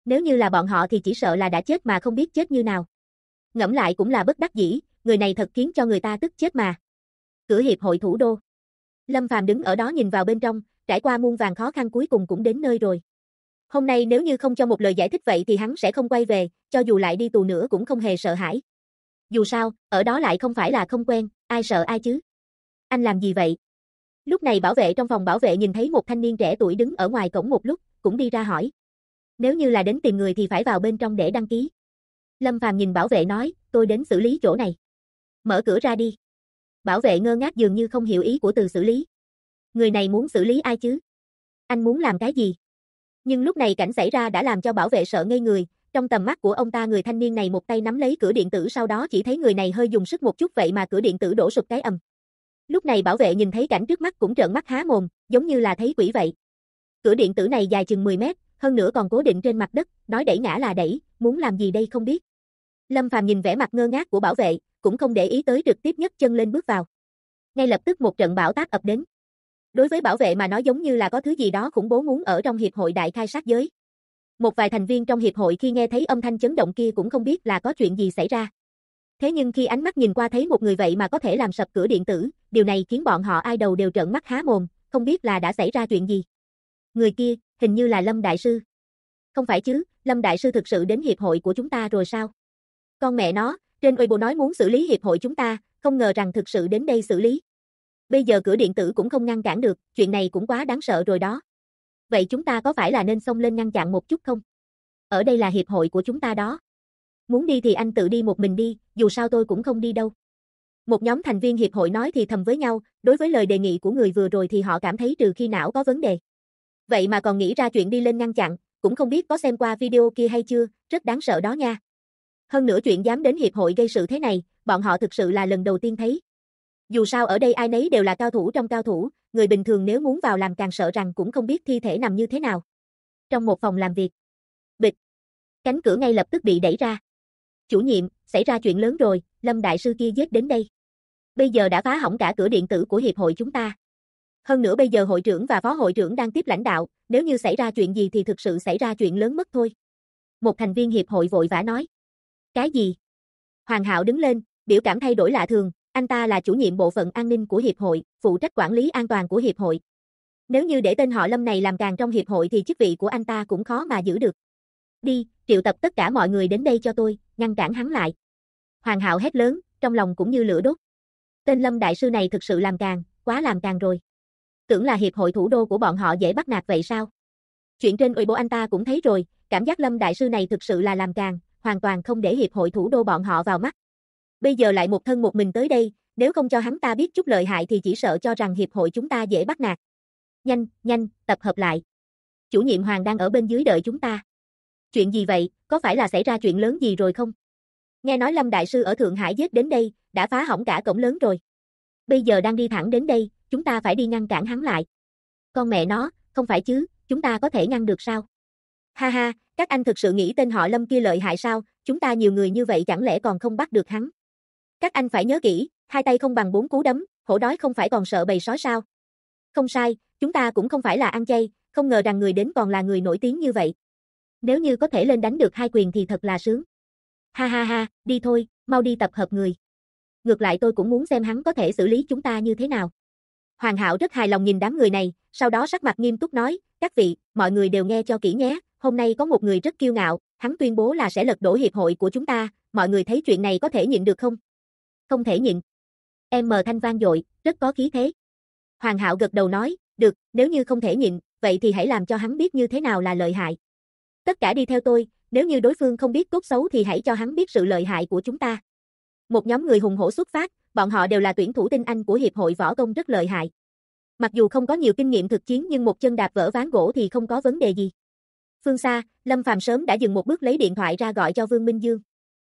Nếu như là bọn họ thì chỉ sợ là đã chết mà không biết chết như nào. Ngẫm lại cũng là bất đắc dĩ, người này thật khiến cho người ta tức chết mà. Cửa hiệp hội thủ đô. Lâm Phàm đứng ở đó nhìn vào bên trong, trải qua muôn vàn khó khăn cuối cùng cũng đến nơi rồi. Hôm nay nếu như không cho một lời giải thích vậy thì hắn sẽ không quay về, cho dù lại đi tù nữa cũng không hề sợ hãi. Dù sao, ở đó lại không phải là không quen, ai sợ ai chứ. Anh làm gì vậy? Lúc này bảo vệ trong phòng bảo vệ nhìn thấy một thanh niên trẻ tuổi đứng ở ngoài cổng một lúc, cũng đi ra hỏi. Nếu như là đến tìm người thì phải vào bên trong để đăng ký. Lâm Phàm nhìn bảo vệ nói, tôi đến xử lý chỗ này. Mở cửa ra đi. Bảo vệ ngơ ngác dường như không hiểu ý của từ xử lý. Người này muốn xử lý ai chứ? Anh muốn làm cái gì? Nhưng lúc này cảnh xảy ra đã làm cho bảo vệ sợ ngây người, trong tầm mắt của ông ta người thanh niên này một tay nắm lấy cửa điện tử sau đó chỉ thấy người này hơi dùng sức một chút vậy mà cửa điện tử đổ sụp cái ầm. Lúc này bảo vệ nhìn thấy cảnh trước mắt cũng trợn mắt há mồm, giống như là thấy quỷ vậy. Cửa điện tử này dài chừng 10 mét, hơn nữa còn cố định trên mặt đất, nói đẩy ngã là đẩy, muốn làm gì đây không biết. Lâm Phàm nhìn vẻ mặt ngơ ngác của bảo vệ, cũng không để ý tới trực tiếp nhấc chân lên bước vào. Ngay lập tức một trận bão táp ập đến. Đối với bảo vệ mà nói giống như là có thứ gì đó khủng bố muốn ở trong hiệp hội đại khai sát giới. Một vài thành viên trong hiệp hội khi nghe thấy âm thanh chấn động kia cũng không biết là có chuyện gì xảy ra. Thế nhưng khi ánh mắt nhìn qua thấy một người vậy mà có thể làm sập cửa điện tử, điều này khiến bọn họ ai đầu đều trợn mắt há mồm, không biết là đã xảy ra chuyện gì. Người kia, hình như là Lâm Đại Sư. Không phải chứ, Lâm Đại Sư thực sự đến hiệp hội của chúng ta rồi sao? Con mẹ nó, trên Weibo nói muốn xử lý hiệp hội chúng ta, không ngờ rằng thực sự đến đây xử lý. Bây giờ cửa điện tử cũng không ngăn cản được, chuyện này cũng quá đáng sợ rồi đó. Vậy chúng ta có phải là nên xông lên ngăn chặn một chút không? Ở đây là hiệp hội của chúng ta đó. Muốn đi thì anh tự đi một mình đi, dù sao tôi cũng không đi đâu. Một nhóm thành viên hiệp hội nói thì thầm với nhau, đối với lời đề nghị của người vừa rồi thì họ cảm thấy trừ khi não có vấn đề. Vậy mà còn nghĩ ra chuyện đi lên ngăn chặn, cũng không biết có xem qua video kia hay chưa, rất đáng sợ đó nha. Hơn nữa chuyện dám đến hiệp hội gây sự thế này, bọn họ thực sự là lần đầu tiên thấy. Dù sao ở đây ai nấy đều là cao thủ trong cao thủ, người bình thường nếu muốn vào làm càng sợ rằng cũng không biết thi thể nằm như thế nào. Trong một phòng làm việc. Bịch. Cánh cửa ngay lập tức bị đẩy ra. Chủ nhiệm, xảy ra chuyện lớn rồi, Lâm Đại Sư kia giết đến đây. Bây giờ đã phá hỏng cả cửa điện tử của hiệp hội chúng ta. Hơn nữa bây giờ hội trưởng và phó hội trưởng đang tiếp lãnh đạo, nếu như xảy ra chuyện gì thì thực sự xảy ra chuyện lớn mất thôi. Một thành viên hiệp hội vội vã nói. Cái gì? Hoàng Hạo đứng lên, biểu cảm thay đổi lạ thường, anh ta là chủ nhiệm bộ phận an ninh của hiệp hội, phụ trách quản lý an toàn của hiệp hội. Nếu như để tên họ Lâm này làm càng trong hiệp hội thì chức vị của anh ta cũng khó mà giữ được. Đi, triệu tập tất cả mọi người đến đây cho tôi, ngăn cản hắn lại. Hoàng Hạo hét lớn, trong lòng cũng như lửa đốt. Tên Lâm Đại Sư này thực sự làm càng, quá làm càng rồi. Tưởng là hiệp hội thủ đô của bọn họ dễ bắt nạt vậy sao? Chuyện trên Weibo anh ta cũng thấy rồi, cảm giác Lâm Đại Sư này thực sự là làm càng, hoàn toàn không để hiệp hội thủ đô bọn họ vào mắt. Bây giờ lại một thân một mình tới đây, nếu không cho hắn ta biết chút lợi hại thì chỉ sợ cho rằng hiệp hội chúng ta dễ bắt nạt. Nhanh, nhanh, tập hợp lại. Chủ nhiệm Hoàng đang ở bên dưới đợi chúng ta. Chuyện gì vậy, có phải là xảy ra chuyện lớn gì rồi không? Nghe nói Lâm Đại Sư ở Thượng Hải giết đến đây, đã phá hỏng cả cổng lớn rồi. Bây giờ đang đi thẳng đến đây, chúng ta phải đi ngăn cản hắn lại. Con mẹ nó, không phải chứ, chúng ta có thể ngăn được sao? Ha ha, các anh thực sự nghĩ tên họ Lâm kia lợi hại sao, chúng ta nhiều người như vậy chẳng lẽ còn không bắt được hắn? Các anh phải nhớ kỹ, hai tay không bằng bốn cú đấm, hổ đói không phải còn sợ bầy sói sao? Không sai, chúng ta cũng không phải là ăn chay, không ngờ rằng người đến còn là người nổi tiếng như vậy. Nếu như có thể lên đánh được hai quyền thì thật là sướng. Ha ha ha, đi thôi, mau đi tập hợp người. Ngược lại tôi cũng muốn xem hắn có thể xử lý chúng ta như thế nào. Hoàng Hạo rất hài lòng nhìn đám người này, sau đó sắc mặt nghiêm túc nói, các vị, mọi người đều nghe cho kỹ nhé, hôm nay có một người rất kiêu ngạo, hắn tuyên bố là sẽ lật đổ hiệp hội của chúng ta, mọi người thấy chuyện này có thể nhịn được không? Không thể nhịn. Em mờ thanh vang dội, rất có khí thế. Hoàng Hạo gật đầu nói, được, nếu như không thể nhịn, vậy thì hãy làm cho hắn biết như thế nào là lợi hại. Tất cả đi theo tôi, nếu như đối phương không biết tốt xấu thì hãy cho hắn biết sự lợi hại của chúng ta. Một nhóm người hùng hổ xuất phát, bọn họ đều là tuyển thủ tinh anh của hiệp hội võ công rất lợi hại. Mặc dù không có nhiều kinh nghiệm thực chiến nhưng một chân đạp vỡ ván gỗ thì không có vấn đề gì. Phương xa, Lâm Phàm sớm đã dừng một bước lấy điện thoại ra gọi cho Vương Minh Dương.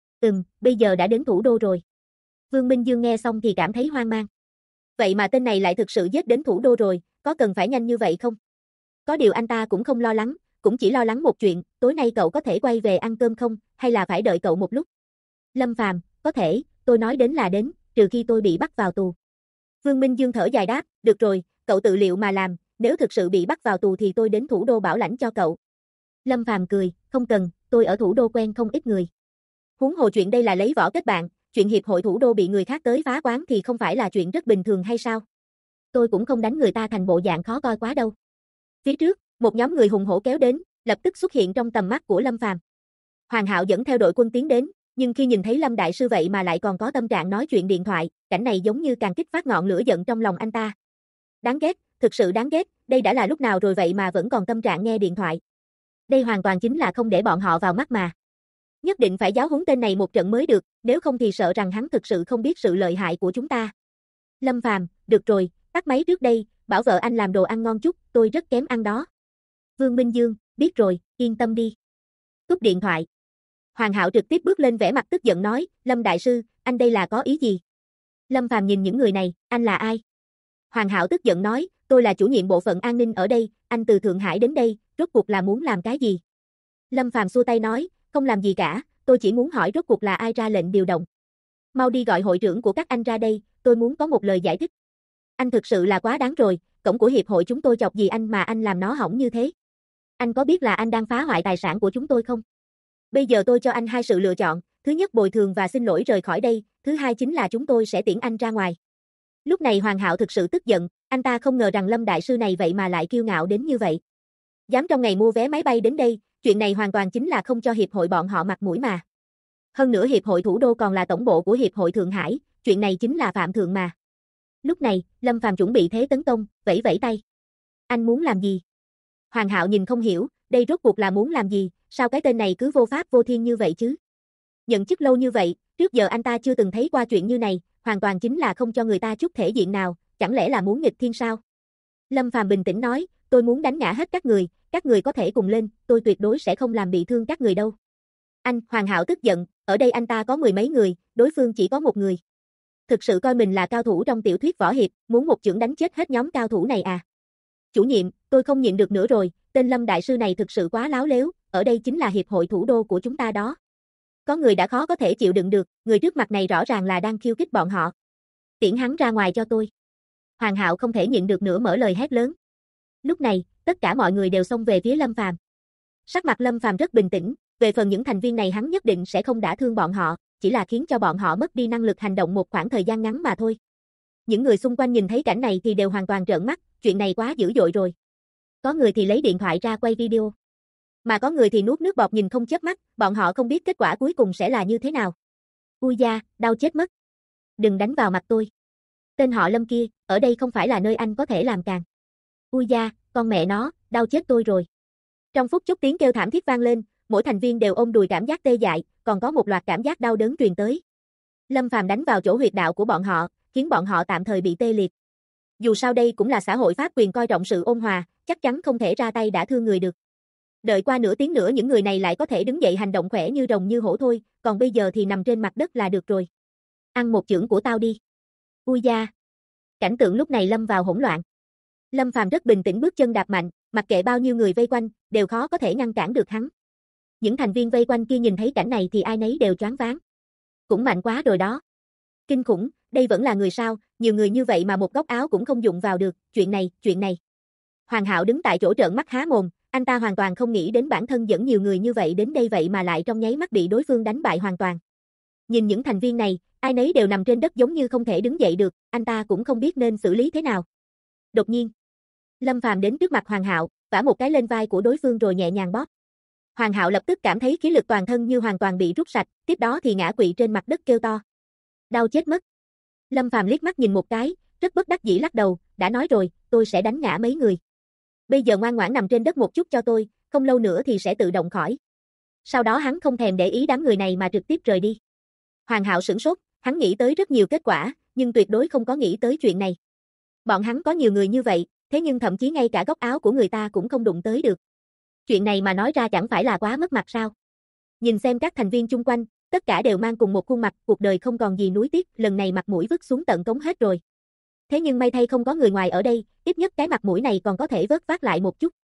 Bây giờ đã đến thủ đô rồi. Vương Minh Dương nghe xong thì cảm thấy hoang mang. Vậy mà tên này lại thực sự giết đến thủ đô rồi, có cần phải nhanh như vậy không? Có điều anh ta cũng không lo lắng, cũng chỉ lo lắng một chuyện, tối nay cậu có thể quay về ăn cơm không, hay là phải đợi cậu một lúc? Lâm Phàm, có thể, tôi nói đến là đến, trừ khi tôi bị bắt vào tù. Vương Minh Dương thở dài đáp, được rồi, cậu tự liệu mà làm, nếu thực sự bị bắt vào tù thì tôi đến thủ đô bảo lãnh cho cậu. Lâm Phàm cười, Không cần, tôi ở thủ đô quen không ít người. Huống hồ chuyện đây là lấy võ kết bạn, chuyện hiệp hội thủ đô bị người khác tới phá quán thì không phải là chuyện rất bình thường hay sao? Tôi cũng không đánh người ta thành bộ dạng khó coi quá đâu. Phía trước, một nhóm người hùng hổ kéo đến, lập tức xuất hiện trong tầm mắt của Lâm Phàm. Hoàng Hạo dẫn theo đội quân tiến đến, nhưng khi nhìn thấy Lâm đại sư vậy mà lại còn có tâm trạng nói chuyện điện thoại, cảnh này giống như càng kích phát ngọn lửa giận trong lòng anh ta. Đáng ghét, thực sự đáng ghét, đây đã là lúc nào rồi vậy mà vẫn còn tâm trạng nghe điện thoại. Đây hoàn toàn chính là không để bọn họ vào mắt mà. Nhất định phải giáo huấn tên này một trận mới được, nếu không thì sợ rằng hắn thực sự không biết sự lợi hại của chúng ta. Lâm Phàm, được rồi, tắt máy trước đây, bảo vợ anh làm đồ ăn ngon chút, tôi rất kém ăn đó. Vương Minh Dương, biết rồi, yên tâm đi. Cúp điện thoại. Hoàng Hạo trực tiếp bước lên vẻ mặt tức giận nói, Lâm đại sư, anh đây là có ý gì? Lâm Phàm nhìn những người này, anh là ai? Hoàng Hạo tức giận nói, tôi là chủ nhiệm bộ phận an ninh ở đây, anh từ Thượng Hải đến đây, rốt cuộc là muốn làm cái gì? Lâm Phàm xua tay nói, không làm gì cả, tôi chỉ muốn hỏi rốt cuộc là ai ra lệnh điều động. Mau đi gọi hội trưởng của các anh ra đây, tôi muốn có một lời giải thích. Anh thực sự là quá đáng rồi, cổng của hiệp hội chúng tôi chọc gì anh mà anh làm nó hỏng như thế? Anh có biết là anh đang phá hoại tài sản của chúng tôi không? Bây giờ tôi cho anh hai sự lựa chọn, thứ nhất bồi thường và xin lỗi rời khỏi đây, thứ hai chính là chúng tôi sẽ tiễn anh ra ngoài. Lúc này Hoàng Hạo thực sự tức giận, anh ta không ngờ rằng Lâm đại sư này vậy mà lại kiêu ngạo đến như vậy. Dám trong ngày mua vé máy bay đến đây, chuyện này hoàn toàn chính là không cho hiệp hội bọn họ mặt mũi mà. Hơn nữa hiệp hội thủ đô còn là tổng bộ của hiệp hội Thượng Hải, chuyện này chính là phạm thượng mà. Lúc này, Lâm Phàm chuẩn bị thế tấn công, vẫy vẫy tay. Anh muốn làm gì? Hoàng Hạo nhìn không hiểu, đây rốt cuộc là muốn làm gì, sao cái tên này cứ vô pháp vô thiên như vậy chứ? Nhận chức lâu như vậy, trước giờ anh ta chưa từng thấy qua chuyện như này, hoàn toàn chính là không cho người ta chút thể diện nào, chẳng lẽ là muốn nghịch thiên sao? Lâm Phàm bình tĩnh nói, tôi muốn đánh ngã hết các người có thể cùng lên, tôi tuyệt đối sẽ không làm bị thương các người đâu. Anh, Hoàng Hạo tức giận, ở đây anh ta có mười mấy người, đối phương chỉ có một người. Thực sự coi mình là cao thủ trong tiểu thuyết võ hiệp, muốn một chưởng đánh chết hết nhóm cao thủ này à? Chủ nhiệm, tôi không nhịn được nữa rồi, tên Lâm đại sư này thực sự quá láo lếu, ở đây chính là hiệp hội thủ đô của chúng ta đó. Có người đã khó có thể chịu đựng được, người trước mặt này rõ ràng là đang khiêu khích bọn họ. Tiễn hắn ra ngoài cho tôi. Hoàng Hạo không thể nhịn được nữa mở lời hét lớn. Lúc này, tất cả mọi người đều xông về phía Lâm Phàm. Sắc mặt Lâm Phàm rất bình tĩnh, về phần những thành viên này hắn nhất định sẽ không đả thương bọn họ, chỉ là khiến cho bọn họ mất đi năng lực hành động một khoảng thời gian ngắn mà thôi. Những người xung quanh nhìn thấy cảnh này thì đều hoàn toàn trợn mắt, chuyện này quá dữ dội rồi. Có người thì lấy điện thoại ra quay video. Mà có người thì nuốt nước bọt nhìn không chớp mắt, bọn họ không biết kết quả cuối cùng sẽ là như thế nào. Ui da, đau chết mất. Đừng đánh vào mặt tôi. Tên họ Lâm kia, ở đây không phải là nơi anh có thể làm càng. Ui da, con mẹ nó, đau chết tôi rồi. Trong phút chốc tiếng kêu thảm thiết vang lên, mỗi thành viên đều ôm đùi cảm giác tê dại, còn có một loạt cảm giác đau đớn truyền tới. Lâm Phàm đánh vào chỗ huyệt đạo của bọn họ, khiến bọn họ tạm thời bị tê liệt. Dù sao đây cũng là xã hội pháp quyền coi trọng sự ôn hòa, chắc chắn không thể ra tay đả thương người được. Đợi qua nửa tiếng nữa những người này lại có thể đứng dậy hành động khỏe như rồng như hổ thôi, còn bây giờ thì nằm trên mặt đất là được rồi. Ăn một chưởng của tao đi. Ui da. Cảnh tượng lúc này lâm vào hỗn loạn. Lâm Phàm rất bình tĩnh bước chân đạp mạnh, mặc kệ bao nhiêu người vây quanh, đều khó có thể ngăn cản được hắn. Những thành viên vây quanh kia nhìn thấy cảnh này thì ai nấy đều choáng váng. Cũng mạnh quá rồi đó. Kinh khủng, đây vẫn là người sao, nhiều người như vậy mà một góc áo cũng không dụng vào được, chuyện này. Hoàng Hạo đứng tại chỗ trợn mắt há mồm, anh ta hoàn toàn không nghĩ đến bản thân dẫn nhiều người như vậy đến đây vậy mà lại trong nháy mắt bị đối phương đánh bại hoàn toàn. Nhìn những thành viên này, ai nấy đều nằm trên đất giống như không thể đứng dậy được, anh ta cũng không biết nên xử lý thế nào. Đột nhiên, Lâm Phàm đến trước mặt Hoàng Hạo, vả một cái lên vai của đối phương rồi nhẹ nhàng bóp. Hoàng Hạo lập tức cảm thấy khí lực toàn thân như hoàn toàn bị rút sạch, tiếp đó thì ngã quỵ trên mặt đất kêu to. Đau chết mất. Lâm Phàm liếc mắt nhìn một cái, rất bất đắc dĩ lắc đầu, đã nói rồi, tôi sẽ đánh ngã mấy người. Bây giờ ngoan ngoãn nằm trên đất một chút cho tôi, không lâu nữa thì sẽ tự động khỏi. Sau đó hắn không thèm để ý đám người này mà trực tiếp rời đi. Hoàng Hạo sửng sốt, hắn nghĩ tới rất nhiều kết quả, nhưng tuyệt đối không có nghĩ tới chuyện này. Bọn hắn có nhiều người như vậy, thế nhưng thậm chí ngay cả góc áo của người ta cũng không đụng tới được. Chuyện này mà nói ra chẳng phải là quá mất mặt sao? Nhìn xem các thành viên chung quanh, tất cả đều mang cùng một khuôn mặt, cuộc đời không còn gì nuối tiếc, lần này mặt mũi vứt xuống tận cống hết rồi. Thế nhưng may thay không có người ngoài ở đây, ít nhất cái mặt mũi này còn có thể vớt vát lại một chút.